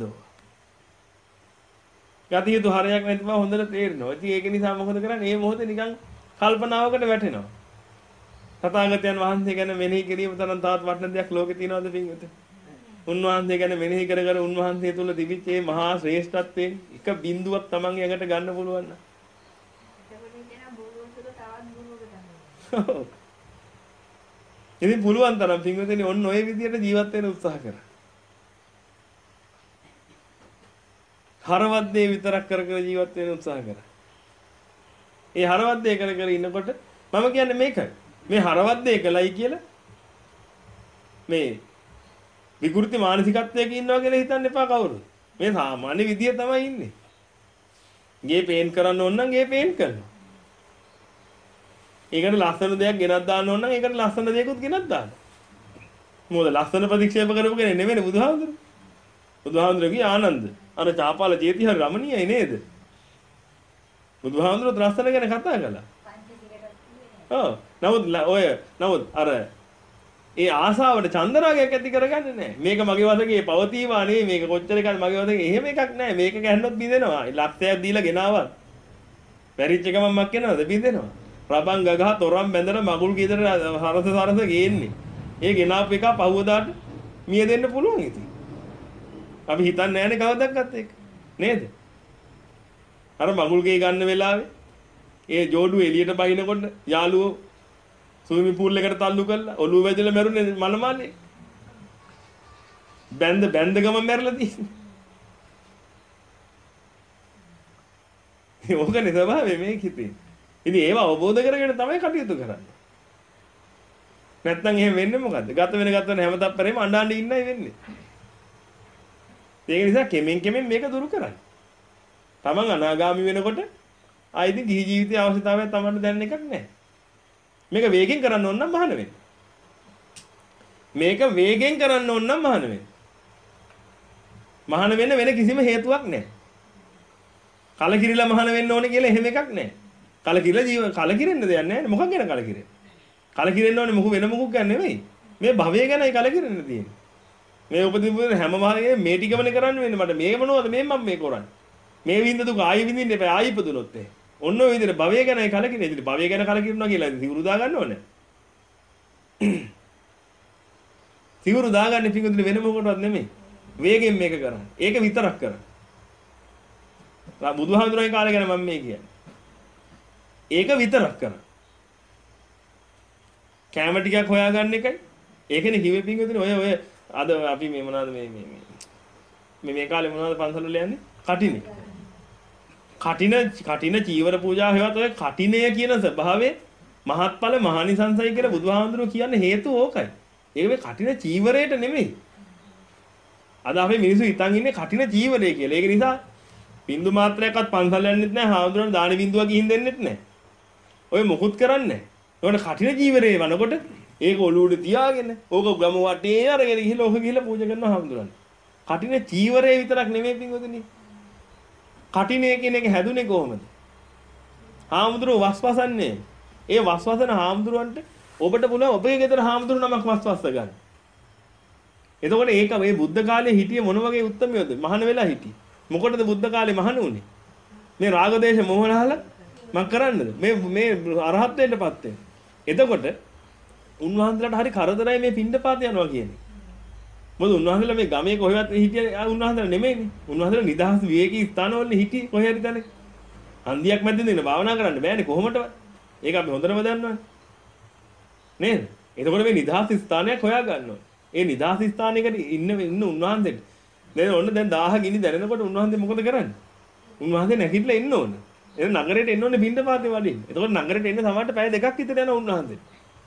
Speaker 1: ගතියතු හරයක් නැති බව හොඳට තේරෙනවා. ඉතින් ඒක නිසා මොකද කරන්නේ? මේ මොහොතේ නිකන් කල්පනාවකට වැටෙනවා. තථාගතයන් වහන්සේ ගැන මෙනෙහි කිරීම තරම් තවත් වටින දෙයක් ලෝකේ තියෙනවද පින්වත? උන්වහන්සේ ගැන මෙනෙහි කර කර උන්වහන්සේ තුල තිබිච්ච මේ මහා ශ්‍රේෂ්ඨත්වයෙන් එක බිඳුවක් Taman යකට ගන්න පුළුවන් නම්. ඉතින් පුළුවන් තරම් පින්වතනි ඔන්න ඔය විදිහට ජීවත් වෙන්න උත්සාහ කරා. හරවත් දේ විතරක් කර කර ජීවත් වෙන්න උත්සාහ කරා. ඒ හරවත් දේ කර කර ඉන්නකොට මම කියන්නේ මේකයි. මේ හරවත් දේ කළයි කියලා මේ විකෘති මානසිකත්වයක ඉන්නවා කියලා හිතන්න එපා කවුරුත්. මේ සාමාන්‍ය විදිය තමයි ඉන්නේ. ගේ පේන් කරන්න ඕන නම් ගේ පේන් කරනවා. ඒකට ලස්සන දෙයක් ගෙනත් දාන්න ඕන නම් ඒකට ලස්සන දෙයක්ත් ගෙනත් දාන්න. මොකද ලස්සන ප්‍රතික්ෂේප කරපු කෙනෙක් නෙමෙයි බුදුහාමුදුරුවෝ. බුදුහාමුදුරුවෝගේ ආනන්ද අර චාපාල චේති හරි රමණීයයි නේද? බුදුහාමුදුරුවෝ ලස්සන ගැන කතා කළා. ඔව්. නමුත් ඔය නමුත් අර ඒ ආසාවට චන්දරාගයක් ඇති කරගන්නේ නැහැ. මේක මගේ වශයෙන් පවතිවා නෙවෙයි මේක කොච්චර එකක් මගේ වශයෙන් එහෙම එකක් නැහැ. මේක ගැන්නොත් බිඳෙනවා. ලක්ෂයක් දීලා ගෙනාවා. පැරිච්ච ගමන් මක් වෙනවද බිඳෙනවා. රබන් ගගහ තොරම් බැඳලා මගුල් ගෙදර හරස සරස ගේන්නේ. ඒ ගෙනාපු එක පහුවදාට මිය දෙන්න පුළුවන් ඉතින්. අපි හිතන්නේ නැහැනේ කවදාවත් ඒක. නේද? අර මගුල් ගේ ගන්න වෙලාවේ ඒ ජෝඩු එළියට බහිනකොට යාළුවෝ ස්විමින් pool එකට තල්ලු කරලා ඔළුව වැදලා මැරුණේ මනමාලේ. බැඳ බැඳ ගම මැරලා තියෙන්නේ. ඒ ඕකනේ ස්වභාවය මේක හිතේ. ඉතින් ඒව අවබෝධ කරගෙන තමයි කටයුතු කරන්නේ. නැත්නම් එහෙම වෙන්නේ මොකද්ද? ගත වෙන ගත වෙන හැම තප්පරේම අඬ අඬ ඉන්නයි වෙන්නේ. ඒක නිසා කෙමෙන් කෙමෙන් මේක දුරු කරන්න. තමන් අනාගාමි වෙනකොට ආයිත් ගිහි ජීවිතයේ අවශ්‍යතාවයක් තමන්ට දැනෙන එකක් නැහැ. මේක වේගෙන් කරන්න ඕන නම් මහාන වෙන්න. මේක වේගෙන් කරන්න ඕන නම් මහාන වෙන්න. මහාන වෙන්න වෙන කිසිම හේතුවක් නැහැ. කලකිරිලා මහාන වෙන්න ඕනේ කියලා එහෙම එකක් නැහැ. කලකිරිලා ජීව කලකිරෙන්න දෙයක් නැහැ. මොකක් ගැන කලකිරෙන්නේ? කලකිරෙන්න ඕනේ මොකු වෙන මොකක් ගැන නෙමෙයි. මේ භවය ගැනයි කලකිරෙන්න තියෙන්නේ. මේ උපදින හැම මාර්ගයේ මේ ටිකමනේ කරන්න වෙන්නේ මට මේ මොනවද මේ මම මේ කරන්නේ. මේ විඳ දුක ආයෙ විඳින්න එපා ආයෙ ඉපදුනොත් ඒ. ඔන්න ඔය විදිහට භවය ගැනයි කලකිරෙන්නේ. ඉතින් භවය ගැන කලකිරුණා කියලා සිවුරු දා ගන්න ඕනේ. සිවුරු දාගන්නේ පිඟුදුනේ වෙන මොකටවත් නෙමෙයි. වේගෙන් මේක කරන්නේ. ඒක විතරක් කරන්නේ. බුදුහාමුදුරන්ගේ කාලේ ගැන මම මේ කියන්නේ. ඒක විතරක් කරන්නේ. කැම ටිකක් හොයාගන්න එකයි. ඒකනේ කිව්වේ පිඟුදුනේ ඔය ඔය අද අපි මේ මොනවද මේ මේ මේ මේ කාලේ මොනවද පන්සල් වල යන්නේ? කටිනේ. කටින කටින චීවර පූජා හේවත් ඔය කටිනය කියන ස්වභාවය මහත්ඵල මහානිසංසයි කියලා බුදුහාමුදුරුවෝ කියන්නේ හේතුව ඕකයි. ඒක මේ කටින චීවරයට නෙමෙයි. අද අපි මිනිස්සු හිතන් ඉන්නේ කටින චීවරය කියලා. ඒක නිසා බින්දු මාත්‍රයක්වත් පන්සල් යන්නෙත් නැහැ. හාමුදුරන් දාන බින්දුවක් ගිහින් දෙන්නෙත් නැහැ. ඔය මොකුත් කරන්නේ නැහැ. ඒකට කටින චීවරේ වනකොට ඒක ඔලුවට තියාගෙන ඕක ගම වටේ අරගෙන ගිහලා ඕක ගිහලා පූජා කරනවා හාමුදුරන්. කටින චීවරේ විතරක් නෙමෙයි පින්වතුනි. කටිනේ කියන එක හැදුනේ කොහොමද? හාමුදුරුවෝ වස්වසන්නේ. ඒ වස්වසන හාමුදුරුවන්ට ඔබට පුළුවන් ඔබේ ගෙදර හාමුදුරු නමක් වස්වස්ස ගන්න. එතකොට ඒක මේ බුද්ධ කාලේ හිටියේ මොන වගේ උත්තරමියද? මහාන වෙලා හිටියේ. මොකටද බුද්ධ කාලේ මහාන උනේ? මේ රාගදේශ මොහොනහල මං කරන්නද? මේ මේ අරහත්ත්වයටපත් වෙන්න. එතකොට උන්වහන්සේලාට හරි කරදරයි මේ පින්ඩපාත යනවා කියන්නේ. මොකද උන්වහන්සේලා මේ ගමේ කොහෙවත් හිටියේ උන්වහන්සේලා නෙමෙයිනේ. උන්වහන්සේලා නිදහස් විවේකී ස්ථානවල හිටියේ කොහේ හරි තැනක. හන්දියක් මැද්දේ ඉන්න භාවනා කරන්න බෑනේ කොහොමදවත්. ඒක අපි හොඳටම දන්නවනේ. නේද? එතකොට මේ නිදහස් ස්ථානයක් හොයා ගන්න ඕනේ. ඒ නිදහස් ස්ථානයකට ඉන්න ඉන්න උන්වහන්සේට දැන් ඔන්න දැන් දාහ ගිනි දැනෙනකොට උන්වහන්සේ මොකද කරන්නේ? උන්වහන්සේ නැගිටලා එන්න ඕනේ. එන නගරයට එන්න ඕනේ පින්ඩපාතේ වඩින්න. එතකොට නගරයට එන්න සමහරට පැය දෙකක් විතර යන උන්වහන්සේ.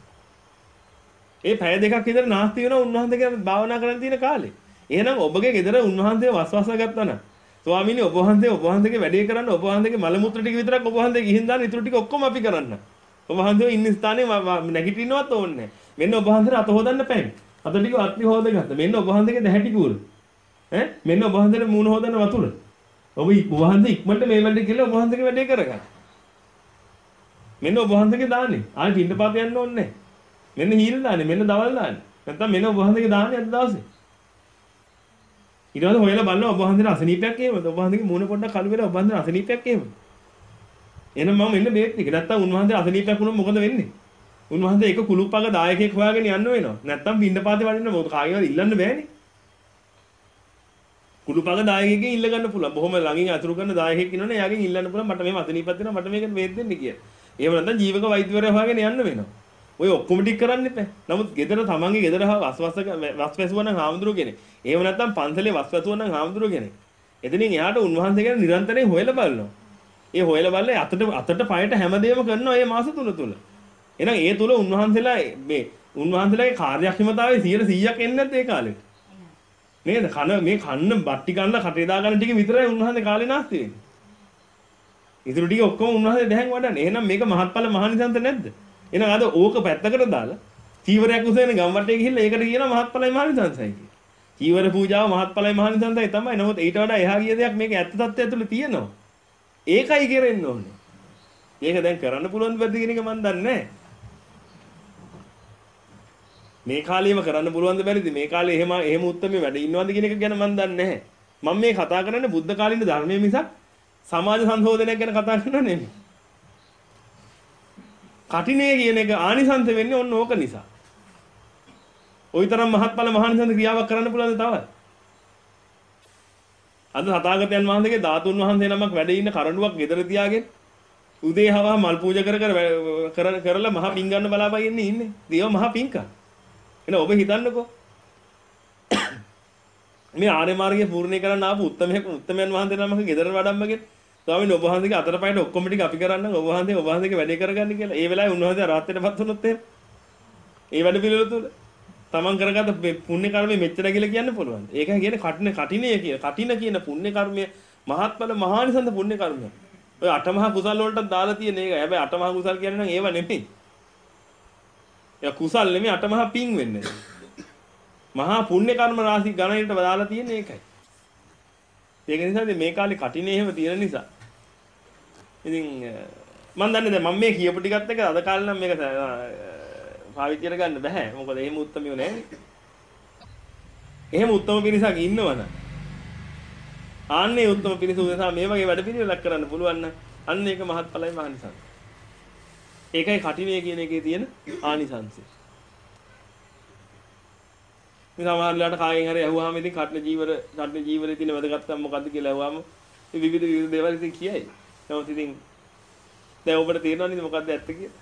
Speaker 1: ඒ පැය දෙකක් විතර නාස්ති වෙනවා උන්වහන්සේ කියන භාවනා කරන්න තියෙන කාලේ. එහෙනම් ඔබගේ ගෙදර උන්වහන්සේ වස්වස්ස ගත්තා නම් ස්වාමීනි ඔබ වහන්සේ ඔබ වහන්සේගේ වැඩේ කරන්න ඔබ වහන්සේගේ මල මුත්‍ර ටික විතරක් ඔබ වහන්සේ ගිහින් දාන්න ඊටු ටික ඔක්කොම අපි කරන්න. ඔබ වහන්සේ ඉන්න ස්ථානේ නැගිටින්නවත් ඕනේ නැහැ. මෙන්න ඔබ වහන්සේට අත හොදන්න පැයි. අත ටික අත්ලි හොදගත්තා. මෙන්න ඔබ වහන්සේගේ දැහැටි කූර. ඈ මෙන්න ඔබ වහන්සේට මූණ හොදන්න වතුර. ඔබ වහන්සේ ඉක්මනට මේ වැඩේ කියලා ඔබ වහන්සේගේ වැඩේ කරගන්න. මෙන්න ඔබ වහන්සේගේ දාන්නේ. ආයෙ පින්ඩපාත යන්න ඕනේ නැහැ. මෙන්න හීල් දාන්නේ මෙන්න දවල් දාන්නේ. නැත්තම් මෙන්න ඔබ වහන්සේගේ දාන්නේ අද දවසේ. ඊට පස්සේ හොයලා බලන්න ඔබ වහන්සේට අසනීපයක් එහෙමද? ඔබ වහන්සේගේ මූණ පොඩ්ඩක් කළු වෙලා ඔබ වහන්සේට අසනීපයක් එහෙමද? එහෙනම් මම මෙන්න බේත් එක. නැත්තම් උන්වහන්සේ අසනීපයක් වුණොත් මොකද වෙන්නේ? උන්වහන්සේ එක කුළුප්පක දායකයෙක් හොයාගෙන යන්න වෙනවා. නැත්තම් පින්ඩපාතේ වඩින්න මොකද කාගේවත් ඉල්ලන්න බෑනේ. කුළුප්පක දායකයෙක්ගෙන් ඉල්ල ගන්න පුළුවන්. බොහොම ළඟින් අතුරු කරන දායකයෙක් ඉන්නවනේ එයාගෙන් ඉල්ලන්න පුළුවන් මට මේ අසනීපයක් දෙනවා මට මේක බේත් දෙන්න කියලා. එහෙම නැත්නම් ජීවක වෛද්‍යවරයා හොයාගෙන යන්න වෙනවා. ඔය ඔක්කොම ටික කරන්න එපා. නමුත් ගෙදර තමන්ගේ ගෙදර වස්වස්ස වස්වැසුවා නම් හාමුදුරුවෝ කෙනෙක්. එහෙම නැත්නම් පන්සලේ වස්වැසුවා නම් හාමුදුරුවෝ කෙනෙක්. එතනින් එහාට උන්වහන්සේ ගැන නිරන්තරයෙන් හොයලා බලනවා. ඒ හොයලා බලලා අතට අතට පයට හැමදේම කරනවා මේ මාස තුන තුල. එහෙනම් ඒ තුල උන්වහන්සේලා මේ උන්වහන්සේලාගේ කාර්යක්ෂමතාවය සියයට සීයක් එන්නේ නැද්ද ඒ කාලෙට? නේද? කන මේ කන්න බට්ටි ගන්න කටේ දා ගන්න ටික විතරයි උන්වහන්සේ කාලේ නාස්ති වෙන්නේ. ඊටු ටික ඔක්කොම උන්වහන්සේ දැහැන් වඩන්නේ. එහෙනම් මේක මහත්ඵල මහානිසංස නැද්ද? එහෙනම් අද ඕක පැත්තකට දාලා චීවරයක් උසගෙන ගම් වටේ ගිහිල්ලා ඒකට කියනවා මහත්ඵලයි මහානිසංසයි කියලා. චීවර පූජාව මහත්ඵලයි මහානිසංසයි තමයි. නමුත් ඊට වඩා එහා ගිය දෙයක් මේක ඇත්ත తත්වය ඇතුළේ තියෙනවා. ඒකයි කෙරෙන්න ඕනේ. ඒක දැන් කරන්න පුළුවන් බැද්ද කියන එක මම දන්නේ නැහැ. මේ කාලේම කරන්න පුළුවන් ද බැරිද? මේ කාලේ එහෙම එහෙම උත්තරමේ වැඩ ඉන්නවද කියන එක ගැන මම දන්නේ නැහැ. මම මේ කතා කරන්නේ බුද්ධ කාලින ධර්මයේ මිසක් සමාජ සංශෝධනයක් ගැන කතා කරන්නේ නෙමෙයි. කටිනේ කියන එක ආනිසංස වෙන්නේ ඔන්න ඕක නිසා. ওইතරම් මහත්ඵල මහානිසංස ක්‍රියාවක් කරන්න පුළුවන් ද තවත්? අද තථාගතයන් වහන්සේගේ ධාතුන් වහන්සේ නමක් වැඩ ඉන්න කරඬුවක් ගෙදර තියාගෙන උදේ හවා මල් පූජා කර කර කරලා මහා පිං ගන්න බලාපන් ඉන්නේ ඉන්නේ. දේව මහා පිංකා. එන ඔබ හිතන්නකෝ. මේ ආර්ය මාර්ගය පූර්ණේ කරන්න ආපු උත්තමයෙක් උත්තමයන් වහන්සේ නමක ගෙදර වඩම්මගෙන ස්වාමීන් ඔබවහන්සේගේ අතට පයට ඔක්කොම ටික අපි කරන්නම් ඔබවහන්සේ ඔබවහන්සේගේ වැඩේ කරගන්න කියලා. ඒ වෙලාවේ උන්වහන්සේ රාත්‍රියටපත් වුණොත් එහෙම. ඒ වැඩ පිළිවෙල තුල තමන් කරගත්ත පුණ්‍ය කර්මය මෙච්චර කියලා කියන්න පුළුවන්. ඒක කියන්නේ කටින කටිනේ කියන කටින කියන පුණ්‍ය කර්මය මහත්ඵල මහානිසන්ත පුණ්‍ය කර්මය. ඔය අටමහා කුසල් වලට දාලා තියෙන එක. හැබැයි අටමහා කුසල් කියන්නේ නම් ඒව නෙමෙයි. ඒ කුසල් නෙමෙයි අටමහා පිං වෙන්නේ. මහා පුණ්‍ය කර්ම රාශි ගණනට දාලා තියෙන එකයි. ඒක නිසා මේ කාලේ කටිනේ එහෙම තියෙන නිසා. ඉතින් මම දන්නේ දැන් මම මේ කියපු ටිකත් එක අද කාලේ නම් මේක පාවිච්චි කරගන්න බෑ. මොකද එහෙම උත්තරමියෝ නැහැ. එහෙම උත්තම පිරිසක් ඉන්නවනම් ආන්නේ උත්තම පිරිස උදෙසා මේ වගේ වැඩ පිළිවෙලක් කරන්න පුළුවන් නම් අන්න ඒක මහත්ඵලයි මහානිසංස. ඒකයි කටිනේ කියන එකේ තියෙන ආනිසංසය. මේ සමහරලාට කාගෙන් හරි අහුවාම ඉතින් කටන ජීවර කටන ජීවරේ තියෙන වැදගත්කම මොකද්ද කියලා අහුවාම මේ විවිධ විවිධ දේවල් ඉතින් කියයි. නමුත් ඉතින් දැන් ඔබට තේරෙනවද නේද මොකද්ද ඇත්ත කියලා?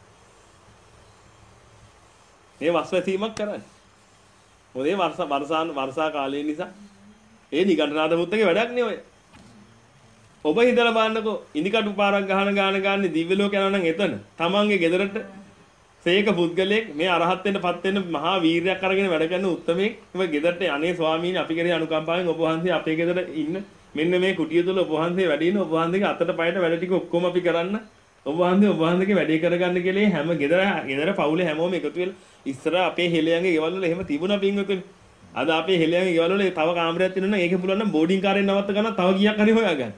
Speaker 1: මේ වස්වැසීමක් කරන්නේ. මොකද මේ වර්ෂ වර්ෂාන් වර්ෂා කාලය නිසා ඒ නිගණ්ඨනාථ පුත්තගේ වැඩක් නේ ඔය. ඔබ හිතලා බලන්නකෝ ඉනිකටු පාරක් ගහන ගාන ගානේ දිව්‍ය ලෝක යනවා නම් එතන තමන්ගේ ගෙදරට සේක පුද්ගලයෙක් මේ අරහත් වෙන්නපත් වෙන්න මහා වීරයක් අරගෙන වැඩ කරන උත්තමයෙක් මේ ගෙදරට අනේ ස්වාමීනි අපි කෙරේ අනුකම්පාවෙන් ඔබ වහන්සේ අපේ ගෙදර ඉන්න මෙන්න මේ කුටිය තුල ඔබ වහන්සේ වැඩ ඉන්න ඔබ වහන්සේගේ අතට පයට වැඩ ටික ඔක්කොම අපි කරන්න ඔබ වහන්සේ ඔබ වහන්සේගේ වැඩේ කරගන්න කියලා හැම ගෙදර ගෙදර පවුලේ හැමෝම එකතු වෙලා ඉස්සර අපේ හෙළයන්ගේ ගෙවල් වල එහෙම තිබුණා පින්වතුනි. අද අපේ හෙළයන්ගේ ගෙවල් වල තව කාමරයක් තියෙනවා නම් ඒකේ පුළුවන් නම් බෝඩින් කාර්යයෙන් නවත්ත ගන්න තව ගියක් හරි හොයාගන්න.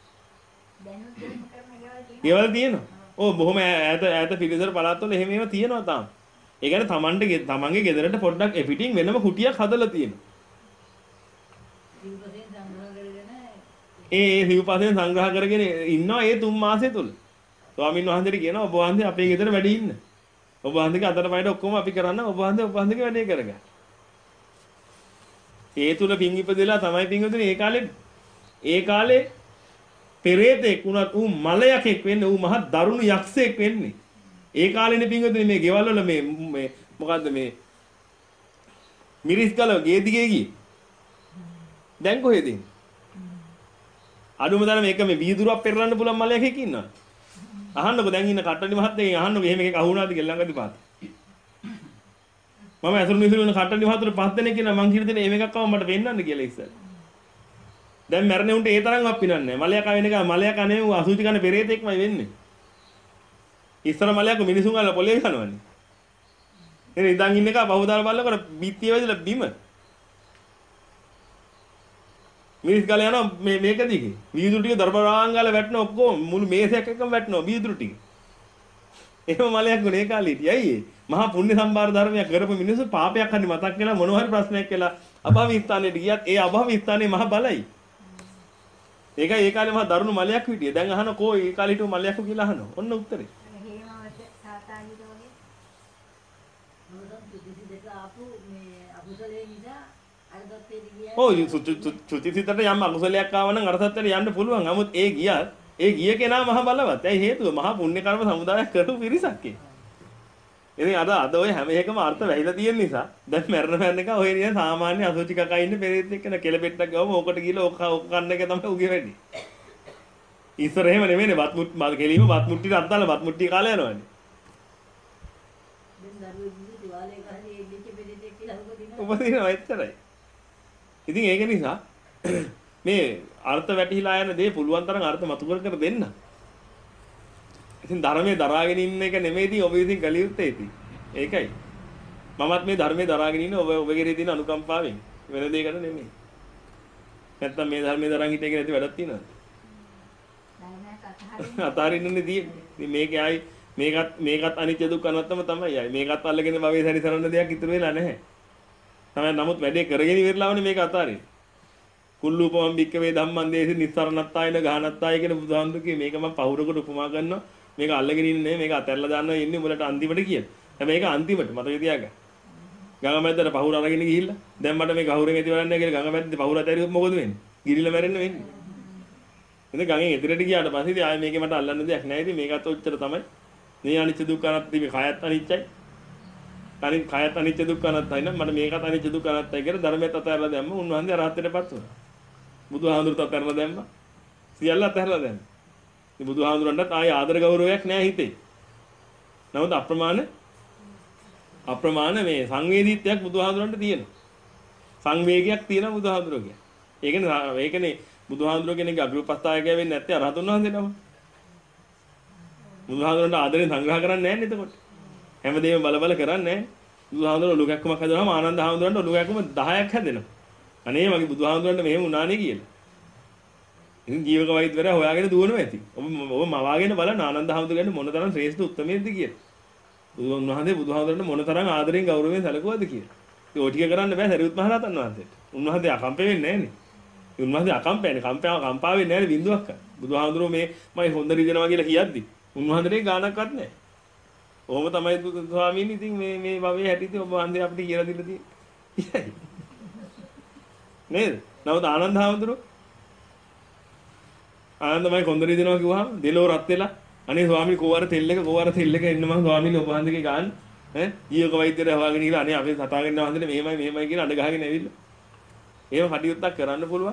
Speaker 1: ගෙවල් තියෙනවා. ඔව් බොහොම ඈත ඈත පිළිසර පළාත් වල එහෙම ඒවා තියෙනවා තාම. ඒ කියන්නේ තමන්ට තමන්ගේ ගෙදරට පොඩ්ඩක් එපිටින් වෙනම කුටියක් හදලා තියෙනවා. ඒ ඒ සිව්පසෙන් සංග්‍රහ කරගෙන ඉන්නවා ඒ තුන් මාසෙ තුල. ස්වාමීන් වහන්සේට කියනවා ඔබ වහන්සේ අපේ ගෙදර වැඩ ඉන්න. ඔබ වහන්සේගේ අතට පයට ඔක්කොම අපි කරන්න ඔබ වහන්සේ ඔබ වහන්සේගේ වැඩේ කරගන්න. ඒ තුල පිං ඉපදෙලා තමයි පිංගුතුනි ඒ කාලේ ඒ කාලේ පෙරේතෙක් වුණත් ඌ මලයකෙක් වෙන්නේ ඌ මහ දරුණු යක්ෂයෙක් වෙන්නේ. ඒ කාලේනේ පිංගුතුනි මේ ගෙවල් වල මේ මේ මොකද්ද මේ මිරිස් ගල ගේ දිගේ ගියේ. දැන් කොහෙද ඉන්නේ? අඩුම තරම මේක මේ වීදුරුවක් පෙරලන්න පුළුවන් මලයකෙක් ඉන්නවා. අහන්නකෝ දැන් ඉන්න කට්ටඩි මහත්තයගෙන් අහන්නකෝ එහෙම එකක් අහුණාද කියලා ළඟදී පාත. මම අසුරු මිසුරු වෙන කට්ටඩි මහත්තයට පස් දෙනෙක් ඉන්නවා මං කිව්ව දෙනේ මේකක් ආව මට පෙන්නන්න කියලා ඉස්සර. දැන් මැරෙන්නේ උන්ට ඒ තරම්වත් පිනන්නේ නැහැ. මලයක වෙන එක මලයක නෙවෙයි ඌ අසුචි කන පෙරේතෙක්මයි වෙන්නේ. ඉස්සර මලයක මිනිසුන් ගාලා පොලේ ගනවන්නේ. එනේ ඉඳන් ඉන්න එක බහුදාර බලනකොට බිත්තිය වැදලා බිම. මිනිස් ගාල යනවා මේ මේක දිගේ. වීදුරු ටික දරබරාන් ගාලා වැටෙන ඔක්කොම මුළු මේසයක් එකම වැටෙනවා වීදුරු ටික. එහෙම මලයක් ගොනේ කාලේ හිටියයි. ඇයි මහා පුණ්‍ය සම්භාර ධර්මයක් කරපු මිනිස්සු පාපයක් හරි මතක් වෙලා මොනවා හරි ප්‍රශ්නයක් කියලා අභාවී ස්ථානයට ගියත් ඒ අභාවී ස්ථානේ මහ බලයි. ඒකයි ඒ කාලේ මහා දරුණු මලයක් හිටියේ. දැන් අහන කෝ ඒ කාලේ හිටු මලයක් කියලා අහනවා. ඔන්න උත්තරේ. ඔව් චුතිසිතට යම් අකුසලයක් ආව නම් අර සත්‍යෙට යන්න පුළුවන්. නමුත් ඒ ගියත් ඒ ගිය කෙනා මහ බලවත්. ඇයි හේතුව? මහා පුණ්‍ය කර්ම සමුදායක් කරපු පිරිසක් ඒ. ඉතින් අද අද ඔය හැම එකම අර්ථ වැහිලා තියෙන නිසා දැන් මරණ මරණ එක ඔය නිකන් සාමාන්‍ය අසෝචි කකා ඉන්නේ පෙරේත් එක්කන කෙලපෙට්ටක් ගවම ඕකට ගිහලා ඕක ඕක කන්න එක තමයි උගේ වැඩි. ඉස්සර එහෙම නෙමෙයිනේ වත් මුට් මල් කෙලීම වත් මුට්ටියට අත්දාලා වත් මුට්ටිය කාලා යනවනේ. දැන් දරුවෝ ඉන්නේ දිවාලේ ගහන්නේ එල්ලෙච්ච පෙරේත් එක්ක කියලා උපදිනවා. උපදිනවා එච්චරයි. ඉතින් ඒක නිසා මේ අර්ථ වැටිහිලා යන දේ පුළුවන් තරම් අර්ථ මතු කර කර දෙන්න. ඉතින් ධර්මයේ දරාගෙන ඉන්න එක නෙමෙයි ඉතින් ඔබ ඉතින් කළ යුත්තේ ඉතින්. ඒකයි. මමත් මේ ධර්මයේ දරාගෙන ඉන්නේ ඔබ ඔබ කෙරේ තියෙන අනුකම්පාවෙන්. වෙන දෙයකට නෙමෙයි. නැත්තම් මේ ධර්මයේ දරාගෙන හිටිය කියලා ඇති වැඩක් තියෙනවද? ධර්මයක් අතහරින්න. අතහරින්නනේ තියෙන්නේ. ඉතින් මේකේ ආයි මේකත් මේකත් අනිත්‍ය දුක්ඛ අනාත්ම තමයි. මේකත් අල්ලගෙන භවයේ සැරිසරන දෙයක් ඉතුරු වෙලා නැහැ. තමයි නමුත් වැඩේ කරගෙන ඉවරලාවනේ මේක අතාරින්. කුල්ලූපමම් බික්කවේ ධම්මං දේසි නිස්සරණත්තායන ගහනත්තාය කියන බුදුහාමුදුරුවෝ මේක මම පහුරකට උපමා කරනවා. මේක අල්ලගෙන ඉන්නේ මේක අතැරලා දාන්න ඉන්නේ උඹලට අන්තිමට කියලා. හැබැයි මේක අන්තිමට මතක තියාගන්න. ගඟ මැද්දට පහුර අරගෙන ගිහිල්ලා දැන් මට මේක අහුරෙන් ඇති වරන්නේ කියලා ගඟ මැද්දේ පහුර අතෑරියොත් මොකද වෙන්නේ? ගිරිලා මැරෙන්න වෙන්නේ. ඉතින් ගඟෙන් එතරට ගියාට පස්සේ ඉතින් ආයේ මේකේ මට අල්ලන්න දෙයක් නැහැ. ඉතින් මේකත් ඔච්චර තමයි. මේ අනිච්ච දුක්ඛ අනාත්ම මේ කයත් අනිච්චයි. කනින් කයත් අනිච්ච දුක්ඛ අනාත්මයි නම් මට මේකත් අනිච්ච දුක්ඛ අනාත්මයි කියලා ධර්මයට අතහැරලා දැම්ම උන්වහන්සේ අරහත්ත්වයටපත් වුණා. බුදුහාමුදුරුවෝ අතහැරලා දැම්ම. සියල්ල අතහැරලා දැම්ම. ඉතින් බුදුහාමුදුරන්ටත් ආයේ ආදර ගෞරවයක් නැහැ හිතේ. නමුත් අප්‍රමාණ අප්‍රමාණ මේ සංවේදීත්වයක් බුදුහාමුදුරන්ට තියෙනවා. සංවේගයක් තියෙනවා බුදුහාමුදුරුවෝ. ඒකනේ ඒකනේ බුදුහාමුදුරුවෝ කෙනෙක්ගේ අග්‍රපස්ථායකය වෙන්නේ නැත්තේ අරහතුන් වහන්සේ නම. බුදුහාමුදුරන්ට ආදරෙන් සංග්‍රහ කරන්නේ නැහැ නේද එතකොට? හැමදේම බල බල කරන්නේ නැහැ. බුදුහාමුදුරුවෝ ඔලු කැක්කමක් හදනවාම ආනන්ද හාමුදුරන්ට ඔලු කැක්කම දහයක් හැදෙනවා. අනේ මගේ බුදුහාමුදුරන්ට මෙහෙම වුණානේ කියලා. ඉතින් ජීවක වෛද්‍යවරයා හොයාගෙන දුවනවා ඇති. ඔබ ඔබ මවාගෙන බලන්න ආනන්ද හාමුදුරන්ට මොනතරම් ශ්‍රේෂ්ඨ උත්මයෙක්ද කියලා. බුදුන්වහන්සේ බුදුහාමුදුරන්ට මොනතරම් ආදරෙන් ගෞරවයෙන් සැලකුවාද කියලා. ඒ ඔය ටික කරන්න බෑ සරියුත් මහ රහතන් වහන්සේට. උන්වහන්සේ අකම්පේ වෙන්නේ නැහනේ. උන්වහන්සේ අකම්පේනේ කම්පාව කම්පා වෙන්නේ නැහැ බින්දුවක්. බුදුහාමුදුරුවෝ මේ මම හොඳ රිදෙනවා කියලා කියද්දි උන්වහන්සේට ගානක්වත් නැහැ. ඔහොම තමයි ස්වාමීන් ඉතින් මේ මේ භවයේ හැටිති ඔබ වහන්සේ අපිට කියලා දීලා තියෙන්නේ. නේද? නමුත් ආනන්ද හාමුදුරුවෝ ආනන්දමයි කොන්දරි දෙනවා කිව්වහම දෙලෝ රත් වෙලා අනේ ස්වාමී කෝවර තෙල් එක කෝවර තෙල් එක එන්න මම ස්වාමීන් ඔබ වහන්සේගේ ගාන ඈ ජීවක වෛද්‍යරයා හොයාගෙන ගිහලා අනේ අපේ සතාගෙන වහන්සේට මෙහෙමයි මෙහෙමයි කියලා අඬ ගහගෙන ඇවිල්ලා. එහෙම කටයුත්තක් කරන්න පුළුවන්.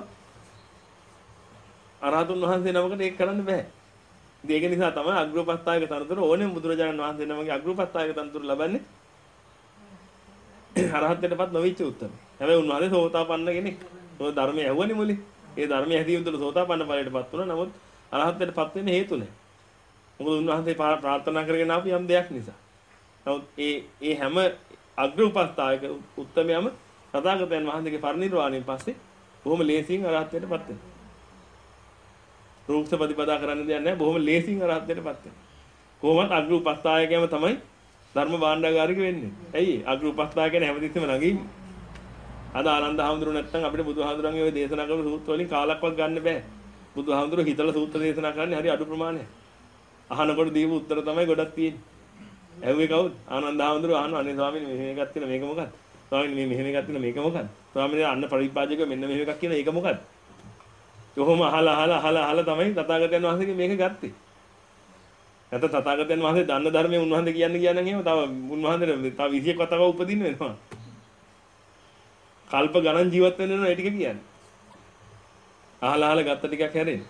Speaker 1: අරහතුන් වහන්සේ නමකට ඒක කරන්න බෑ. ඉතින් ඒක නිසා තමයි අග්‍රපස්ථායක තනතුර ඕනෙම බුදුරජාණන් වහන්සේ නමගේ අග්‍රපස්ථායක තනතුර ලබන්නේ අරහත්ත්වයටපත් නොවිච්ච උත්තම. හැබැයි උන්වහන්සේ සෝතාපන්න කෙනෙක්. ඔය ධර්මය ඇහුවනේ මුලින්. ඒ ධර්මය ඇදීම තුළ සෝතාපන්න ඵලයටපත් වුණා. නමුත් අරහත්ත්වයටපත් වෙන්න හේතු නැහැ. මොකද උන්වහන්සේ ප්‍රාර්ථනා කරගෙන ආපු යම් දෙයක් නිසා. නමුත් ඒ ඒ හැම අග්‍රපස්ථායක උත්තමයම තථාගතයන් වහන්සේගේ පරිනිර්වාණයෙන් පස්සේ බොහොම ලේසියෙන් අරහත්ත්වයටපත් වෙනවා. රූපස ප්‍රතිපදා කරන්න දෙයක් නැහැ. බොහොම ලේසියෙන් අරහත්ත්වයටපත් වෙනවා. කොහොමත් අග්‍රපස්ථායකයම තමයි ධර්ම භාණ්ඩාගාරික වෙන්නේ. ඇයි? අග්‍රපස්ථායකයන් හැමතිස්සෙම ළඟින්. අද ආනන්ද හාමුදුරුවෝ නැත්තම් අපිට බුදුහාමුදුරන්ගේ ওই දේශනා කරපු සූත්‍ර වලින් කාලක්වත් ගන්න බෑ. බුදුහාමුදුරුවෝ හිතලා සූත්‍ර දේශනා කරන්නේ හරි අඩු ප්‍රමාණයක්. අහනකොට දීපු උත්තර තමයි ගොඩක් තියෙන්නේ. ඇහුවේ කවුද? ආනන්ද හාමුදුරුවෝ අහනවා අනේ ස්වාමීනි මෙහෙම එකක් තියෙන මේක මොකක්ද? ස්වාමීනි මේ මෙහෙම එකක් තියෙන මේක මොකක්ද? ස්වාමීනි අන්න පරිපාජක මෙන්න මෙහෙම එකක් කියන ඒක මොකක්ද? කොහොම අහලා අහලා අහලා අහලා තමයි තථාගතයන් වහන්සේගේ මේක ගත්තේ. නැත්නම් තථාගතයන් වහන්සේ දන්න ධර්මයේ උන්වහන්සේ කියන්නේ කියන්නේ එහෙම තව උන්වහන්සේට තව විසියක් වතාවක් උපදින්න වෙනවා. කල්ප ගණන් ජීවත් වෙන්න වෙනවා ඒ ටික කියන්නේ. අහලා අහලා ගත්ත ටිකක් හැරෙන්නේ.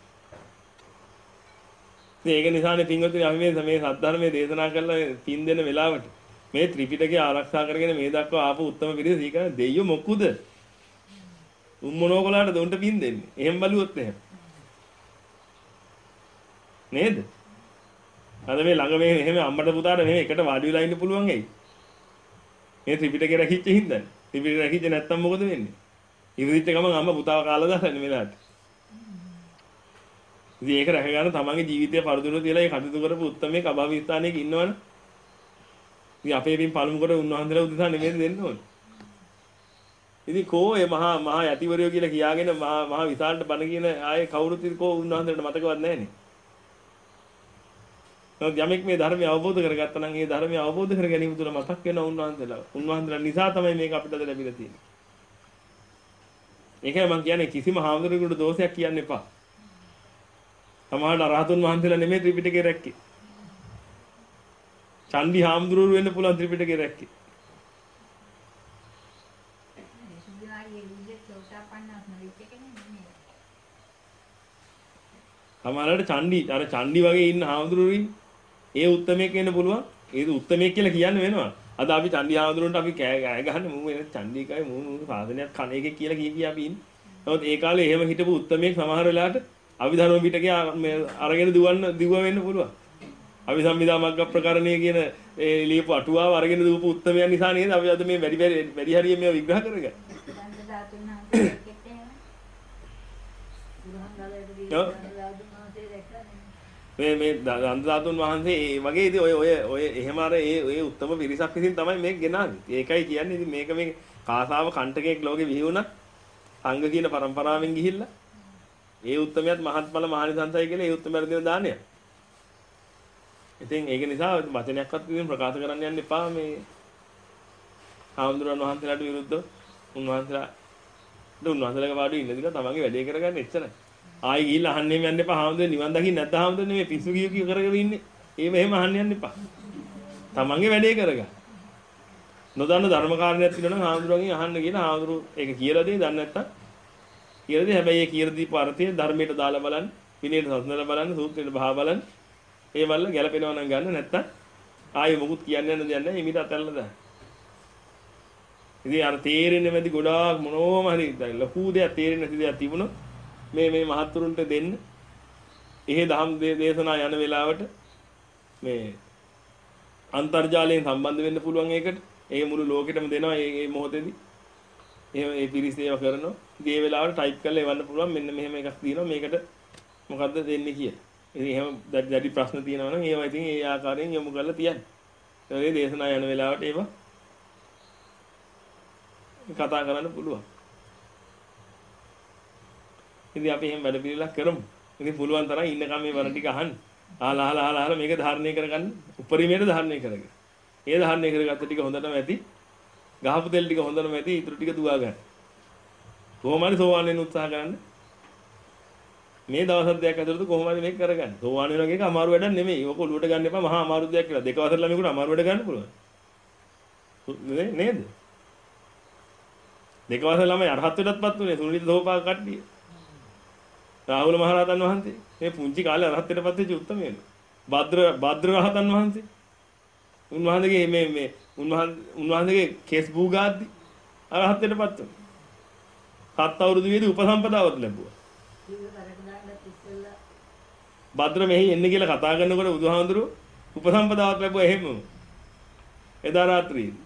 Speaker 1: ඉතින් ඒක නිසානේ පින්වතුනි අපි මේ මේ සද්ධර්මයේ දේශනා කරලා පින් දෙන වෙලාවට මේ ත්‍රිපිටකය ආරක්ෂා කරගෙන මේ දක්වා ආපු උත්තම පිරිස සීකරන දෙයියෝ මොකුද? උන් මොනෝකලාට දොන්ට පින් දෙන්නේ. එහෙම බලුවොත් එහෙම. නේද? අද මේ ළඟ මේ එහෙම අම්මට පුතාට මෙහෙම එකට වාඩි වෙලා ඉන්න පුළුවන් ඇයි? මේ ත්‍රිපිටකය රැකිච්ච හින්දානේ. ත්‍රිපිටකය රැකිච්ච නැත්තම් මොකද වෙන්නේ? ඉවිදිච්ච ගමන් අම්මා පුතාව කාලා දාන්නේ මෙලාට. ඉතින් ඒක රැක ගන්න තමන්ගේ ජීවිතය පරදුර තියලා ඒ කටයුතු කරපු උත්තරමේ අභාවී ස්ථානයක ඉන්නවනේ. ඉතින් අපේ පින් පළමු කොට උන්වහන්සේලා උදෙසා නෙමෙයි දෙන්න ඕනේ. ඉතින් කෝ ඒ මහා මහා යතිවරයෝ කියලා කියාගෙන මහා මහා විශාලට බණ කියන ආයේ කවුරුත් කෝ උන්වහන්සේට මතකවත් නැහැ නේ. නමුත් යමෙක් මේ ධර්මය අවබෝධ කරගත්තා නම් ඒ ධර්මය අවබෝධ කර ගැනීම තුළ මතක් වෙන උන්වහන්සේලා. උන්වහන්සේලා නිසා තමයි මේක අපිට අද ලැබිලා තියෙන්නේ. ඒකයි මම කියන්නේ කිසිම හාමුදුරුවෙකුට දෝෂයක් කියන්න එපා. සමහරවිට අරහතුන් වහන්සේලා නෙමෙයි ත්‍රිපිටකය රැක්කේ. චන්දි හාමුදුරුවෝ වෙන්න පුළුවන් ත්‍රිපිටකය රැක්කේ. සමහරවිට චන්දි අර චන්දි වගේ ඉන්න හාමුදුරුවෝ ඒ උත්තමයෙක් වෙන්න පුළුවන්. ඒ උත්තමයෙක් කියලා කියන්න වෙනවා. අද අපි චන්දි හාමුදුරුවන්ට අපි කෑ ගහන්නේ මූ වෙන චන්දි එකයි මූ මූ සාධනයක් කණ එකේ කියලා කිය කිය අපි ඉන්නේ. නමුත් ඒ කාලේ එහෙම හිටපු උත්තමයෙක් සමහර වෙලාවට අභිධර්ම පිටකේ අරගෙන දුවන්න දිව වෙන්න පුළුවන්. අභිසම්මිදා මග්ග ප්‍රකරණය කියන ඒ ලියපු අටුවාව අරගෙන දුවපු උත්තමයන් නිසා නේද අපි අද මේ වැඩි වැඩි හරිය මේව විග්‍රහ කරගන්නේ. මේ මේ දන්තධාතුන් වහන්සේ ඒ වගේ ඉතින් ඔය ඔය ඔය එහෙම අර ඒ ඔය උත්තම පිරිසක් විසින් තමයි මේක ගෙනාවේ. ඒකයි කියන්නේ ඉතින් මේක මේ කාසාව කණ්ඨකයක් ලෝකෙ විහි වුණා. සංඝ කියන પરම්පරාවෙන් ගිහිල්ලා ඒ උත්තමයත් මහත්ඵල මහානිසංසයි කියලා ඒ උත්තමයන් දෙන දානය. ඉතින් ඒක නිසා වචනයක්වත් ඉතින් ප්‍රකාශ කරන්න යන්න එපා මේ ආම්දුරන් වහන්සේලාට විරුද්ධව. උන්වහන්සේලාට උන්වහන්සේලාගේ වාඩුවේ ඉන්න දිලා තමන්ගේ වැඩේ කරගන්න එච්චරයි. ආයි ගිහිල්ලා අහන්න යන්න එපා. ආම්දුරන් නිවන් දකින්න නැත්නම් ආම්දුරන් මේ පිස්සු කිය කිය කරගෙන ඉන්නේ. ඒ මෙහෙම අහන්න යන්න එපා. තමන්ගේ වැඩේ කරගන්න. නොදන්න ධර්ම කාරණයක් තියෙනවා නම් ආම්දුරන්ගෙන් අහන්න කියලා ආම්දුරු ඒක කියලා දෙයි දන්නේ නැත්නම් කියලා දෙයි. හැබැයි ඒ කියලා දීපු අර්ථය ධර්මයට දාලා බලන්න, විනයට සම්සඳලා බලන්න, සූත්‍රයට බහා බලන්න. ඒ වල ගැලපෙනවා නම් ගන්න නැත්නම් ආයෙ මොකුත් කියන්න යන්න දෙයක් නැහැ. හිමිට අතල්ලා දාන්න. ඉතින් අර තේරෙන්නේ නැති ගොඩාක් මොනෝම හරි ලොකු දෙයක් තේරෙන්නේ නැති දෙයක් තිබුණොත් මේ මේ මහත්තුරුන්ට දෙන්න. එහෙ දහම් දේශනා යන වෙලාවට මේ අන්තර්ජාලයෙන් සම්බන්ධ වෙන්න පුළුවන් ඒකට. ඒ මුළු ලෝකෙටම දෙනවා මේ මේ මොහොතේදී. එහෙම ඒ පිරිස ඒවා කරනවා. ඉතින් ඒ වෙලාවට ටයිප් කරලා එවන්න පුළුවන් මෙන්න මෙහෙම එකක් තියෙනවා මේකට මොකද්ද දෙන්නේ කියලා. ඉතින් එහෙම දැඩි ප්‍රශ්න තියෙනවා නම් ඒවා ඉතින් ඒ ආකාරයෙන් යොමු කරලා තියන්න. ඒ වගේ දේශනා යන වෙලාවට ඒවා කතා කරන්න පුළුවන්. ඉතින් අපි එහෙම වැඩ පිළිලක් කරමු. ඉතින් පුළුවන් තරම් ඉන්නකම් මේ වර ටික අහන්න. අහලා අහලා අහලා අහලා මේක ධාරණය කරගන්න. උපරිමයට ධාරණය කරගන්න. ඒ ධාරණය කරගත්ත ටික හොඳටම ඇති. ගහපු තෙල් ටික හොඳටම ඇති. ඊටු ටික දුවා ගන්න. කොහොම හරි සෝවාන් වෙන්න උත්සාහ කරන්න. මේ දවස් දෙකක් ඇතුළත කොහොම හරි මේක කරගන්න. සෝවාන් වෙන එක අමාරු වැඩක් නෙමෙයි. ඕක ඔලුවට ගන්න එපා. මහා අමාරු දෙයක් කියලා. දෙක වසර ළමයෙකුට අමාරු වැඩ ගන්න පුළුවන්. නේද? දෙක වසර ළමයි අරහත් වෙටත්පත් උනේ සුනිල් දෝපා කට්ටිය. රාහුල මහරහතන් වහන්සේ මේ පුංචි කාලේ අරහත් වෙටපත් වෙච්ච උත්තමයලු. භද්‍ර භද්‍ර රහතන් වහන්සේ. උන්වහන්සේගේ මේ මේ උන්වහන්සේගේ කේස් භූගාද්දි අරහත් වෙටපත් වුණා. හත් අවුරුදු වියේදී උපසම්පදාවත් ලැබුවා. භද්‍ර මෙහි එන්න කියලා කතා කරනකොට බුදුහාමුදුරුවෝ උපසම්පදාවත් ලැබුවා එහෙමම. එදා රාත්‍රියේදී.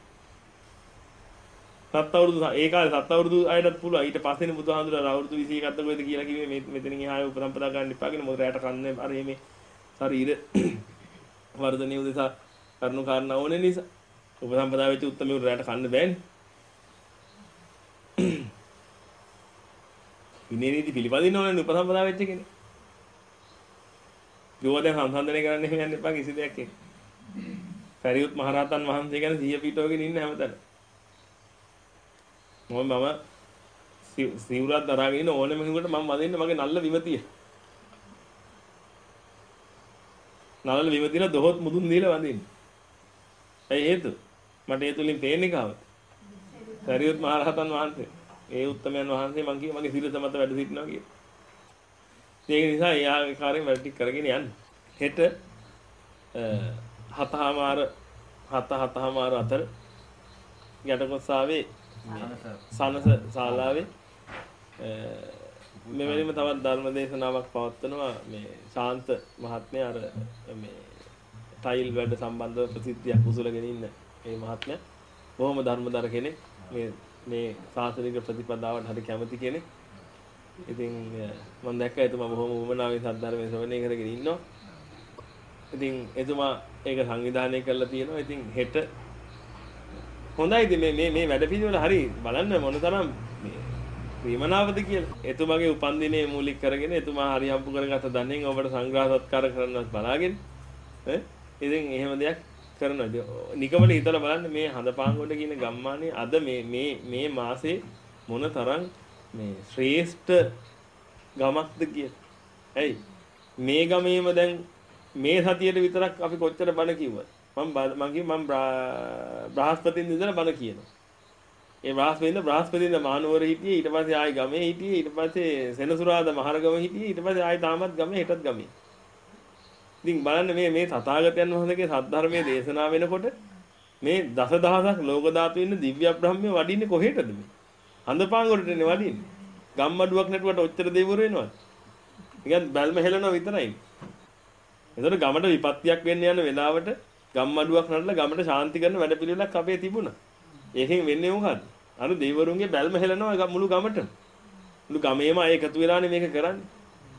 Speaker 1: සත් අවුරුදු ඒ කාලේ සත් අවුරුදු අයටත් පුළුවන්. ඊට පස්සේනේ බුදුහාමුදුරුවෝ අවුරුදු විසි එකක්ද කොහෙද කියලා කිව්වේ මේ මෙතනින් එහාට උපසම්පදා ගන්න එපා කියන මොකද රැට කන්නේ අර මේ ශරීර වර්ධනය උදෙසා කරුණු කාරණා ඕනේ නිසා උපසම්පදා වෙච්ච උත්තමයෙකුට රැට කන්න බෑනේ. විනේනීති පිළිපදින්න ඕනේ උපසම්පදා වෙච්ච කෙනෙක්. යෝධයන් සංසන්දනය කරන්න එහෙම යන්න එපා කිසි දෙයක් එක්ක. සරියුත් මහරහතන් වහන්සේ ගැන සිහිය පිටවගෙන ඉන්න හැමතැන. මොම මම සිවුරක් දරාගෙන ඉන්න ඕනෙම කෙනෙකුට මම වදින්න මගේ නල්ල විමතිය. නල්ල විමතිලා දොහොත් මුදුන් දීලා වදින්න. ඒ හේතුව මට ඒ තුලින් පේන්නේ කාවද? සරියුත් මහරහතන් වහන්සේ. ඒ උත්තමයන් වහන්සේ මං කිය මගේ සිරස මත වැඩ සිටිනවා කියලා. ඒක නිසා ඒ ආකාරයෙන් වැඩ ටික කරගෙන යන්න. හෙට හතහමාර හත හතහමාර අතර යටකොස්සාවේ සනස ශාලාවේ මෙවැනිම තවත් ධර්ම දේශනාවක් පවත්වනවා මේ ශාන්ත මහත්මයා අර මේ ටයිල් වැඩ සම්බන්ධව ප්‍රසිද්ධියක් උසුලගෙන ඉන්න මේ මහත්මයා බොහොම ධර්මදර කෙනෙක් මේ මේ සාසනික ප්‍රතිපදාවට හරි කැමති කෙනෙක්. ඉතින් මම දැක්ක එතුමා බොහොම උමනාවෙන් සද්ධර්මයේ ශ්‍රවණය කරගෙන ඉන්නවා. ඉතින් එතුමා ඒක සංවිධානය කරලා තියෙනවා. ඉතින් හෙට හොඳයි ඉතින් මේ මේ මේ වැඩ පිළිවෙල හරි බලන්න මොනතරම් මේ ප්‍රේමනාවද කියලා. එතුමාගේ උපන්දිනේ මූලික කරගෙන එතුමා හරි හම්බු කරගත්ත ධනෙන් ඔබට සංග්‍රහ සත්කාර කරන්නත් බලාගෙන ඈ ඉතින් එහෙම දෙයක් කරනවා. නිකමල හිතලා බලන්න මේ හඳපාංගොඩ කියන ගම්මානේ අද මේ මේ මේ මාසේ මොන තරම් මේ ශ්‍රේෂ්ඨ ගමක්ද කියලා. ඇයි මේ ගමේම දැන් මේ සතියේ විතරක් අපි කොච්චර බණ කිව්වද? මම මම කිව්ව මම බ්‍රහස්පතින් ඉඳලා බණ කියනවා. ඒ බ්‍රහස්පතින්ද බ්‍රහස්පතින්ද මානවර හිටියේ ඊට පස්සේ ආයි ගමේ හිටියේ ඊට පස්සේ සෙනසුරාදා මහරගම හිටියේ ඊට පස්සේ ආයි තාමත් ගමේ හෙටත් ගමේ. ඉතින් බලන්න මේ මේ තථාගතයන් වහන්සේගේ සද්ධර්මයේ දේශනා වෙනකොට මේ දසදහසක් ලෝක ධාතු ඉන්න දිව්‍ය බ්‍රහ්මයේ වඩින්නේ කොහෙටද මේ? හඳපාංගොඩටනේ වඩින්නේ. ගම්මඩුවක් නැටුවට ඔච්චර දෙවිවරු වෙනවද? නිකන් බැල්ම හෙලනවා විතරයි. එතකොට ගමට විපත්තියක් වෙන්න යන වෙලාවට ගම්මඩුවක් නටලා ගමට ශාන්ති කරන වැඩපිළිවෙලක් අපේ තිබුණා. ඒකෙන් වෙන්නේ මොකද්ද? අර දෙවිවරුන්ගේ බැල්ම හෙලනවා මුළු ගමටම. මුළු ගමේම අය එකතු වෙලානේ මේක කරන්නේ.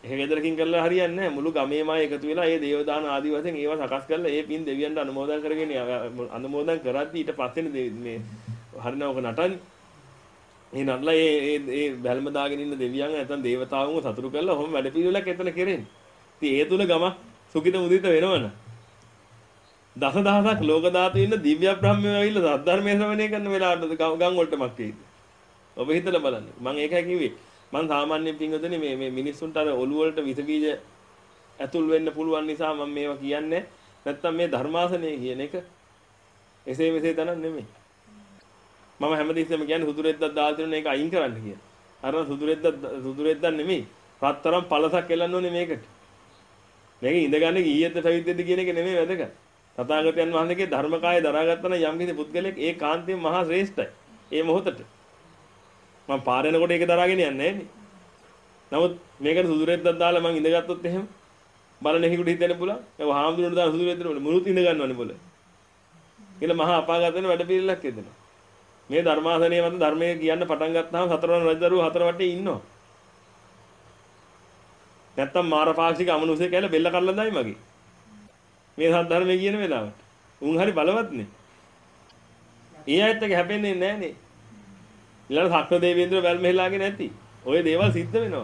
Speaker 1: එහෙ ගෙදරකින් කරලා හරියන්නේ නැහැ. මුළු ගමේම එකතු වෙලා ඒ දේවදාන ආදි වශයෙන් ඒවා සකස් කරලා ඒ පින් දෙවියන්ට අනුමෝදන් කරගෙන අනුමෝදන් කරද්දී ඊට පස්සේ මේ හරිනවක නටන්නේ. මේ නටලා ඒ ඒ ඒ බැල්ම දාගෙන ඉන්න දෙවියන් නැත්නම් දේවතාවුන්ව සතුටු කරලා ඔහොම වැඩ පිළිවෙලක් එතන කරන්නේ. ඉතින් ඒ තුල ගම සුඛිත මුදිත වෙනවනේ. දසදහසක් ලෝක ධාතු ඉන්න දිව්‍ය බ්‍රහ්මයෝ ඇවිල්ලා සද්ධර්මයේ ශ්‍රවණය කරන වෙලාවට ගම් වලට මක් වෙයිද? ඔබ හිතලා බලන්න. මම ඒකයි කිව්වේ. මම සාමාන්‍ය පින්වතුනි මේ මේ මිනිස්සුන්ට අර ඔළුව වලට විස බීජ ඇතුල් වෙන්න පුළුවන් නිසා මම මේවා කියන්නේ. නැත්තම් මේ ධර්මාසනය කියන එක එසේ මෙසේ තනක් නෙමෙයි. මම හැමදෙස්සෙම කියන්නේ සුදුරෙද්දක් දාලා තියෙන එක අයින් කරන්න කියලා. අර සුදුරෙද්දක් සුදුරෙද්දක් නෙමෙයි. රත්තරන් පළසක් එල්ලන්න ඕනේ මේකට. මේක ඉඳගන්නේ ඊයේත් පැවිද්දෙද්ද කියන එක නෙමෙයි වැදගත්. තථාගතයන් වහන්සේගේ ධර්මකාය දරාගත්තා නම් යම් කිසි පුද්ගලෙක් ඒ කාන්තේම මහා ශ්‍රේෂ්ඨයි. ඒ මොහොතට. මම පාරේනකොට ඒක දරාගෙන යන්නේ නැහැ නේ. නමුත් මේකට සුදුරෙද්දක් දාලා මං ඉඳගත්තොත් එහෙම බලන එකෙකුට හිතෙන්න පුළුවන්. ඒ වහාමුදුරනේ දාලා සුදුරෙද්දට මුනුත් ඉඳ ගන්නවනේ බොල. කියලා මහා අපාගත වෙන වැඩ පිළිලක් එදෙනවා. මේ ධර්මාසනයේ මත ධර්මයේ කියන්න පටන් ගත්තාම සතරවන රජදරුවෝ හතර වටේ ඉන්නවා. නැත්තම් මාරපාක්ෂික අමනුෂ්‍ය කියලා බෙල්ල කල්ලා දායි මගේ. මේ සද්ධර්මයේ කියන වෙලාවට. උන් හරි බලවත්නේ. ඒ ඇත්ත එක හැපෙන්නේ නැහැ නේ. ඊළඟ සක්‍ර දේවේන්ද්‍ර වැල් මෙහෙලාගේ නැති. ඔය දේවල් සිද්ධ වෙනවා.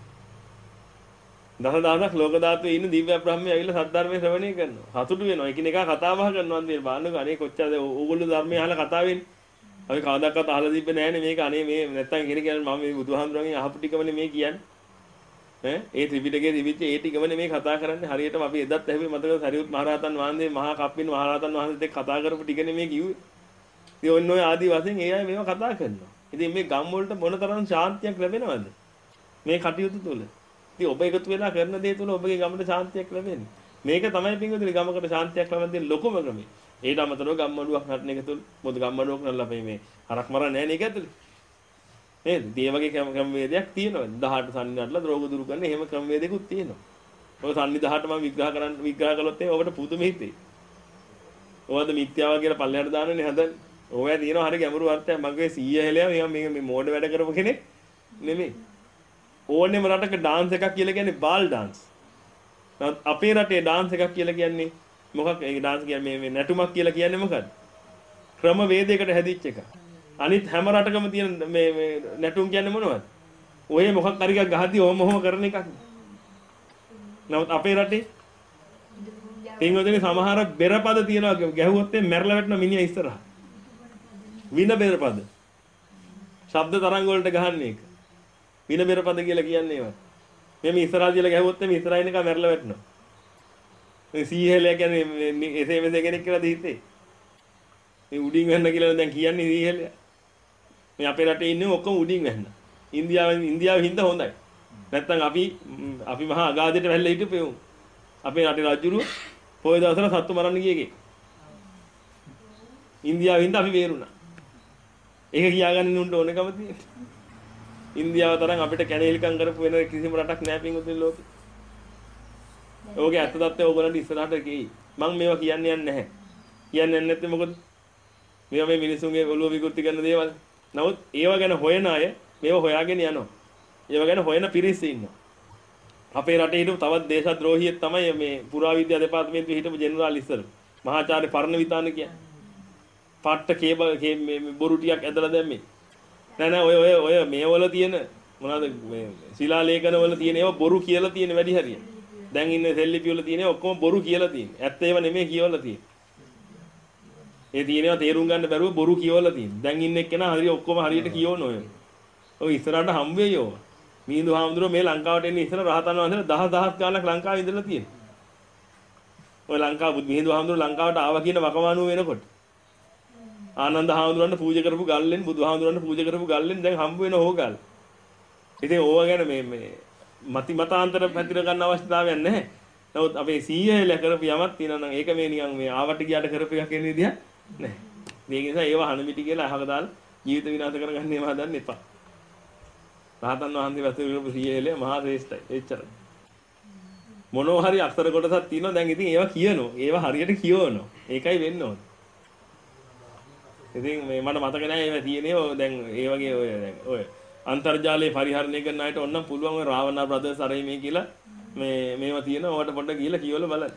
Speaker 1: දසදහසක් ලෝක ධාතුවේ ඉන්න දිව්‍ය බ්‍රහ්මයා ඇවිල්ලා සද්ධර්මයේ ශ්‍රවණය කරනවා. සතුටු වෙනවා. එකිනෙකා කතා බහ කරනවා මේ බාන්නක අනේ කොච්චරද ඕගොල්ලෝ ධර්මයේ අහලා කතා වෙන්නේ. අපි කවදාකවත් අහලා තිබ්බේ නැහැනේ මේක. අනේ මේ නැත්තම් කෙනෙක් කියන්නේ මම මේ බුදුහාමුදුරන්ගෙන් අහපු ටිකමනේ මේ කියන්නේ. ඈ ඒ ත්‍රිපිටකයේ තිබිච්ච ඒ ටිකමනේ මේ කතා කරන්නේ. හරියටම අපි එදත් ඇහුවේ මතකද සරියුත් මහරහතන් වහන්සේ මහා කප්පින් මහරහතන් වහන්සේත් එක්ක කතා කරපු ටිකනේ මේ කිව්වේ. ඉතින් ඔන්න ඔය ආදි වශයෙන් ඒ අය මේවා කතා කරනවා. ඉතින් මේ ගම් වලට මොනතරම් ශාන්තියක් ලැබෙනවද මේ කටයුතු තුළ? ඉතින් ඔබ එකතු වෙලා කරන දේ තුළ ඔබගේ ගමට ශාන්තියක් ලැබෙන්නේ. මේක තමයි පින්වතුනි ගමකට ශාන්තියක් ලබන දෙන ලොකුම ක්‍රමය. ඒට අමතරව ගම්මඩුවක් නටන එක තුළ මොකද ගම්මඩුවක් නටලා අපි මේ හරක් මරන්නේ නැහැ නේ ඒක ඇතුලේ. නේද? ඒ වගේ ක්‍රමවේදයක් තියෙනවා. දහඅට සන්නි නටලා රෝග දුරු කරන එහෙම ක්‍රමවේදයකුත් තියෙනවා. ඔය සන්නි දහඅට මම විග්‍රහ කරන්න විග්‍රහ කළොත් ඒ ඔබට පුදුම හිතේ. ඔයද මිත්‍යාව කියලා පල්ලෙහාට දානනේ හදන්නේ. ඔය තියෙනවා හරිය ගැඹුරු අර්ථයක්. මගේ සීයා හෙලයා මේ මේ මෝඩ වැඩ කරපු කෙනෙක් නෙමෙයි. ඕනෙම රටක ඩාන්ස් එකක් කියලා කියන්නේ බාල් ඩාන්ස්. නමුත් අපේ රටේ ඩාන්ස් එකක් කියලා කියන්නේ මොකක් ඒ ඩාන්ස් කියන්නේ මේ නැටුමක් කියලා කියන්නේ මොකක්ද? ක්‍රම වේදයකට හැදිච්ච එක. අනිත් හැම රටකම තියෙන මේ මේ නැටුම් කියන්නේ මොනවද? ඔය මොකක් හරි එකක් ගහද්දි ඕම ඔහොම කරන එකක්. නමුත් අපේ රටේ පින්වතුනි සමහර බෙරපද තියනවා ගැහුවොත් එම් මැරලා වැටෙන මිනිහා ඉස්සරහා. වින බෙරපද. ශබ්ද තරංග වලට ගහන්නේ ඒක. වින බෙරපද කියලා කියන්නේ ඒවා. මේ ඉස්සරහා කියලා ගැහුවොත් එම් ඉස්සරහින් එක මැරලා වැටෙනවා. මේ සීහෙලයා කියන්නේ එසේ මෙසේ කෙනෙක් කියලා දිහිතේ. මේ උඩින් වෙන්න කියලා දැන් කියන්නේ සීහෙලයා. මේ අපේ රටේ ඉන්නේ ඔක්කොම උඩින් වෙන්න. ඉන්දියාවෙන් ඉන්දියාවෙ හින්දා හොඳයි. නැත්තම් අපි අපි මහා අගාධයට වැල්ලා හිටපෙමු. අපේ රටේ රජුරු පොය දවසට සත්තු මරන්න ගියේකේ. ඉන්දියාවෙන් හින්දා අපි වේරුණා. ඒක කියාගන්න උන්ට ඕනකම තියෙනවා. ඉන්දියාව තරම් අපිට කැණේලිකම් කරපු වෙන කිසිම රටක් නැහැ පින්වතුනි ලෝකේ. ඕකේ ඇත්ත தත්ත්වය ඕගොල්ලන්ට ඉස්සරහට ගියේ. මම මේවා කියන්නේ නැහැ. කියන්නේ නැත්නම් මොකද? මේවා මේ මිනිසුන්ගේ ඔළුව විකෘති කරන දේවල්. නමුත් ඒව ගැන හොයන අය මේවා හොයාගෙන යනවා. ඒව ගැන හොයන පිරිස ඉන්නවා. අපේ රටේ හිටපු තවත් දේශද්‍රෝහියෙක් තමයි මේ පුරාවිද්‍යා දෙපාර්තමේන්තුවේ හිටපු ජෙනරාල් ඉස්සර. මහාචාර්ය පර්ණවිතාන කියන්නේ. පාට්ට කේබල් මේ බොරු ටිකක් ඇදලා දැම්මේ. නෑ නෑ ඔය ඔය ඔය මේවල තියෙන මොනවාද මේ ශිලා ලේඛන වල තියෙන ඒවා බොරු කියලා තියෙන වැඩි හරිය. දැන් ඉන්නේ සෙල්ලිපි වල තියෙන ඔක්කොම බොරු කියලා තියෙන. ඇත්ත ඒවා නෙමෙයි කියවලා තියෙන. ඒ තියෙනවා තේරුම් ගන්න බැරුව බොරු කියවලා තියෙන. දැන් ඉන්න එක්කෙනා හරිය ඔක්කොම හරියට කියවන ඔය. ඔය ඉස්සරහට හම් වෙයි ඕවා. මිහිඳු හාමුදුරුවෝ මේ ලංකාවට එන්නේ ඉස්සර රහතන් වහන්සේලා දහස් දහස් ගාණක් ලංකාවේ ඉඳලා තියෙනවා. ඔය ලංකාව මිහිඳු හාමුදුරුවෝ ලංකාවට ආවා කියන වකවානුව වෙනකොට ආනන්ද හාමුදුරන්ට පූජා කරපු ගල්ලෙන් බුදුහාමුදුරන්ට පූජා කරපු ගල්ලෙන් දැන් හම්බ වෙන ඕගල්. ඉතින් ඕවා ගැන මේ මේ මති මතාන්තර පැතිර ගන්න අවශ්‍යතාවයක් නැහැ. නමුත් අපේ සීයල කරපු යමක් තියෙනවා නම් ඒක මේ නිකන් මේ ආවට ගියාට කරපු එකක් කියන විදිහ නැහැ. මේක නිසා ඒවා හනමිටි කියලා අහක දාලා ජීවිත විනාශ කරගන්න ඒවා හදන්න එපා. රහතන් වහන්සේ වැසු කරපු සීයල මහා ශ්‍රේෂ්ඨයි. එච්චරයි. මොනවා හරි අක්ෂර කොටසක් තියෙනවා දැන් ඉතින් ඒවා කියනවා. ඒවා හරියට කියවනවා. ඒකයි වෙන්න ඕනේ. ඉතින් මේ මට මතක නැහැ ඒවා තියෙනේ ඔය දැන් ඒ වගේ ඔය දැන් ඔය අන්තර්ජාලයේ පරිහරණය කරන අයට ඕනම් පුළුවන් ඔය රාවණා බ්‍රදර්ස් අරයි මේ කියලා මේ මේවා තියෙනවා. ඔයාලට පොඩ්ඩක් ගිහලා කියවලා බලන්න.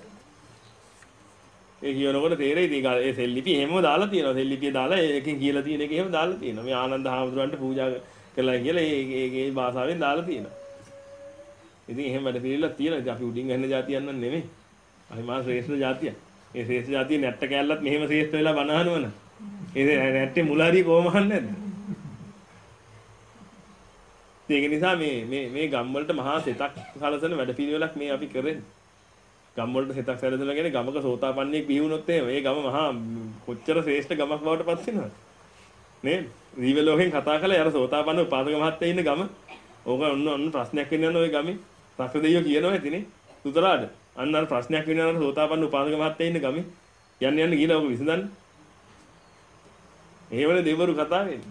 Speaker 1: ඒ කියනකොට තේරෙයි ඒක ඒ සෙල්ලිපි එහෙමම දාලා තියෙනවා. සෙල්ලිපිය දාලා ඒකෙන් කියලා තියෙන එක එහෙම දාලා තියෙනවා. මේ ආනන්ද හාමුදුරන්ට පූජා කළා කියලා ඒ ඒ ඒ භාෂාවෙන් දාලා තියෙනවා. ඉතින් එහෙම වැඩ පිළිවෙලක් තියෙනවා. ඉතින් අපි උඩින් ගන්න જાතියක් නන් නෙමෙයි. අපි මා ශ්‍රේෂ්ඨ જાතියක්. මේ ශ්‍රේෂ්ඨ જાතිය නැට්ට කැල්ලත් මෙහෙම ශ්‍රේෂ්ඨ වෙලා බනහනවන. ඒ නැට්ටේ මුල හරි කොහොම අහන්නේ නැද්ද? ඒක නිසා මේ මේ මේ ගම් වලට මහා සෙතක් සලසන වැඩ පිළිවෙලක් මේ අපි කරන්නේ. ගම් වලට සෙතක් සැලසලා කියන්නේ ගමක සෝතාපන්නෙක් බිහි වුණොත් එහෙම ඒ ගම මහා කොච්චර ශ්‍රේෂ්ඨ ගමක් බවට පත් වෙනවද? නේද? දිව්‍ය ලෝකෙන් කතා කරලා යර සෝතාපන්න උපාසක මහත්තයා ඉන්න ගම. ඕක ඔන්න ඔන්න ප්‍රශ්නයක් වෙන්න යන ඔය ගමේ. සක්‍ර දෙවියෝ කියනවා ඇතිනේ. සුතරාට. අන්න අර ප්‍රශ්නයක් වෙන්න යන සෝතාපන්න උපාසක මහත්තයා ඉන්න ගමේ. යන්න යන්න ගිහලා ඕක විසඳන්න. එහෙමනේ දෙවිවරු කතා වෙන්නේ.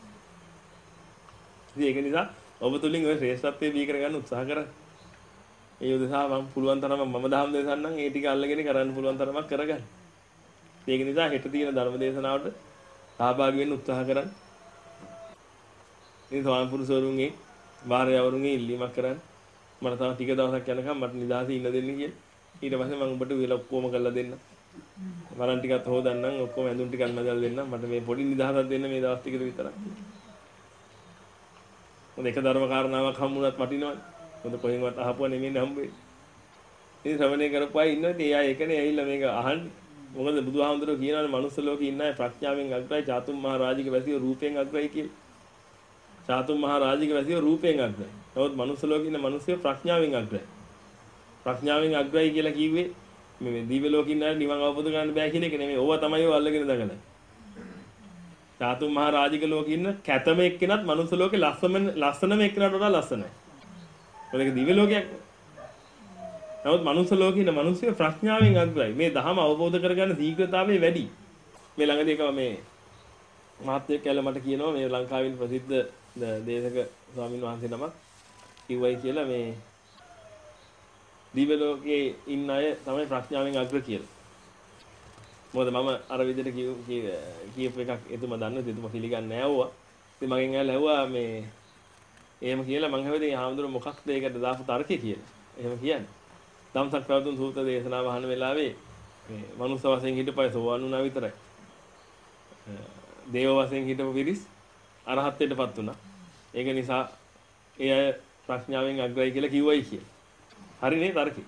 Speaker 1: ඉතින් ඒක නිසා ඔබ තුලින් ඔය ශ්‍රේෂ්ඨත්වයේ බී කරගන්න උත්සාහ කරන්න. ඒ උදෙසා මම පුළුවන් තරම මම දහම් දේශන්නම් ඒ ටික අල්ලගෙන කරන්න පුළුවන් තරමක් කරගන්න. ඒක නිසා හෙට තියෙන ධර්ම දේශනාවට සහභාගී වෙන්න උත්සාහ කරන්න. ඉතින් ස්වාමි පුරුෂවරුන්ගේ භාර්යාවරුන්ගේ ඉල්ලීමක් කරන්න. මට තව ටික දවසක් යනකම් මට නිදහසේ ඉන්න දෙන්න කියලා. ඊට පස්සේ මම ඔබට උයලා ඔක්කොම කරලා දෙන්න. වරන් ටිකත් හොදන්නම් ඔක්කොම ඇඳුම් ටිකක් මදල් දෙන්න. මට මේ පොඩි නිදහසක් දෙන්න මේ දවස් ටිකට විතරක්. මොකද එක ධර්ම කාරණාවක් හම්බුනත් වටිනවනේ. මොකද කොහෙන්වත් අහපුවා නෙමෙයි හම්බෙන්නේ. ඉතින් ශ්‍රවණය කරපු අය ඉන්නවා. ඉතින් එයා ඒකනේ ඇවිල්ලා මේක අහන්නේ. මොකද බුදුහාමුදුරුවෝ කියනවානේ මනුස්ස ලෝකේ ඉන්න අය ප්‍රඥාවෙන් අග්‍රයි, චාතුම් මහ රාජික වැසියෝ රූපයෙන් අග්‍රයි කියලා. චාතුම් මහ රාජික වැසියෝ රූපයෙන් අග්‍රයි. නමුත් මනුස්ස ලෝකේ ඉන්න මිනිස්සු ප්‍රඥාවෙන් අග්‍රයි. ප්‍රඥාවෙන් අග්‍රයි කියලා කිව්වේ මේ දිව්‍ය ලෝකේ ඉන්න අය නිවන් අවබෝධ කරගන්න බෑ කියන එක නෙමෙයි. ඕවා තමයි ඔය අල්ලගෙන දඟලන්නේ. චාතුම් මහ රාජික ලෝකේ ඉන්න කැතම එක්කෙනත් මනුස්ස ලෝකේ ලස්සනම ලස්සනම එක්කෙනාට වඩා ලස්සනයි. ඒක දිව්‍ය ලෝකයක්. නමුත් මනුස්ස ලෝකේ ඉන්න මිනිස්සු ප්‍රඥාවෙන් අග්‍රයි. මේ ධහම අවබෝධ කරගන්න ශීඝ්‍රතාවය වැඩි. මේ ළඟදී එක මේ මහත්යෙක් කියලා මට කියනවා මේ ලංකාවේ ප්‍රසිද්ධ දේශක ස්වාමීන් වහන්සේ නමක් කිව්වයි කියලා මේ දිව්‍ය ලෝකේ ඉන්න අය තමයි ප්‍රඥාවෙන් අග්‍ර කියලා. මොකද මම අර විදිහට කියපු එකක් එතුමා දන්නද එතුමා පිළිගන්නේ නැහැ වුණා. ඉතින් මගෙන් ඇහලා ඇහුවා මේ එහෙම කියලා මං හැවදී හාමුදුරුවෝ මොකක්ද ඒකට දාපු තර්කය කියලා. එහෙම කියන්නේ. ධම්සක් ප්‍රවතුන් සූත්‍ර දේශනාව අහන වෙලාවේ මේ මනුස්ස වශයෙන් හිටපය සෝවන් වුණා විතරයි. දේව වශයෙන් හිටපු පිරිස් අරහත්ත්වයටපත් වුණා. ඒක නිසා ඒ අය ප්‍රඥාවෙන් අග්‍රයි කියලා කිව්වයි කියලා. හරිනේ තර්කේ.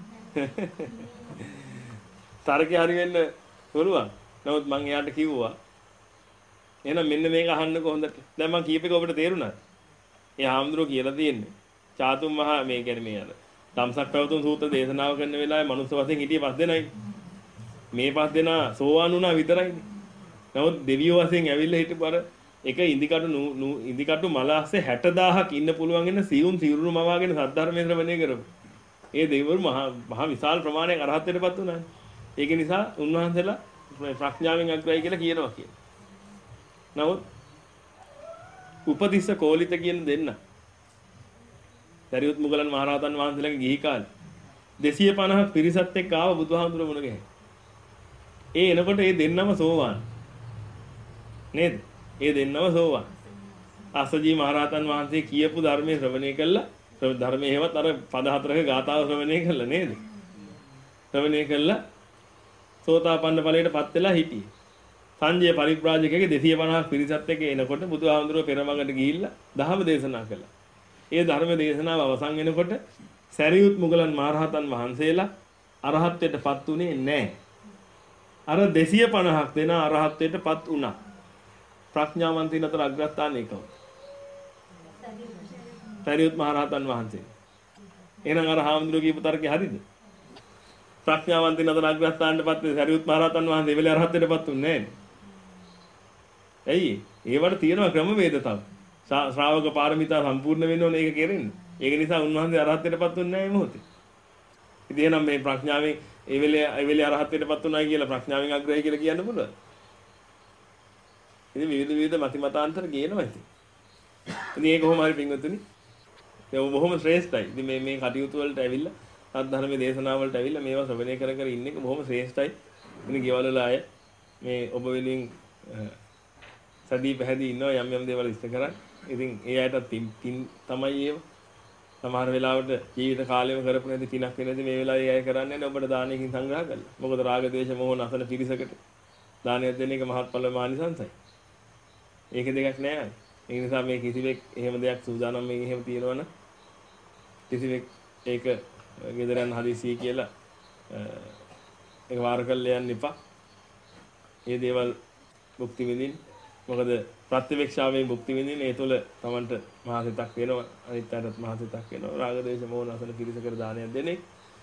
Speaker 1: තර්කේ හරි වෙන්න පුළුවන්. නමුත් මං එයාට කිව්වා එහෙනම් මෙන්න මේක අහන්නකො හොඳට. දැන් මං කීප එක ඔබට තේරුණාද? ඒ හාමුදුරුවෝ කියලා තියෙන්නේ චාතුම් මහා මේ කියන්නේ මේ අර ධම්සක් ප්‍රවතුන් සූත්‍ර දේශනාව කරන වෙලාවේ මනුස්ස වශයෙන් හිටියේ පස් දෙනයි. මේ පස් දෙනා සෝවාන් වුණා විතරයිනේ. නමුත් දෙවියෝ වශයෙන් ඇවිල්ලා හිටපු අර එක ඉන්දිකටු ඉන්දිකටු මල ASCII හැට දාහක් ඉන්න පුළුවන් වෙන සියුම් සිරුරු මවාගෙන සද්ධර්මයේ ශ්‍රවණය කරමු. ඒ දෙවිවරු මහා මහා විශාල ප්‍රමාණයක් අරහත්ත්වයටපත් වුණා. ඒක නිසා උන්වහන්සේලා ප්‍රඥාවෙන් අග්‍රයි කියලා කියනවා කියන. නමුත් උපතිස්ස කෝලිත කියන දෙන්න දරියුත් මුගලන් මහරහතන් වහන්සේලාගේ ගිහි කාලේ දෙසිය පනහක් පිරිසත් එක්ක ආව බුදුහාමුදුරුවෝ මුණ ගැහෙන්න. ඒ එනකොට ඒ දෙන්නම සෝවාන්. නේද? ඒ දෙන්නම සෝවාන්. අස්සජී මහරහතන් වහන්සේ කියපු ධර්මයේ ශ්‍රවණය කළා. ධර්මයේ හේවත් අර පද හතරක ගාථාව ශ්‍රවණය කළා නේද? ශ්‍රවණය කළා සෝතාපන්න ඵලයට පත් වෙලා හිටියේ. සංජය පරිබ්‍රාජකගේ දෙසිය පනහක් පිරිසත් එක්ක එනකොට බුදුහාමුදුරුවෝ පෙරමඟට ගිහිල්ලා ධර්ම දේශනා කළා. ඒ ධර්ම දේශනාව අවසන් වෙනකොට සරියුත් මුගලන් මහරහතන් වහන්සේලා අරහත්ත්වයටපත් උනේ නැහැ. අර දෙසිය පනහක් දෙන අරහත්ත්වයටපත් වුණා. ප්‍රඥාවන්තයින් අතර අග්‍රස්ථානය කවුද? සරියුත් මහරහතන් වහන්සේ. එහෙනම් අර හාමුදුරුවෝ කියපු තර්කය හරිද? ප්‍රඥාවන්තයින් අතර අග්‍රස්ථානයටපත් වෙන සරියුත් මහරහතන් වහන්සේ වෙලේ අරහත්ත්වයටපත් උන්නේ නැහැ. ඇයි? ඒවට තියෙනවා ක්‍රමවේද තමයි. ශ්‍රාවක පාරමිතා සම්පූර්ණ වෙන්න ඕනේ ඒක කෙරෙන්න. ඒක නිසා උන්වහන්සේ අරහත්ත්වයටපත් වෙන්නේ නැහැ මේ මොහොතේ. ඉතින් එහෙනම් මේ ප්‍රඥාවෙන් ඒ වෙලේ ඒ වෙලේ අරහත්ත්වයටපත් උනායි කියලා ප්‍රඥාවෙන් අග්‍රයි කියලා කියන්න පුළුවන්ද? ඉතින් විවිධ විවිධ මති මතාන්තර ගේනවා ඉතින්. ඉතින් ඒක කොහොම හරි පින්වතුනි. ඒක බොහොම ශ්‍රේෂ්ඨයි. ඉතින් මේ මේ කටයුතු වලට ඇවිල්ලා සද්ධර්මයේ දේශනාව වලට ඇවිල්ලා මේවා ශ්‍රවණය කර කර ඉන්න එක බොහොම ශ්‍රේෂ්ඨයි. ඉතින් ගෙවල් වල අය මේ ඔබ වෙනුවෙන් සදී පැහැදී ඉන්නවා යම් යම් දේවල් ඉස්ත කරා. ඉතින් ඒ අයට පින් පින් තමයි ඒව. සමහර වෙලාවට ජීවිත කාලෙම කරපු නැති පිනක් වෙනදී මේ වෙලාවේ අය කරන්නේ නැහැ ඔබට දානයකින් සංග්‍රහ කරලා. මොකද රාග ද්වේෂ මොහ නැසන පිරිසකට දානයක් දෙන එක මහත්ඵල මානිසංසයි. ඒක දෙකක් නෑ. ඒ නිසා මේ කිසිවෙක් එහෙම දෙයක් සූදානම් මේ එහෙම තියනවනම් කිසිවෙක් ඒක ගෙදරන් හදිසිය කියලා ඒක වාර කරලා යන්න එපා. මේ දේවල් භුක්ති විඳින්න. මොකද ප්‍රතිවේක්ෂාවේ භුක්ති විඳින්න ඒ තුළ Tamanට මහසිතක් වෙනවා. අනිත් අයටත් මහසිතක් වෙනවා. රාග දේශ මොහ නැසන පිරිසකට දානයක් දෙන්නේ.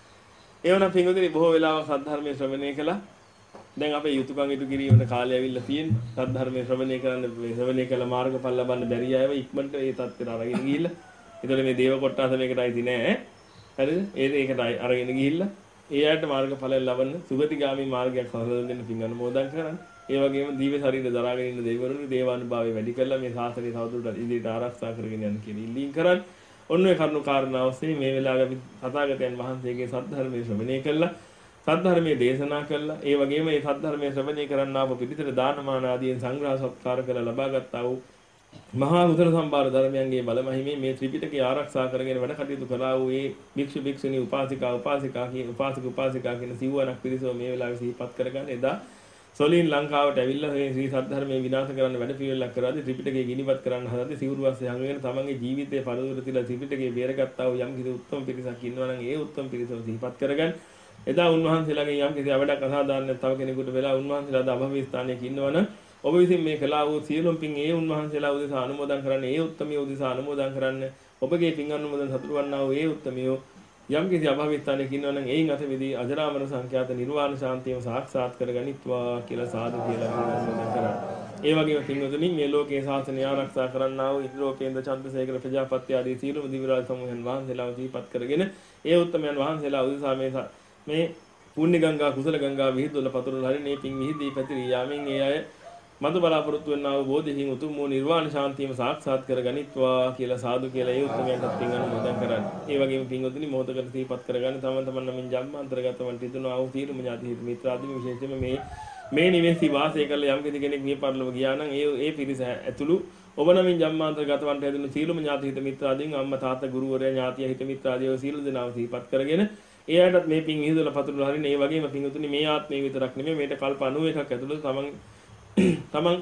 Speaker 1: ඒ වුණා පින්වතුනි බොහෝ වෙලාවක් සද්ධර්මයේ ශ්‍රවණය කළා. දැන් අපේ යුතුයකම් ඉටු කිරීමේ කාලය ඇවිල්ලා තියෙනවා. සද්ධර්මයේ ශ්‍රවණය කරන්න ශ්‍රවණය කළ මාර්ගඵල ලබන්න බැරි අයව ඉක්මනට ඒ தත්ත්වයට අරගෙන ගිහිල්ලා. ඒතකොට මේ දේව කොට්ටාස මේකට අයිති නෑ. හරිද? ඒ ඒකට අරගෙන ගිහිල්ලා ඒ අයට මාර්ගඵල ලබන්න සුගතිගාමී මාර්ගයක් හොයලා දෙන්න පින් අනුමෝදන් කරන්න. ඒ වගේම දීව ශරීර දරාගෙන ඉන්න දෙවිවරුන්ගේ දේවානුභාවය වැඩි කරලා මේ ශාසනය තවදුරටත් ඉදිරියට ආරක්ෂා කරගෙන යන්න කියන ඉල්ලීම් කරන්න. ඔන්න ඔය කරුණු කාරණා ඔස්සේ මේ වෙලාවේ අපි තථාගතයන් වහන්සේගේ සද්ධර්මයේ ශ්‍රවණය කළා. සද්ධර්මයේ දේශනා කළා. ඒ වගේම මේ සද්ධර්මයේ ශ්‍රවණය කරන්න ආපු පිළිතර දානමාන ආදීන් සංග්‍රහ සත්කාර කරලා ලබාගත්තා වූ මහා උදර සම්භාර ධර්මයන්ගේ බලමහිමේ මේ ත්‍රිපිටකය ආරක්ෂා කරගෙන වැඩ කටයුතු කළා වූ ඒ භික්ෂු භික්ෂුණී උපාසිකා උපාසිකා කියන උපාසක උපාසිකා කියන සිව්වණක් පිරිසව මේ වෙලාවේ සිහිපත් කරගන්න එදා සොලින් ලංකාවට ඇවිල්ලා මේ ශ්‍රී සද්ධර්මයේ විනාශ කරන්න වැඩ පිළිවෙලක් කරාදී ත්‍රිපිටකය ගිනිපත් කරන්න හදද්දී සිවුරුවස්සේ හංගගෙන තමන්ගේ ජීවිතේ පරදුර තියලා ත්‍රිපිටකය බේරගත්තා වූ යම් කිසි උත්තම පිරිසක් ඉන්නවා නම් ඒ උත්තම පිරිසව සිහිපත් කරගන්න. එදා උන්වහන්සේලාගේ යම් කිසි අවඩක් අසාධාරණයක් තව කෙනෙකුට වෙලා උන්වහන්සේලා අභවී ස්ථානයක ඉන්නවනම් ඔබ විසින් මේ කළා වූ සියලුම පින් ඒ උන්වහන්සේලා උදෙසා අනුමෝදන් කරන්න ඒ උත්තමිය උදෙසා අනුමෝදන් කරන්න ඔබගේ පින් අනුමෝදන් සතුටු වන්නා වූ ඒ උත්තමියෝ යම් කිසි අභවී ස්ථානයක ඉන්නවනම් එයින් අත විදී අජරාමර සංඛ්‍යාත නිර්වාණ ශාන්තියම සාක්ෂාත් කරගනිත්වා කියලා සාදු කියලා අනුමෝදන් කරා. ඒ වගේම පින්වතුනි මේ ලෝකේ ශාසනය ආරක්ෂා කරන්නා වූ ඉන්ද්‍රෝපේන්ද්‍ර චන්ද්‍රසේකර ප්‍රජාපති ආදී සීලම දිවිරාජ සමූහයන් වහන්සේලා දීපත් කරගෙන ඒ උත්තමයන් වහන්සේලා උදෙසා මේ මේ පුණ්‍ය ගංගා කුසල ගංගා විහිදුවල පතුරවල හරි මේ පින් විහිදී පැතිරී යාමෙන් ඒ අය මතු බලාපොරොත්තු වන්නා වූ බෝධිහින් උතුම් වූ නිර්වාණ ශාන්තියම සාක්ෂාත් කරගනිත්වා කියලා සාදු කියලා ඒ උත්තරයන්ට පින් අනුමෝදන් කරන්නේ. ඒ වගේම පින්වතුනි මොහොතකට සිහිපත් කරගන්න තමන් තමන් නමින් ජන්මාන්තරගතවන් තිතුණා වූ සීලම ඥාති හිත මිත්‍රාදී විශේෂයෙන්ම මේ මේ නිවෙස්ටි වාසය කළ යම් කෙනෙක් මිය පරලොව ගියා නම් ඒ ඒ පිරිස ඇතුළු ඔබ නමින් ජන්මාන්තරගතවන්ට හැදුණු සීලම ඥාති හිත මිත්‍රාදීන් අම්මා තාත්තා ගුරුවරයා ඥාතිය හිත මිත්‍රාදී ඔය සීල දෙනාව සිහිපත් කරගෙන ඒ අයටත් මේ පින් විහිදලා පතුරවල හරිනේ. ඒ වගේම පින්වතුනි මේ ආත්මේ විතරක් නෙමෙයි මේට කල්ප අනූවකක් ඇතුළත තමන් තමන්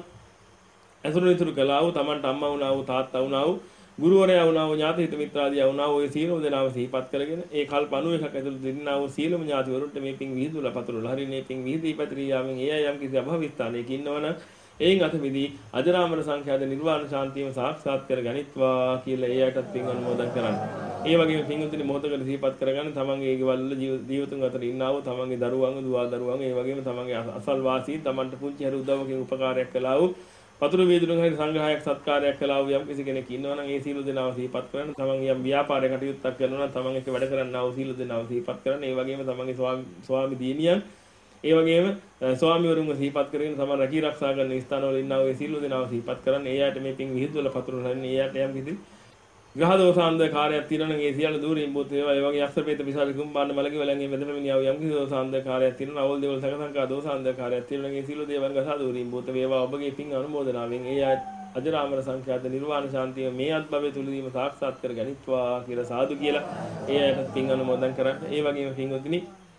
Speaker 1: අසුරු විතර කළා වූ තමන්ට අම්මා වුණා වූ තාත්තා වුණා වූ ගුරුවරයා වුණා වූ ඥාති හිත මිත්‍රාදියා වුණා වූ ඒ සීලම දෙනාව සිහිපත් කරගෙන ඒ කල්ප අනූවකක් ඇතුළත දෙන්නා වූ සීලම ඥාති වරුන්ට මේ පින් විහිදුලා පතුරවල හරිනේ. පින් විහිදී පැතිරී යාමෙන් ඒ අය යම් කිසි අභවී ස්ථානයක ඉන්නවනම් එයින් අත මිදී අජරාමර සංඛ්‍යාත නිර්වාණ ශාන්තියම සාක්ෂාත් කරගනිත්වා කියලා ඒ අයටත් පින් අනුමෝදන් කරන්න. ඒ වගේම පින්වතුනි මොහොතකට සිහිපත් කරගන්න තමන්ගේ ගෙවල් වල ජීවිතුන් අතර ඉන්නා වූ තමන්ගේ දරුවන් දුවා දරුවන් ඒ වගේම තමන්ගේ අසල්වාසී තමන්ට පුංචි හරි උදව්වකින් උපකාරයක් කළා වූ පතුරු වේදුරුන් හරි සංග්‍රහයක් සත්කාරයක් කළා වූ යම් කිසි කෙනෙක් ඉන්නවා නම් ඒ සීල දෙනාව සිහිපත් කරන්න. තමන් යම් ව්‍යාපාරයක කටයුත්තක් කරනවා නම් තමන් එක්ක වැඩ කරන්නා වූ සීල දෙනාව සිහිපත් කරන්න. ඒ වගේම තමන්ගේ ස්වාමි ස්වාමි දිනියන් ඒ වගේම ස්වාමිවරුන්ව සිහිපත් කරගෙන තමන් රැකී ආරක්ෂා කරන ස්ථානවල ඉන්නා වූ සීල දෙනාව සිහිපත් කරන්න. ඒ ආයත මේ පින් විහිදුවල පතුරවල හරිනේ. ඒ ආයත යම් කිසි ග්‍රහ දෝසාන්ධකාරයක් තියෙනවා නම් ඒ සියල්ල දූරින් බුත් වේවා. ඒ වගේ යක්ෂපේත පිසාච කුම්භාණ්ඩ මලකි වලංගේ මෙදපෙමිනියව යම් කිසි දෝසාන්ධකාරයක් තියෙනවා. අවල් දේවල් සකසංකා දෝසාන්ධකාරයක් තියෙනවා නම් ඒ සියලු දේවල් ගසා දූරින් බුත් වේවා. ඔබගේ පින් අනුමෝදනාවෙන් ඒ ආයත අජරාමර සංඛ්‍යාත නිර්වාණ ශාන්තිය මේ අත්භවයේ තුලදීම සාක්ෂාත් කරගනිත්වා කියලා සාදු කියලා ඒ ආයත පින් අනුමෝදන් කරන්න. ඒ වගේම පින්වතුනි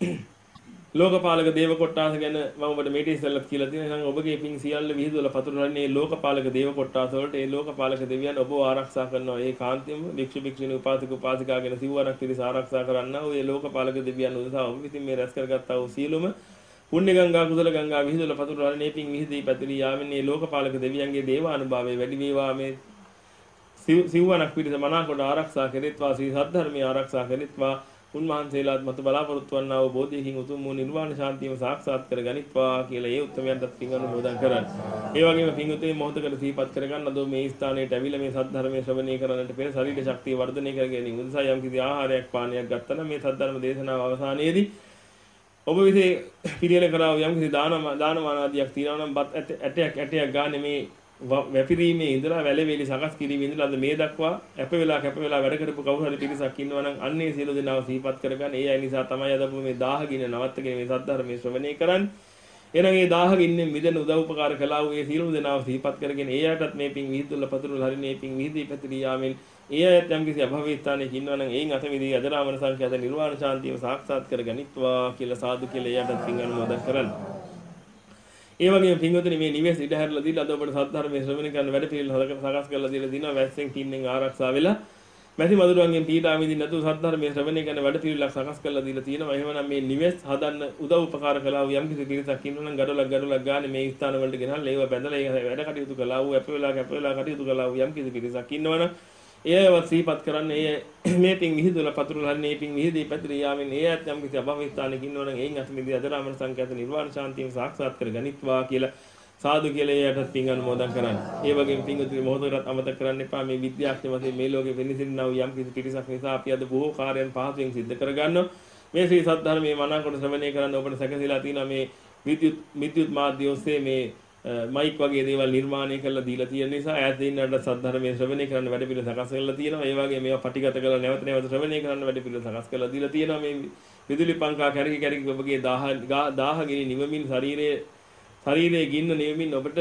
Speaker 1: ලෝකපාලක දේව කොට්ටාස ගැන මම ඔබට මේටි ඉස්සෙල්ලා කියලා තියෙනවා. නම් ඔබගේ පින් සියල්ල විහිදුවලා පතුරවන්නේ ලෝකපාලක දේව කොට්ටාස වලට. ඒ ලෝකපාලක දෙවියන් ඔබව ආරක්ෂා කරනවා. ඒ කාන්තියම භික්ෂු භික්ෂුණී උපාසක උපාසිකා ගැන සිව්වරක් පිරිස ආරක්ෂා කරන්නා වූ ඒ ලෝකපාලක දෙවියන් උදෙසා ඔබ විසින් මේ රැස් කරගත්තා වූ සියලුම පුණ්‍ය ගංගා කුසල ගංගා විහිදුවලා පතුරවන්නේ පින් විහිදී පැතිරී යාමෙන් මේ ලෝකපාලක දෙවියන්ගේ දේවානුභාවය වැඩි වේවා. මේ සිව්වරක් පිරිස මනාකොට ආරක්ෂා කෙරෙත්වා. ශ්‍රී සද්ධර්මයේ ආරක්ෂා කෙරෙත්වා. උන්වහන්සේලාත් මත බලාපොරොත්තු වන්නා වූ බෝධියකින් උතුම් වූ නිර්වාණ ශාන්තියම සාක්ෂාත් කරගනිත්වා කියලා ඒ උත්තරයන්ටත් පින් අනුමෝදන් කරන්න. ඒ වගේම පින්වතුනි මොහොතකට සිහිපත් කරගන්න අද මේ ස්ථානයට ඇවිල්ලා මේ සද්ධර්මයේ ශ්‍රවණය කරන්නට පෙර ශරීර ශක්තිය වර්ධනය කර ගැනීම උදෙසා යම් කිසි ආහාරයක් පානයක් ගත්තා නම් මේ සද්ධර්ම දේශනාව අවසානයේදී ඔබ විසින් පිළියෙල කරා යම් කිසි දාන දානමාන ආදියක් තියනවා නම් බත් ඇටයක් ඇටයක් ගන්න මේ වැපිරීමේ ඉඳලා වැලෙවිලි සකස් කිරීමේ ඉඳලා අද මේ දක්වා අප වෙලා කැප වෙලා වැඩ කරපු කවුරු හරි පිරිසක් ඉන්නවා නම් අන්නේ සියලු දෙනාව සිහිපත් කරගන්න. ඒ අය නිසා තමයි අද මේ දාහගින නවත්තගෙන මේ සද්ධර්මයේ ශ්‍රවණය කරන්නේ. එහෙනම් ඒ දාහකින් මිදෙන උදව් උපකාර කළා වූ ඒ සියලුම දෙනාව සිහිපත් කරගෙන ඒ අයටත් මේ පිං විහිදුල පතුරුල හරිනේ පිං විහිදී පැතිරී යාමෙන් ඒ අයත් යම් කිසි අභවී ස්ථානයක ඉන්නවා නම් ඒන් අත මිදී අජරාමර සංඛ්‍යාත නිර්වාණ ශාන්තියම සාක්ෂාත් කර ගනිත්වා කියලා සාදු කියලා එයාටත් පිං අනුමෝදන් කරන්න. ඒ වගේම පින්වතුනි මේ නිවෙස් ඉඩ හැරලා දීලා අද ඔබට සද්ධර්මයේ ශ්‍රවණය කරන වැඩ පිළිවෙල සකස් කරලා දීලා දිනවා වැස්සෙන් කින්නෙන් ආරක්ෂා වෙලා මැසි මදුරුවන්ගෙන් පීඩා විඳින්න නැතුව සද්ධර්මයේ ශ්‍රවණය කරන වැඩ පිළිවෙලක් සකස් කරලා දීලා තියෙනවා. එහෙමනම් මේ නිවෙස් හදන්න උදව් උපකාර කළා වූ යම් කිසි පිරිසක් ඉන්නවා නම් ගඩොලක් ගඩොලක් ගානේ මේ ස්ථාන වලට ගෙනල්ලා ඒව බැඳලා ඒ වැඩ කටයුතු කළා වූ අප වෙලා අප වෙලා කටයුතු කළා වූ යම් කිසි පිරිසක් ඉන්නවනම් ඒවත් සිහිපත් කරන්නේ මේ පිං විහිදුල පතුරුල හරිනේ පිං විහිදී පැතිරී යාමෙන් ඒ ඇත් යම් කිසි අභවී ස්ථානයක ඉන්නවනම් ඒන් අත මිදී අජරාමර සංඛ්‍යාත නිර්වාණ ශාන්තියම සාක්ෂාත් කර ගනිත්වා කියලා සාදු කියලා එයාටත් පිං අනුමෝදන් කරන්න. ඒ වගේම පිංගුතුනි මොහොතකට අමතක කරන්න එපා මේ විද්‍යාඥ වශයෙන් මේ ලෝකෙ වෙනසින්නා වූ යම් කිසි පිරිසක් නිසා අපි අද බොහෝ කාර්යයන් පහසුවෙන් සිද්ධ කරගන්නවා. මේ ශ්‍රී සද්ධර්මයේ මනාකොට ශ්‍රවණය කරන්න ඔබට සැකසීලා තියෙනවා මේ විද්‍යුත් විද්‍යුත් මාධ්‍ය ඔස්සේ මේ මයික් වගේ දේවල් නිර්මාණය කරලා දීලා තියෙන නිසා ඈත ඉන්නට සද්ධර්මයේ ශ්‍රවණය කරන්න වැඩ පිළිවෙල සකස් කරලා තියෙනවා. ඒ වගේ මේවා පටිගත කරලා නැවත නැවත ශ්‍රවණය කරන්න වැඩ පිළිවෙල සකස් කරලා දීලා තියෙනවා. මේ විදුලි පංකා කැරකි කැරකි ඔබගේ දාහ දාහ ගිනි නිවමින් ශරීරයේ ශරීරයේ ගින්න නිවමින් ඔබට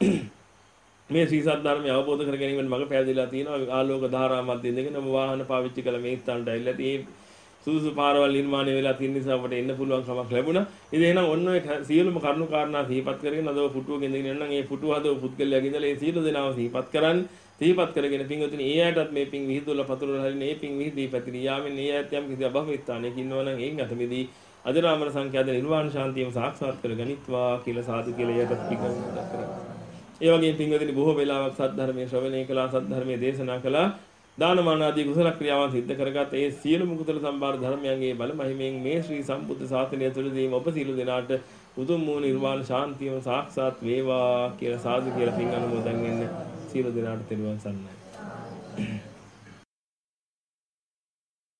Speaker 1: මේ ශ්‍රී සද්ධර්මය අවබෝධ කර ගැනීමෙන් මඟ පෑදෙලා තියෙනවා. ආලෝක ධාරා මැද ඉඳගෙන ඔබ වාහන පාවිච්චි කළ මේ ස්ථානට ඇවිල්ලා තියෙන්නේ සුදුසු පාරවල් නිර්මාණය වෙලා තියෙන නිසා අපට එන්න පුළුවන් කමක් ලැබුණා. ඉතින් එහෙනම් ඔන්න ඔය සියලුම කරුණු කාරණා සිහිපත් කරගෙන අද ඔය පුටුවක ඉඳගෙන ඉන්නම් ඒ පුටුව හදව පුද්ගලයාගේ ඉඳලා ඒ සියලු දෙනාම සිහිපත් කරන්න. සිහිපත් කරගෙන පින්වතුනි ඒ අයටත් මේ පින් විහිදුවල පතුරවල හරිනේ ඒ පින් විහිදී පැතිරී යාමෙන් ඒ අයත් යම් කිසි අභව ස්ථානයක ඉන්නවා නම් ඒන් අත මිදී අජරාමර සංඛ්‍යාත නිර්වාණ ශාන්තියම සාක්ෂාත් කර ගනිත්වා කියලා සාදු කියලා එයටත් පිළිගන්න කරා. ඒ වගේම පින්වතුනි බොහෝ වෙලාවක් සද්ධර්මයේ ශ්‍රවණය කළා සද්ධර්මයේ දේශනා කළා දානමාන ආදී කුසල ක්‍රියාවන් සිද්ධ කරගත් ඒ සියලුම කුසල සම්භාර ධර්මයන්ගේ බල මහිමෙන් මේ ශ්‍රී සම්බුද්ධ ශාසනය තුළදීම ඔබ සියලු දෙනාට උතුම් වූ නිර්වාණ ශාන්තියම සාක්ෂාත් වේවා කියලා සාදු කියලා පින් අනුමෝදන් වෙන්න සියලු දෙනාට තෙරුවන් සරණයි.